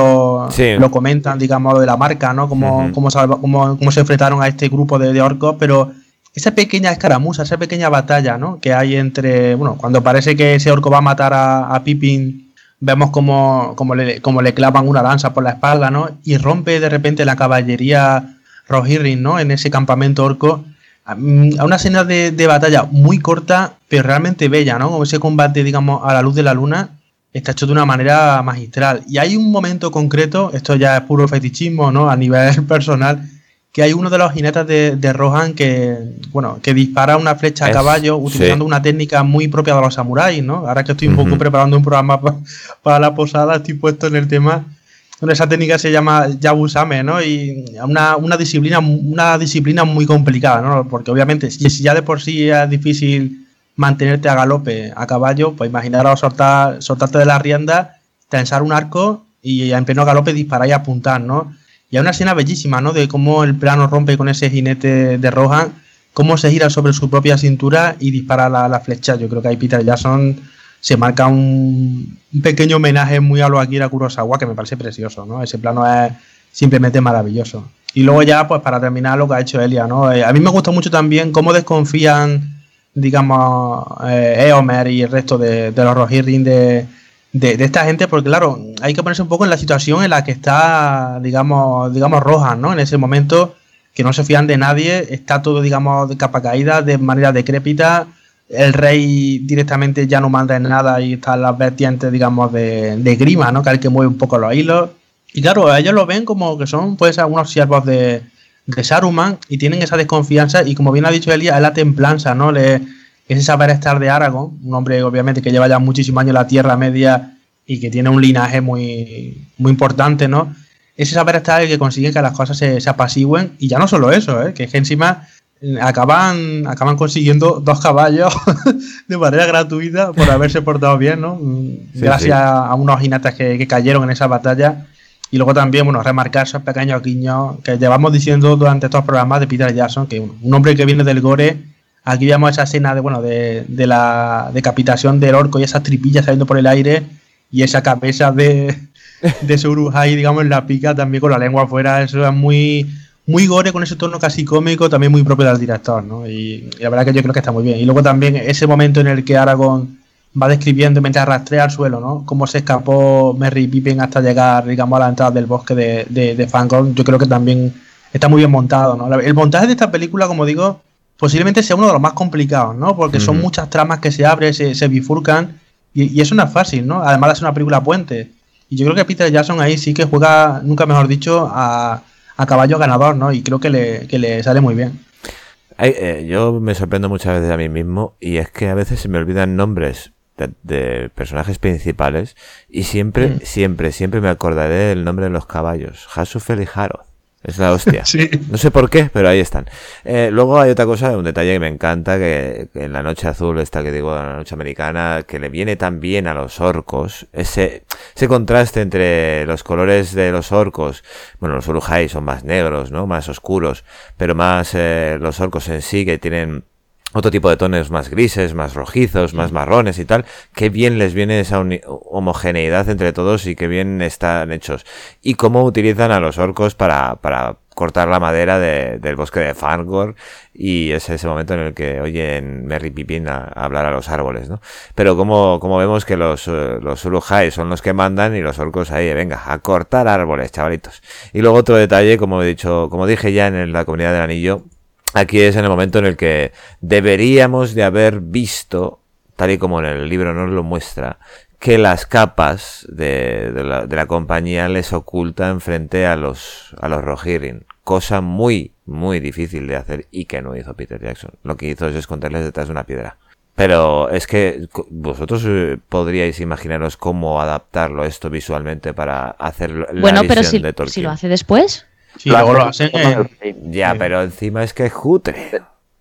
lo comentan, digamos, lo de la marca, ¿no? Cómo se enfrentaron a este grupo de orcos, pero esa pequeña escaramuza, esa pequeña batalla, ¿no? Que hay entre, bueno, cuando parece que ese orco va a matar a Pippin, vemos como le clavan una lanza por la espalda, ¿no? Y rompe de repente la caballería Rohirrim, ¿no? En ese campamento orco. A una escena de batalla muy corta, pero realmente bella, ¿no? Como ese combate, digamos, a la luz de la luna, está hecho de una manera magistral. Y hay un momento concreto, esto ya es puro fetichismo, ¿no? A nivel personal, que hay uno de los jinetes de Rohan que dispara una flecha a caballo utilizando una técnica muy propia de los samuráis, ¿no? Ahora que estoy un poco preparando un programa para la posada, estoy puesto en el tema. Bueno, esa técnica se llama Yabusame, ¿no? Y una disciplina muy complicada, ¿no? Porque obviamente, si ya de por sí es difícil mantenerte a galope a caballo, pues imaginaros soltarte de la rienda, tensar un arco y en pleno galope disparar y apuntar, ¿no? Y hay una escena bellísima, ¿no? De cómo el plano rompe con ese jinete de Rohan, cómo se gira sobre su propia cintura y dispara la flecha. Yo creo que ahí Peter Jackson se marca un pequeño homenaje muy a lo Akira Kurosawa, que me parece precioso, ¿no? Ese plano es simplemente maravilloso. Y luego ya, pues para terminar, lo que ha hecho Elia, ¿no? A mí me gusta mucho también cómo desconfían, digamos, Éomer y el resto de los Rohirrim de esta gente, porque claro, hay que ponerse un poco en la situación en la que está, digamos Rohan, ¿no? En ese momento, que no se fían de nadie, está todo, digamos, de capa caída, de manera decrépita. El rey directamente ya no manda en nada y están las vertientes, digamos, de Grima, ¿no? Que es el que mueve un poco los hilos. Y claro, ellos lo ven como que son, pues, algunos siervos de Saruman y tienen esa desconfianza. Y como bien ha dicho Elia, es la templanza, ¿no? Ese saber estar de Aragorn, un hombre, obviamente, que lleva ya muchísimos años en la Tierra Media y que tiene un linaje muy, muy importante, ¿no? Ese saber estar es el que consigue que las cosas se apacigüen. Y ya no solo eso, que es que encima acaban consiguiendo 2 caballos de manera gratuita por haberse portado bien, ¿no? Gracias a unos jinetes que cayeron en esa batalla. Y luego también, bueno, remarcar esos pequeños guiños que llevamos diciendo durante estos programas de Peter Jackson, que un hombre que viene del gore. Aquí vemos esa escena de la decapitación del orco y esas tripillas saliendo por el aire y esa cabeza de Suruhai, digamos, en la pica también con la lengua afuera. Eso es muy gore, con ese tono casi cómico, también muy propio del director, ¿no? Y la verdad que yo creo que está muy bien. Y luego también ese momento en el que Aragorn va describiendo mientras rastrea al suelo, ¿no? Cómo se escapó Merry y Pippin hasta llegar, digamos, a la entrada del bosque de Fangorn. Yo creo que también está muy bien montado, ¿no? El montaje de esta película, como digo, posiblemente sea uno de los más complicados, ¿no? Porque son muchas tramas que se abren, se bifurcan y eso no es fácil, ¿no? Además de ser una película puente. Y yo creo que Peter Jackson ahí sí que juega, nunca mejor dicho, a caballo ganador, ¿no? Y creo que le sale muy bien. Yo me sorprendo muchas veces a mí mismo y es que a veces se me olvidan nombres de personajes principales y siempre me acordaré del nombre de los caballos, Hasufel y Harold. Es la hostia. Sí. No sé por qué, pero ahí están. Luego hay otra cosa, un detalle que me encanta, que en la noche azul, esta que digo, la noche americana, que le viene tan bien a los orcos, ese contraste entre los colores de los orcos. Bueno, los Uruk-hai son más negros, ¿no? Más oscuros, pero más los orcos en sí, que tienen otro tipo de tonos más grises, más rojizos, más marrones y tal. Qué bien les viene esa homogeneidad entre todos y qué bien están hechos. Y cómo utilizan a los orcos para cortar la madera del bosque de Fangorn, y es ese momento en el que oyen Merry y Pippin hablar a los árboles, ¿no? Pero como vemos que los Uruk-hai son los que mandan y los orcos ahí, venga, a cortar árboles, chavalitos. Y luego otro detalle, como dije ya en la Comunidad del Anillo, aquí es en el momento en el que deberíamos de haber visto, tal y como en el libro nos lo muestra, que las capas de la compañía les ocultan frente a los Rohirrim. Cosa muy, muy difícil de hacer y que no hizo Peter Jackson. Lo que hizo es esconderles detrás de una piedra. Pero es que vosotros podríais imaginaros cómo adaptarlo esto visualmente para hacer la visión de Tolkien. Si lo hace después... Sí, luego lo hacen. Ya, pero encima es que es cutre.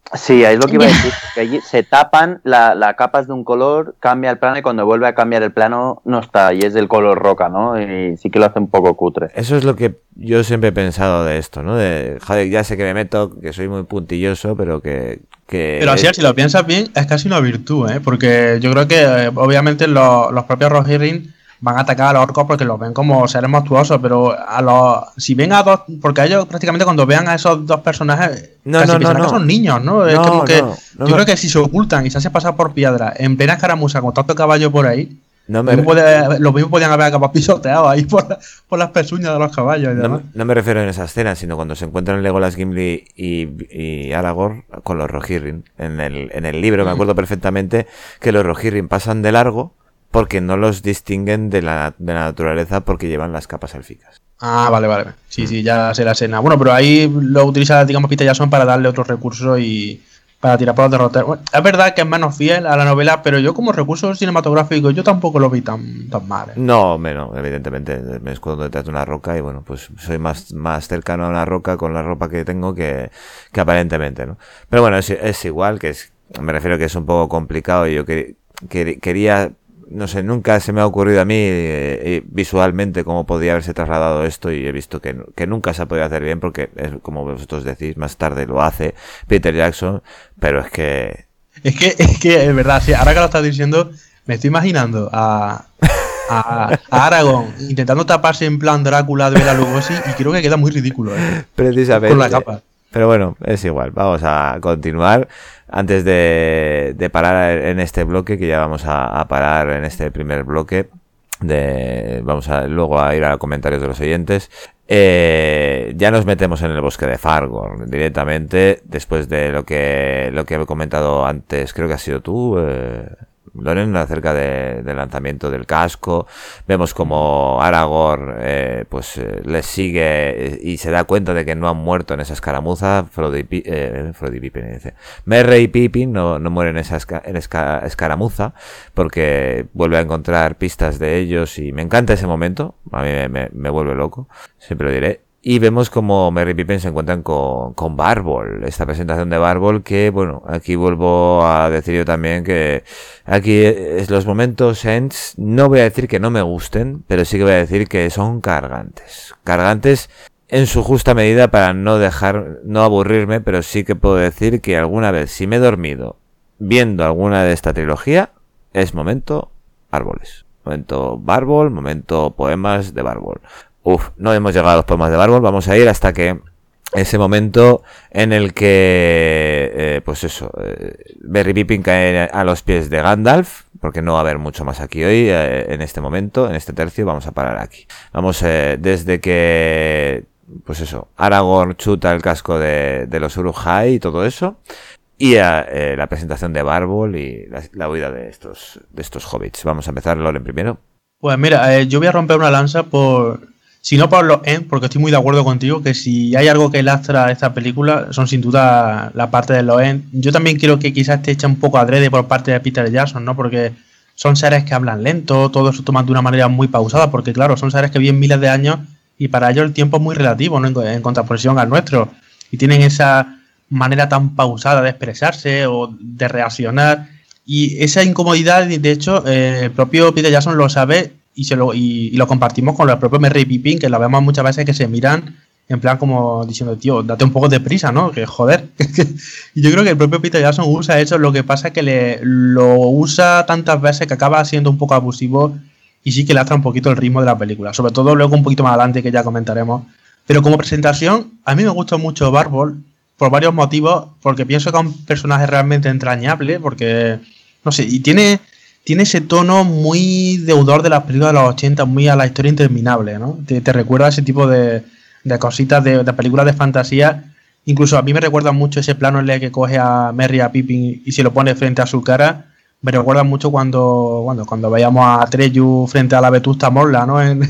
Sí, ahí es lo que iba a decir, que allí se tapan, la capa es de un color, cambia el plano y cuando vuelve a cambiar el plano no está, y es del color roca, ¿no? Y sí que lo hace un poco cutre. Eso es lo que yo siempre he pensado de esto, ¿no? De, joder, ya sé que me meto, que soy muy puntilloso, pero que Pero así, si lo piensas bien, es casi una virtud, ¿eh? Porque yo creo que obviamente los propios Rohirrim van a atacar a los orcos porque los ven como seres monstruosos, pero si ven a dos, porque ellos prácticamente cuando vean a esos dos personajes piensan que son niños, ¿no? Es como que yo creo que si se ocultan y se hacen pasar por piedra en plena escaramuza con tanto caballo por ahí, los mismos podían haber acabado pisoteados ahí por las pezuñas de los caballos. Y demás. No me refiero en esa escena, sino cuando se encuentran Legolas, Gimli y Aragorn con los Rohirrim. En el libro me acuerdo perfectamente que los Rohirrim pasan de largo porque no los distinguen de la naturaleza porque llevan las capas élficas. Ah, vale. Sí, ya sé la escena. Bueno, pero ahí lo utiliza, digamos, Peter Jackson para darle otros recursos y para tirar por los derroteros. Bueno, es verdad que es menos fiel a la novela, pero yo como recurso cinematográfico yo tampoco lo vi tan mal. No, evidentemente me escudo detrás de una roca y bueno, pues soy más cercano a una roca con la ropa que tengo que aparentemente, ¿no? Pero bueno, es igual, me refiero que es un poco complicado y yo quería... No sé, nunca se me ha ocurrido a mí visualmente cómo podría haberse trasladado esto y he visto que nunca se ha podido hacer bien porque, como vosotros decís, más tarde lo hace Peter Jackson, pero es que es verdad, sí, ahora que lo estás diciendo, me estoy imaginando a Aragorn intentando taparse en plan Drácula de Bela Lugosi y creo que queda muy ridículo, precisamente. Con la capa. Pero bueno, es igual, vamos a continuar antes de parar en este bloque, que ya vamos a parar en este primer bloque. Vamos luego a ir a comentarios de los oyentes. Ya nos metemos en el bosque de Fangorn directamente, después de lo que he comentado antes, creo que has sido tú, Loren, acerca del lanzamiento del casco. Vemos como Aragorn les sigue y se da cuenta de que no han muerto en esa escaramuza. Merry y Pippin no mueren en esa escaramuza porque vuelve a encontrar pistas de ellos y me encanta ese momento. A mí me vuelve loco, siempre lo diré. Y vemos como Merry y Pippin se encuentran con Barbol, esta presentación de Barbol que, bueno, aquí vuelvo a decir yo también que aquí es los momentos Ents, no voy a decir que no me gusten, pero sí que voy a decir que son cargantes en su justa medida para no aburrirme, pero sí que puedo decir que alguna vez si me he dormido viendo alguna de esta trilogía, es momento árboles, momento Barbol, momento poemas de Barbol. No hemos llegado a los poemas de Barbol, vamos a ir hasta que ese momento en el que, Merry y Pippin caen a los pies de Gandalf, porque no va a haber mucho más aquí hoy, en este momento, en este tercio, vamos a parar aquí. Vamos, desde que, Aragorn chuta el casco de los Uruk-hai y todo eso, y la presentación de Barbol y la huida de estos hobbits. Vamos a empezar, Loren, primero. Pues mira, yo voy a romper una lanza si no por los Ents, porque estoy muy de acuerdo contigo, que si hay algo que lastra esta película son sin duda la parte de los Ents. Yo también quiero que quizás esté hecha un poco adrede por parte de Peter Jackson, ¿no? Porque son seres que hablan lento, todo eso toman de una manera muy pausada, porque claro, son seres que viven miles de años y para ellos el tiempo es muy relativo, ¿no? En contraposición al nuestro. Y tienen esa manera tan pausada de expresarse o de reaccionar. Y esa incomodidad, de hecho, el propio Peter Jackson lo sabe y lo compartimos con los propios Merry y Pippin, que lo vemos muchas veces que se miran en plan como diciendo, tío, date un poco de prisa, ¿no? Que joder. Y yo creo que el propio Peter Jackson usa eso, lo que pasa es que lo usa tantas veces que acaba siendo un poco abusivo y sí que lastra un poquito el ritmo de la película. Sobre todo luego un poquito más adelante, que ya comentaremos. Pero como presentación, a mí me gusta mucho Barbol por varios motivos, porque pienso que es un personaje realmente entrañable, porque, no sé, y tiene ese tono muy deudor de las películas de los 80, muy a la historia interminable, ¿no? Te recuerda a ese tipo de cositas de películas de fantasía. Incluso a mí me recuerda mucho ese plano en el que coge a Merry y a Pippin y se lo pone frente a su cara. Me recuerda mucho cuando veíamos a Atreyu frente a la Vetusta Morla, ¿no? En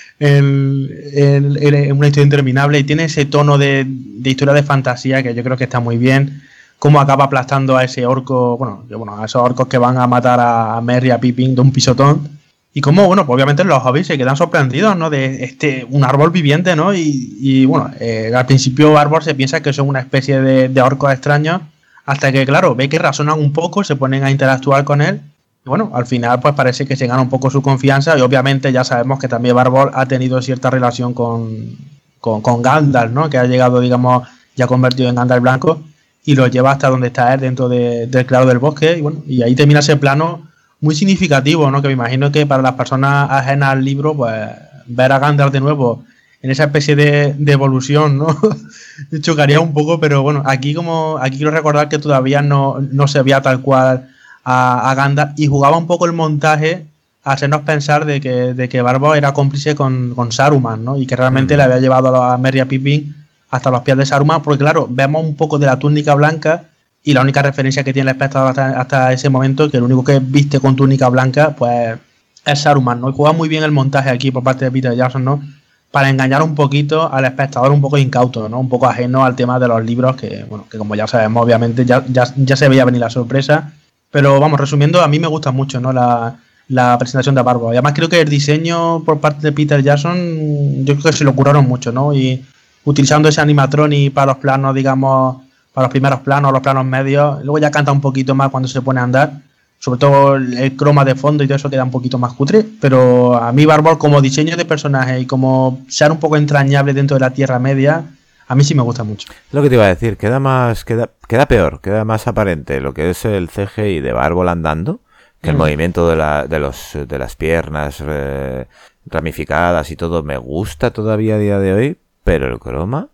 una historia interminable, y tiene ese tono de historia de fantasía que yo creo que está muy bien. Cómo acaba aplastando a ese orco, a esos orcos que van a matar a Merry y a Pippin de un pisotón. Y cómo, pues obviamente los hobbits se quedan sorprendidos, ¿no? De un árbol viviente, ¿no? Al principio Barbol se piensa que son una especie de orcos extraños, hasta que, claro, ve que razonan un poco, se ponen a interactuar con él. Y bueno, al final pues parece que se gana un poco su confianza y obviamente ya sabemos que también Barbol ha tenido cierta relación con Gandalf, ¿no? Que ha llegado, digamos, ya convertido en Gandalf blanco y lo lleva hasta donde está él, dentro del claro del bosque. Y bueno, y ahí termina ese plano muy significativo, ¿no? Que me imagino que para las personas ajenas al libro, pues ver a Gandalf de nuevo en esa especie de evolución, ¿no? Chocaría un poco, pero bueno, aquí quiero recordar que todavía no se veía tal cual a Gandalf y jugaba un poco el montaje a hacernos pensar de que Barbol era cómplice con Saruman, ¿no? Y que realmente le había llevado a Merry a Pippin hasta los pies de Saruman, porque claro, vemos un poco de la túnica blanca y la única referencia que tiene el espectador hasta ese momento, que el único que viste con túnica blanca, pues es Saruman, ¿no? Y juega muy bien el montaje aquí por parte de Peter Jackson, ¿no? Para engañar un poquito al espectador un poco incauto, ¿no? Un poco ajeno al tema de los libros, que bueno, que como ya sabemos, obviamente ya se veía venir la sorpresa. Pero vamos, resumiendo, a mí me gusta mucho, ¿no? La presentación de Barbol. Y además creo que el diseño por parte de Peter Jackson, yo creo que se lo curaron mucho, ¿no? Y utilizando ese animatronic para los planos, digamos, para los primeros planos, los planos medios. Luego ya canta un poquito más cuando se pone a andar. Sobre todo el croma de fondo y todo eso queda un poquito más cutre. Pero a mí Barbol, como diseño de personaje y como ser un poco entrañable dentro de la Tierra Media, a mí sí me gusta mucho. Es lo que te iba a decir, queda peor, queda más aparente lo que es el CGI de Barbol andando, que el movimiento de las piernas ramificadas y todo me gusta todavía a día de hoy, pero el croma...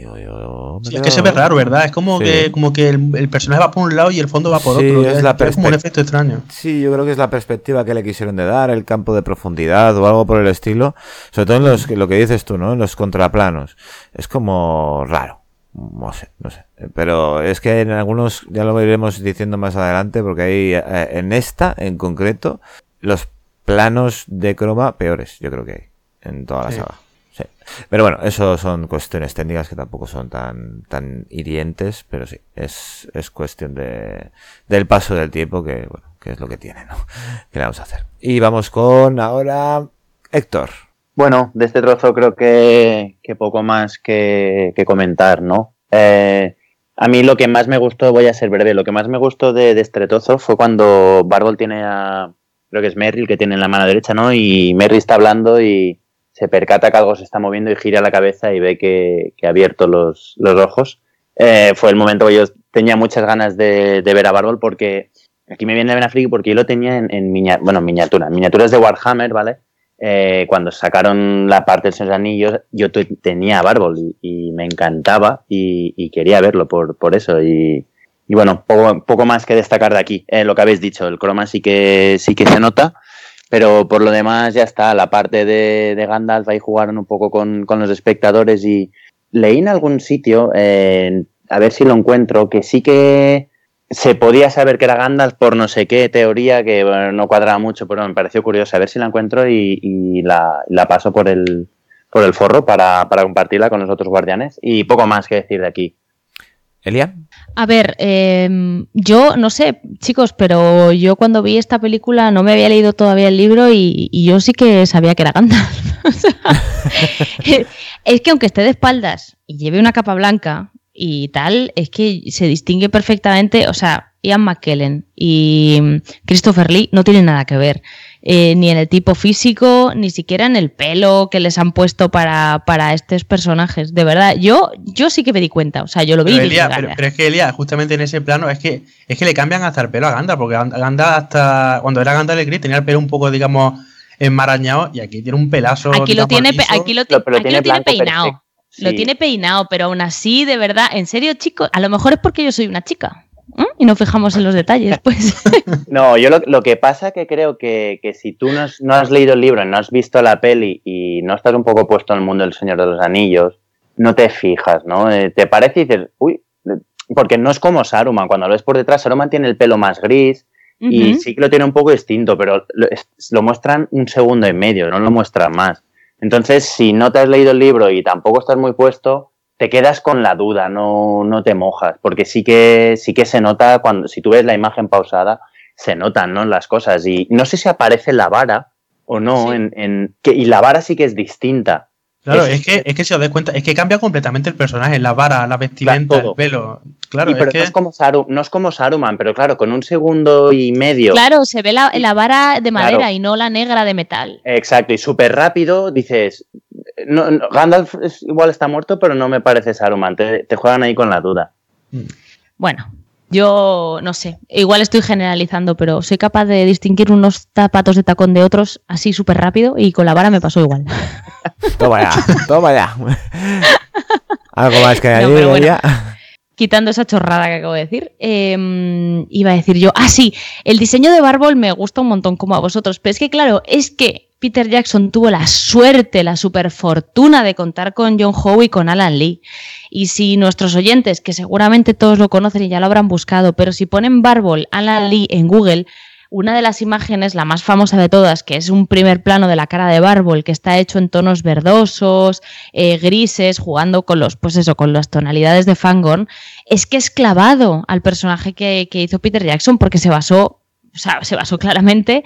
Sí, es que se ve raro, ¿verdad? Es como que el personaje va por un lado y el fondo va por otro. Es como un efecto extraño. Sí, yo creo que es la perspectiva que le quisieron de dar, el campo de profundidad o algo por el estilo. Sobre todo en lo que dices tú, ¿no? En los contraplanos. Es como raro. No sé. Pero es que en algunos, ya lo iremos diciendo más adelante, porque hay en esta, en concreto, los planos de croma peores, yo creo que hay en toda la saga. Sí. Pero bueno, eso son cuestiones técnicas que tampoco son tan hirientes, pero sí, es cuestión del paso del tiempo que es lo que tiene, ¿no? ¿Qué le vamos a hacer? Y vamos con ahora Héctor. Bueno, de este trozo creo que poco más que comentar, ¿no? A mí lo que más me gustó, voy a ser breve, lo que más me gustó de este trozo fue cuando Barbol tiene creo que es Merry el que tiene en la mano derecha, ¿no? Y Merry está hablando y se percata que algo se está moviendo y gira la cabeza y ve que ha abierto los ojos. Fue el momento que yo tenía muchas ganas de ver a Barbol, porque aquí me viene Ben Affleck, porque yo lo tenía en miniaturas de Warhammer, ¿vale? Cuando sacaron la parte del Señor de los Anillos, yo tenía a Barbol y me encantaba y quería verlo por eso. Y bueno, poco más que destacar de aquí. Lo que habéis dicho, el croma sí que se nota. Pero por lo demás ya está, la parte de Gandalf, ahí jugaron un poco con los espectadores y leí en algún sitio, a ver si lo encuentro, que sí que se podía saber que era Gandalf por no sé qué teoría, que bueno, no cuadraba mucho, pero me pareció curioso, a ver si la encuentro y la paso por el forro para compartirla con los otros guardianes. Y poco más que decir de aquí. ¿Elia? A ver, yo no sé, chicos, pero yo cuando vi esta película no me había leído todavía el libro y yo sí que sabía que era Gandalf. O sea, es que aunque esté de espaldas y lleve una capa blanca y tal, es que se distingue perfectamente. O sea, Ian McKellen y Christopher Lee no tienen nada que ver. Ni en el tipo físico, ni siquiera en el pelo que les han puesto para estos personajes. De verdad, yo sí que me di cuenta. O sea, yo lo vi. Pero es que Elia, justamente en ese plano, es que le cambian hasta el pelo a Gandalf, porque Gandalf hasta cuando era Gandalf el Gris tenía el pelo un poco, digamos, enmarañado, y aquí tiene un pelazo. Aquí lo tiene peinado. Perfecto. Sí. Lo tiene peinado, pero aún así, de verdad, en serio, chicos, a lo mejor es porque yo soy una chica. Y nos fijamos en los detalles, pues. No, yo lo que pasa que creo que si tú no has leído el libro, no has visto la peli y no estás un poco puesto en el mundo del Señor de los Anillos, no te fijas, ¿no? Te parece y dices, uy, porque no es como Saruman. Cuando lo ves por detrás, Saruman tiene el pelo más gris y sí que lo tiene un poco distinto, pero lo muestran un segundo y medio, no lo muestran más. Entonces, si no te has leído el libro y tampoco estás muy puesto, te quedas con la duda, no te mojas, porque sí que se nota si tú ves la imagen pausada, se notan, ¿no?, las cosas. Y no sé si aparece la vara o no, sí. Y la vara sí que es distinta. Claro, es que si os das cuenta, es que cambia completamente el personaje, la vara, la vestimenta, el pelo. Claro, pero no es como Saruman, pero claro, con 1 segundo y medio. Claro, se ve la vara de madera y no la negra de metal. Exacto, y súper rápido dices, Gandalf igual está muerto, pero no me parece Saruman, te juegan ahí con la duda. Bueno, yo no sé, igual estoy generalizando, pero soy capaz de distinguir unos zapatos de tacón de otros así súper rápido y con la vara me pasó igual. Toma ya. Algo más que añadir, pero bueno, ya. Quitando esa chorrada que acabo de decir, iba a decir yo, sí, el diseño de Bárbol me gusta un montón como a vosotros, pero es que claro, es que Peter Jackson tuvo la suerte, la superfortuna de contar con John Howe y con Alan Lee. Y si nuestros oyentes, que seguramente todos lo conocen y ya lo habrán buscado, pero si ponen Bárbol Alan Lee en Google, una de las imágenes, la más famosa de todas, que es un primer plano de la cara de Bárbol, que está hecho en tonos verdosos, grises, jugando con con las tonalidades de Fangorn, es que es clavado al personaje que hizo Peter Jackson, porque se basó claramente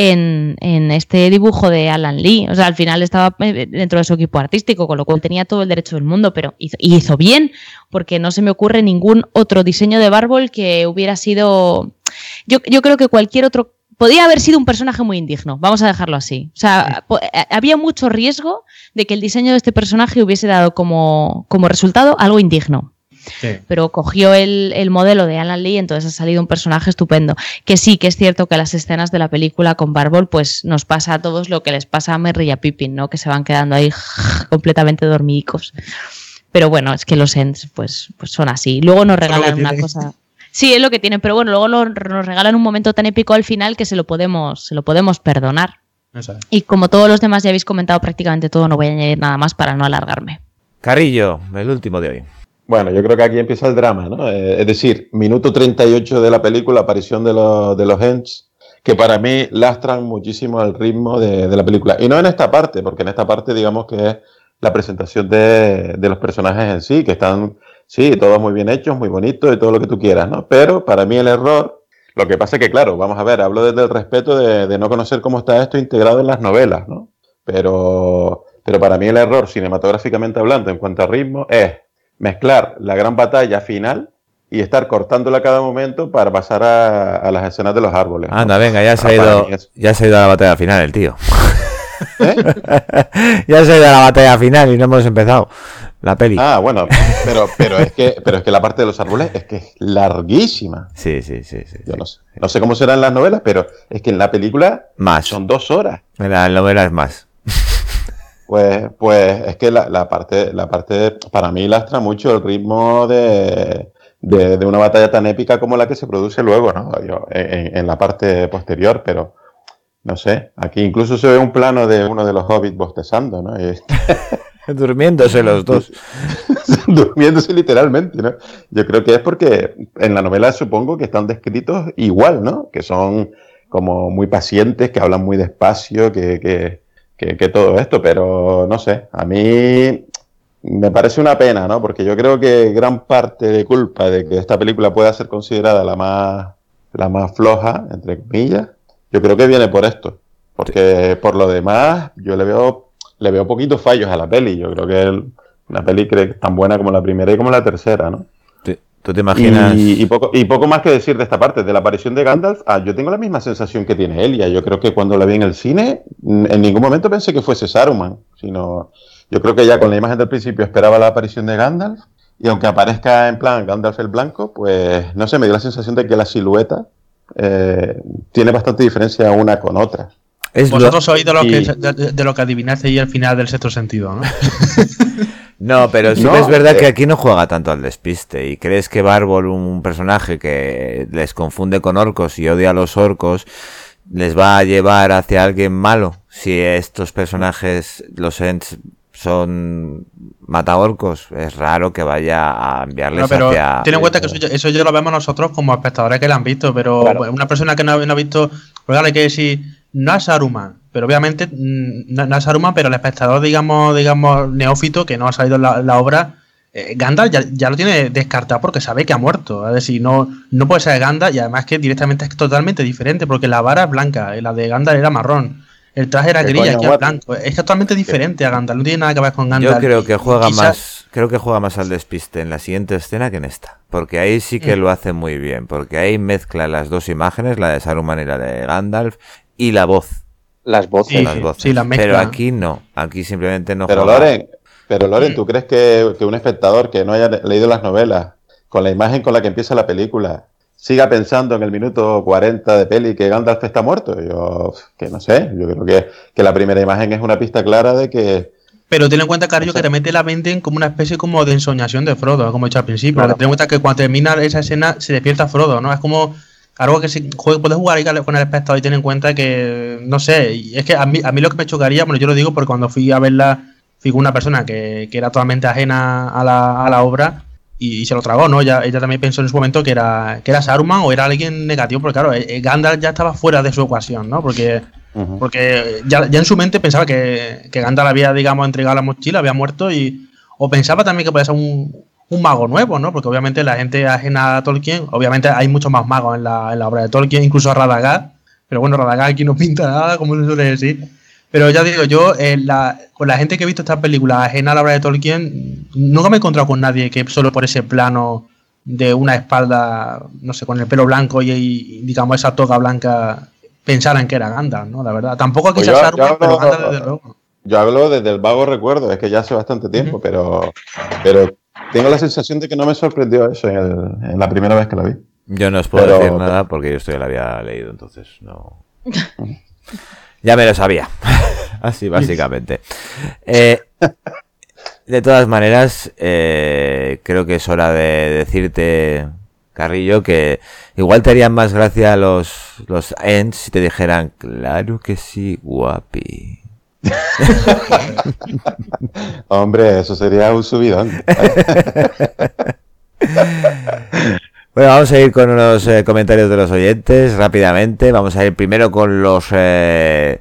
en este dibujo de Alan Lee. O sea, al final estaba dentro de su equipo artístico, con lo cual tenía todo el derecho del mundo, pero hizo bien, porque no se me ocurre ningún otro diseño de Bárbol que hubiera sido... Yo creo que cualquier otro... Podría haber sido un personaje muy indigno, vamos a dejarlo así. O sea, había mucho riesgo de que el diseño de este personaje hubiese dado como resultado algo indigno. Sí. Pero cogió el modelo de Alan Lee, entonces ha salido un personaje estupendo. Que sí, que es cierto que las escenas de la película con Bárbol, pues nos pasa a todos lo que les pasa a Merry y a Pippin, ¿no? Que se van quedando ahí completamente dormidicos. Pero bueno, es que los Ents pues son así. Luego nos regalan una cosa... Sí, es lo que tienen, pero bueno, luego nos regalan un momento tan épico al final que se lo podemos perdonar. Exacto. Y como todos los demás ya habéis comentado prácticamente todo, no voy a añadir nada más para no alargarme. Carrillo, el último de hoy. Bueno, yo creo que aquí empieza el drama, ¿no? Es decir, minuto 38 de la película, aparición de los Ents, que para mí lastran muchísimo el ritmo de la película. Y no en esta parte, porque en esta parte digamos que es la presentación de los personajes en sí, que están... Sí, todos muy bien hechos, muy bonitos y todo lo que tú quieras, ¿no? Pero para mí el error, lo que pasa es que, claro, vamos a ver, hablo desde el respeto de no conocer cómo está esto integrado en las novelas, ¿no? Pero para mí el error, cinematográficamente hablando, en cuanto a ritmo, es mezclar la gran batalla final y estar cortándola a cada momento para pasar a las escenas de los árboles, ¿no? Anda, venga, ya se ha ido a la batalla final el tío. ¿Eh? Ya se ha ido a la batalla final y no hemos empezado la peli. Bueno, pero es que la parte de los árboles es que es larguísima. Sí. Yo no sé cómo será en las novelas, pero es que en la película son 2 horas. En la novela es más. Pues es que la parte para mí lastra mucho el ritmo de una batalla tan épica como la que se produce luego, ¿no? En la parte posterior, pero no sé, aquí incluso se ve un plano de uno de los hobbits bostezando, ¿no? Durmiéndose los dos. Durmiéndose literalmente, ¿no? Yo creo que es porque en la novela supongo que están descritos igual, ¿no? Que son como muy pacientes, que hablan muy despacio, que todo esto, pero no sé, a mí me parece una pena, ¿no? Porque yo creo que gran parte de culpa de que esta película pueda ser considerada la más floja, entre comillas, yo creo que viene por esto. Porque por lo demás, yo le veo poquitos fallos a la peli. Yo creo que es una peli que es tan buena como la primera y como la tercera, ¿no? ¿Tú te imaginas? Y poco más que decir de esta parte, de la aparición de Gandalf. Yo tengo la misma sensación que tiene Elia. Yo creo que cuando la vi en el cine, en ningún momento pensé que fuese Saruman, sino yo creo que ya con la imagen del principio esperaba la aparición de Gandalf. Y aunque aparezca en plan Gandalf el Blanco, pues no sé, me dio la sensación de que la silueta tiene bastante diferencia una con otra. Vosotros sois de lo que adivinasteis al final del Sexto Sentido, ¿no? No, pero sí que es verdad que aquí no juega tanto al despiste. Y crees que Bárbol, un personaje que les confunde con orcos y odia a los orcos, les va a llevar hacia alguien malo. Si estos personajes, los Ents, son mataorcos, es raro que vaya a enviarles hacia... Ten en cuenta que eso ya lo vemos nosotros como espectadores que lo han visto, pero claro, una persona que no ha visto, pues hay que decir, no es Saruman, pero obviamente no es Saruman, pero el espectador, digamos neófito, que no ha salido en la obra, Gandalf ya lo tiene descartado porque sabe que ha muerto. Es decir, no puede ser Gandalf, y además que directamente es totalmente diferente, porque la vara es blanca, la de Gandalf era marrón. El traje era gris, aquí es blanco. Es totalmente diferente a Gandalf, no tiene nada que ver con Gandalf. Yo creo que juega más creo que juega más al despiste en la siguiente escena que en esta. Porque ahí sí que lo hace muy bien. Porque ahí mezcla las dos imágenes, la de Saruman y la de Gandalf, y la voz. Las voces. Sí, Las voces. sí, la mezcla. Pero aquí no. Aquí simplemente no Pero juega. Loren, ¿tú crees que un espectador que no haya leído las novelas, con la imagen con la que empieza la película, siga pensando en el minuto 40 de peli que Gandalf está muerto? Yo que no sé, yo creo que la primera imagen es una pista clara de que... Pero ten en cuenta, Carillo, que te mete la mente en como una especie como de ensoñación de Frodo, como he dicho al principio. Claro. Ten en cuenta que cuando termina esa escena se despierta Frodo, ¿no? Es como algo que puedes jugar ahí con el espectador y ten en cuenta que, no sé, y es que a mí lo que me chocaría, bueno, yo lo digo porque cuando fui a verla, fui con una persona que era totalmente ajena a la obra y se lo tragó, ¿no? Ella también pensó en su momento que era Saruman o era alguien negativo, porque claro, Gandalf ya estaba fuera de su ecuación, ¿no? Porque ya en su mente pensaba que Gandalf había, digamos, entregado la mochila, había muerto o pensaba también que podía ser un mago nuevo, ¿no? Porque obviamente la gente ajena a Tolkien, obviamente hay muchos más magos en la obra de Tolkien, incluso a Radagast, pero bueno, Radagast aquí no pinta nada, como se suele decir. Pero ya digo, yo con la gente que he visto estas películas ajena a la obra de Tolkien, nunca me he encontrado con nadie que solo por ese plano de una espalda, no sé, con el pelo blanco y digamos esa toga blanca, pensaran que era Gandalf, ¿no? La verdad. Tampoco aquí Pues se yo Saruman, hablo- pero Gandalf desde luego. Yo hablo desde el vago recuerdo, es que ya hace bastante tiempo, pero tengo la sensación de que no me sorprendió eso en la primera vez que la vi. Yo no os puedo Pero- decir nada porque yo esto ya lo había leído, entonces no... Ya me lo sabía. Así, básicamente. De todas maneras, creo que es hora de decirte, Carrillo, que igual te harían más gracia los Ents si te dijeran, claro que sí, guapi. Hombre, eso sería un subidón. Bueno, vamos a ir con unos comentarios de los oyentes rápidamente. Vamos a ir primero con los del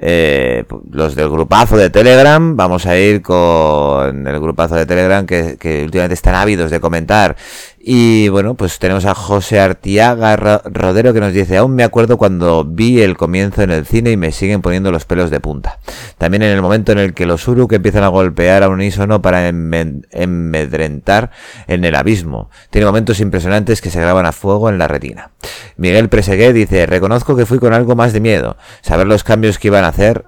grupazo de Telegram. Vamos a ir con el grupazo de Telegram que últimamente están ávidos de comentar. Y bueno, pues tenemos a José Artiaga Rodero que nos dice: aún me acuerdo cuando vi el comienzo en el cine y me siguen poniendo los pelos de punta. También en el momento en el que los Uruk empiezan a golpear a unísono para amedrentar en el abismo. Tiene momentos impresionantes que se graban a fuego en la retina. Miguel Presegué dice: reconozco que fui con algo más de miedo. Saber los cambios que iban a hacer,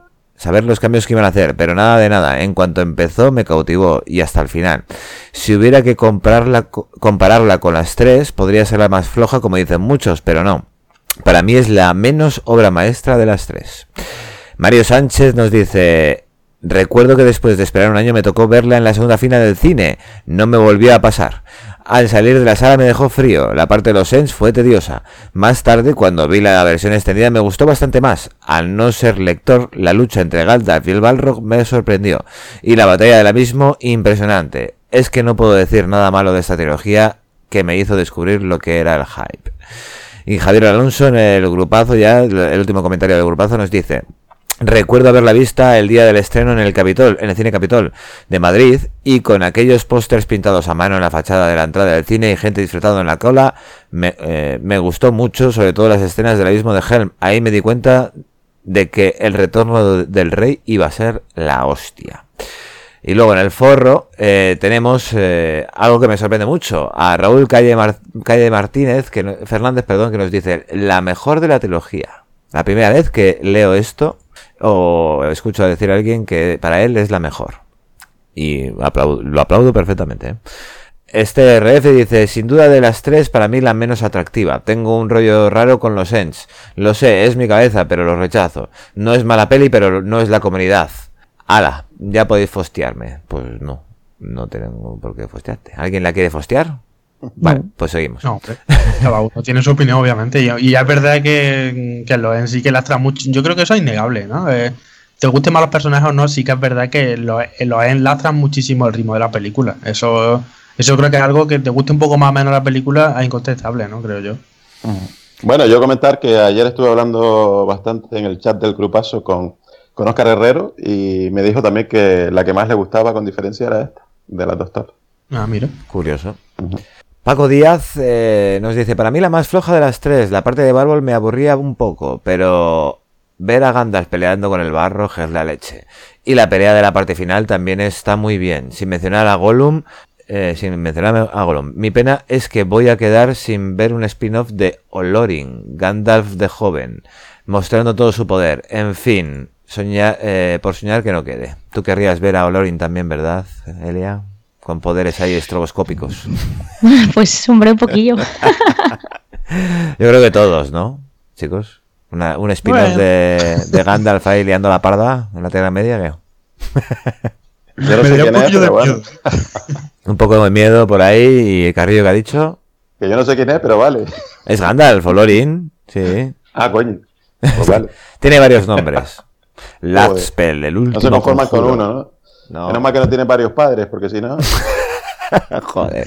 pero nada de nada. En cuanto empezó me cautivó y hasta el final. Si hubiera que compararla con las tres, podría ser la más floja como dicen muchos, pero no. Para mí es la menos obra maestra de las tres. Mario Sánchez nos dice: recuerdo que después de esperar un año me tocó verla en la segunda fila del cine. No me volvió a pasar. Al salir de la sala me dejó frío. La parte de los Ents fue tediosa. Más tarde, cuando vi la versión extendida, me gustó bastante más. Al no ser lector, la lucha entre Gandalf y el Balrog me sorprendió. Y la batalla del abismo, impresionante. Es que no puedo decir nada malo de esta trilogía que me hizo descubrir lo que era el hype. Y Javier Alonso en el grupazo, ya el último comentario del grupazo, nos dice: recuerdo haberla vista el día del estreno en el Cine Capitol de Madrid, y con aquellos pósters pintados a mano en la fachada de la entrada del cine y gente disfrutando en la cola, me gustó mucho, sobre todo las escenas del abismo de Helm. Ahí me di cuenta de que el retorno del rey iba a ser la hostia. Y luego en el forro tenemos algo que me sorprende mucho, a Raúl Calle Fernández, que nos dice: la mejor de la trilogía. La primera vez que leo esto o escucho decir a alguien que para él es la mejor. Y lo aplaudo perfectamente, ¿eh? Este RF dice: sin duda de las tres, para mí la menos atractiva. Tengo un rollo raro con los Ents. Lo sé, es mi cabeza, pero lo rechazo. No es mala peli, pero no es la comunidad. ¡Hala! Ya podéis fostearme. Pues no tengo por qué fostearte. ¿Alguien la quiere fostear? Vale, pues seguimos. No, hombre, cada uno tiene su opinión, obviamente. Y ya es verdad que los Ents sí que lastran mucho. Yo creo que eso es innegable, ¿no? Te gusten más los personajes o no, sí que es verdad que los Ents lastran muchísimo el ritmo de la película. Eso creo que es algo que te guste un poco más o menos la película, es incontestable, ¿no? Creo yo. Bueno, yo comentar que ayer estuve hablando bastante en el chat del grupazo con Óscar Herrero y me dijo también que la que más le gustaba con diferencia era esta, de las dos top. Ah, mira. Curioso. Paco Díaz nos dice: para mí la más floja de las tres. La parte de Bárbol me aburría un poco, pero ver a Gandalf peleando con el Balrog es la leche. Y la pelea de la parte final también está muy bien. Sin mencionar a Gollum, mi pena es que voy a quedar sin ver un spin-off de Olorin, Gandalf de joven, mostrando todo su poder. En fin, por soñar que no quede. Tú querrías ver a Olorin también, ¿verdad, Elia? Con poderes ahí estroboscópicos. Pues, hombre, un poquillo. Yo creo que todos, ¿no, chicos? Un spin-off de Gandalf ahí liando la parda en la Tierra Media, ¿qué? Yo no sé quién es, pero bueno. Un poco de miedo por ahí. ¿Y Carrillo que ha dicho? Que yo no sé quién es, pero vale. Es Gandalf, Olorin, sí. Ah, coño. Pues vale. Tiene varios nombres. Lazspel, el último. No se conforman con uno, ¿no? No. Menos mal que no tiene varios padres, porque si no... Joder.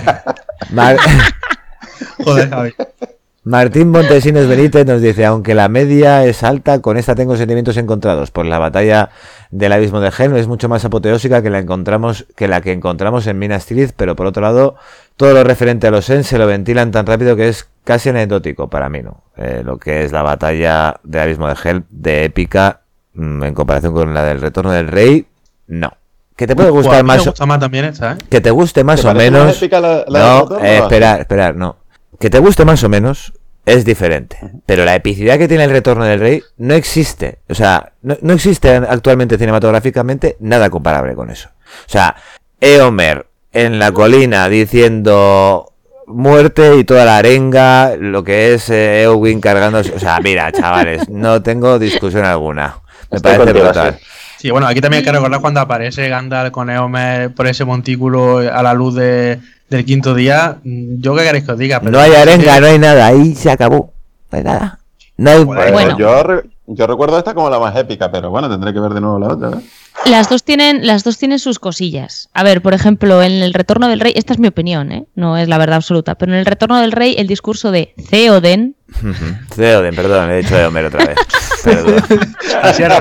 Joder, Javi. Martín Montesinos Benítez nos dice: aunque la media es alta, con esta tengo sentimientos encontrados, pues la batalla del abismo de Helm es mucho más apoteósica que la que encontramos en Minas Tirith, pero por otro lado, todo lo referente a los Ents se lo ventilan tan rápido que es casi anecdótico, para mí no. Lo que es la batalla del abismo de Helm, de épica, en comparación con la del Retorno del Rey, no. Que te puede gustar más, me gusta más también esta, ¿eh? Que te guste más o menos. No, esperar, no. Que te guste más o menos es diferente, pero la epicidad que tiene el Retorno del Rey no existe. O sea, no existe actualmente cinematográficamente nada comparable con eso. O sea, Éomer en la colina diciendo muerte y toda la arenga, lo que es Eowyn cargándose. O sea, mira, chavales, no tengo discusión alguna. Me parece brutal. Sí, bueno, aquí también hay que recordar cuando aparece Gandalf con Éomer por ese montículo a la luz del quinto día. Yo qué queréis que os diga. Pero no hay arenga, no hay nada, ahí se acabó. No hay nada. No hay... Bueno. Yo recuerdo esta como la más épica, pero bueno, tendré que ver de nuevo la otra, ¿eh? Las dos tienen sus cosillas. A ver, por ejemplo, en el Retorno del Rey, esta es mi opinión, ¿eh? No es la verdad absoluta, pero en el Retorno del Rey el discurso de Theoden... Theoden, perdón, he dicho Éomer otra vez. Perdón. Así era,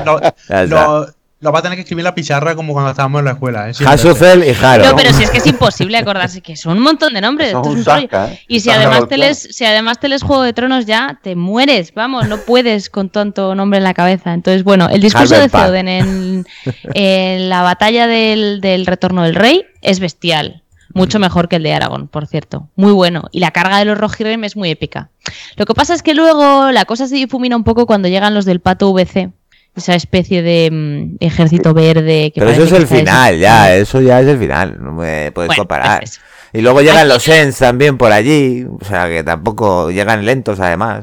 lo va a tener que escribir en la pizarra como cuando estábamos en la escuela, ¿eh? Hasufel y Haro. No, pero si es que es imposible acordarse que son un montón de nombres. Esto es un rollo. Y si además te lees Juego de Tronos ya, te mueres, vamos, no puedes con tanto nombre en la cabeza. Entonces, bueno, el discurso de Theoden en la batalla del Retorno del Rey es bestial. Mucho mejor que el de Aragorn, por cierto. Muy bueno. Y la carga de los Rohirrim es muy épica. Lo que pasa es que luego la cosa se difumina un poco cuando llegan los del Pato VC. Esa especie de ejército verde que... Pero eso es el final, ya, eso ya es el final, no me puedes comparar. Y luego llegan los Ents también por allí, o sea que tampoco llegan lentos además.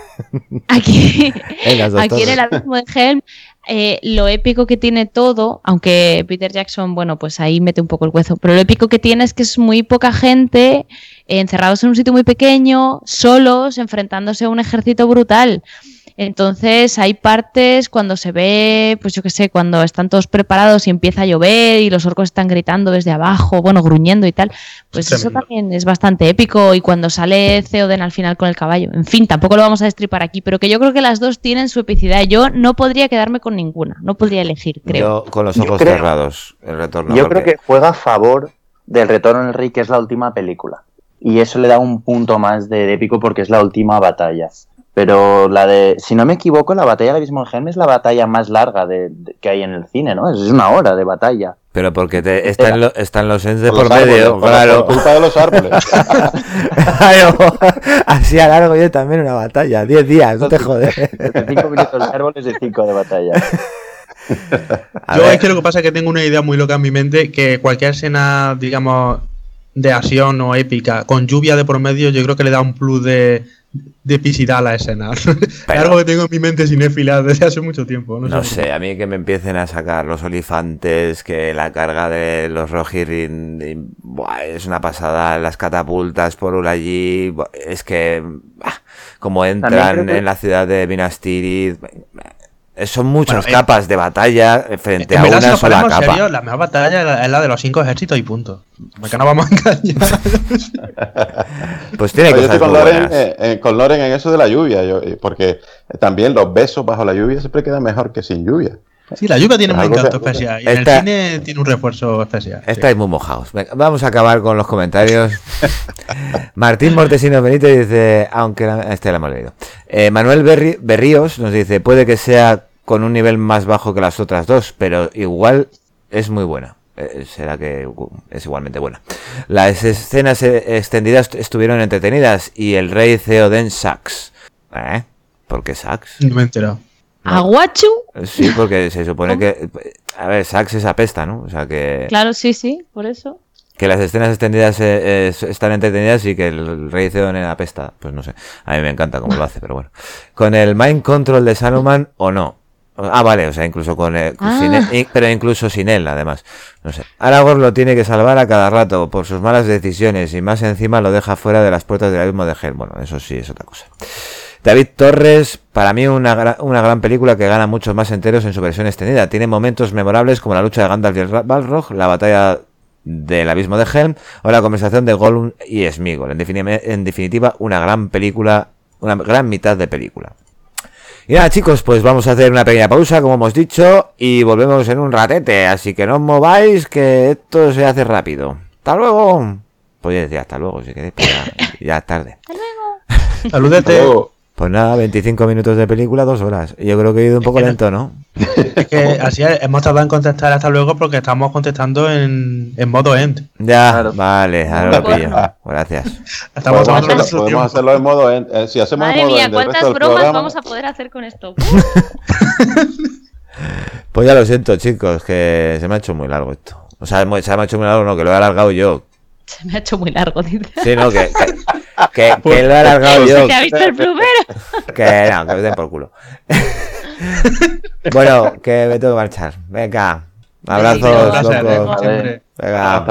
Aquí en el abismo de Helm, lo épico que tiene todo, aunque Peter Jackson, bueno, pues ahí mete un poco el hueso, pero lo épico que tiene es que es muy poca gente, encerrados en un sitio muy pequeño, solos, enfrentándose a un ejército brutal. Entonces hay partes cuando se ve, pues yo qué sé, cuando están todos preparados y empieza a llover y los orcos están gritando desde abajo, bueno, gruñendo y tal, pues eso también es bastante épico. Y cuando sale Theoden al final con el caballo, en fin, tampoco lo vamos a destripar aquí, pero que yo creo que las dos tienen su epicidad. Yo no podría quedarme con ninguna, no podría elegir, creo. Yo con los ojos cerrados, el Retorno. Yo creo que juega a favor del Retorno del Rey, que es la última película, y eso le da un punto más de épico porque es la última batalla. Pero si no me equivoco, la batalla del Abismo de Helm es la batalla más larga que hay en el cine, ¿no? Es una hora de batalla. Pero porque están los Ents de por medio, claro. Por culpa de los árboles. Así a largo yo también una batalla, 10 días, no te jodes. 5 minutos de árboles y 5 de batalla. Es que lo que pasa es que tengo una idea muy loca en mi mente, que cualquier escena, digamos, de acción o épica, con lluvia de por medio, yo creo que le da un plus de epicidad a la escena. Es algo que tengo en mi mente cinéfila desde hace mucho tiempo. No sé, a mí que me empiecen a sacar los olifantes, que la carga de los Rohirrim es una pasada, las catapultas por allí, es que como entran en la ciudad de Minas Tirith, son muchas capas de batalla frente a una sola capa. Serio, la mejor batalla es la de los 5 ejércitos y punto. Porque no vamos a engañar. Pues tiene cosas con muy Loren, buenas. con Loren en eso de la lluvia, porque también los besos bajo la lluvia siempre quedan mejor que sin lluvia. Sí, la lluvia tiene un encanto especial y en el cine tiene un refuerzo especial. Estáis muy mojados. Venga, vamos a acabar con los comentarios. Martín Montesinos Benítez dice, aunque este lo hemos leído. Manuel Berríos nos dice, puede que sea con un nivel más bajo que las otras dos, pero igual es muy buena. Será que es igualmente buena. Las escenas extendidas estuvieron entretenidas y el rey Theoden Sax. ¿Por qué Sax? No me he enterado. ¿Aguachu? Sí, porque se supone que... A ver, Sax es apesta, ¿no? O sea que... Claro, sí, por eso. Que las escenas extendidas están entretenidas y que el rey Theoden apesta. Pues no sé. A mí me encanta cómo lo hace, pero bueno. Con el Mind Control de Saruman o no. Ah, vale, o sea, incluso con sin él, pero incluso sin él, además. No sé. Aragorn lo tiene que salvar a cada rato por sus malas decisiones y más encima lo deja fuera de las puertas del abismo de Helm. Bueno, eso sí es otra cosa. David Torres, para mí una gran película que gana muchos más enteros en su versión extendida. Tiene momentos memorables como la lucha de Gandalf y el Balrog, la batalla del abismo de Helm o la conversación de Gollum y Sméagol. En definitiva, una gran película, una gran mitad de película. Y nada, chicos, pues vamos a hacer una pequeña pausa, como hemos dicho, y volvemos en un ratete, así que no os mováis, que esto se hace rápido. ¡Hasta luego! Podéis decir hasta luego, si queréis, pero ya es tarde. ¡Hasta luego! Salúdete. Pues nada, 25 minutos de película, 2 horas. Yo creo que he ido un poco lento, ¿no? Es que así hemos tardado en contestar hasta luego porque estamos contestando en modo end. Ya, Claro. vale, ahora lo pillo. Gracias. Estamos Podemos hacerlo en modo end. Si hacemos Madre en modo mía, end del resto ¿cuántas del bromas programa, vamos a poder hacer con esto? Pues ya lo siento, chicos, que se me ha hecho muy largo esto. O sea, se me ha hecho muy largo, no, que lo he alargado yo. Se me ha hecho muy largo, dice. Sí, no, que lo he alargado yo. ¿Te ha visto el plumero? Que no, que me den por culo. Bueno, que me tengo que marchar. Venga, abrazos, Un placer, locos. siempre. Venga.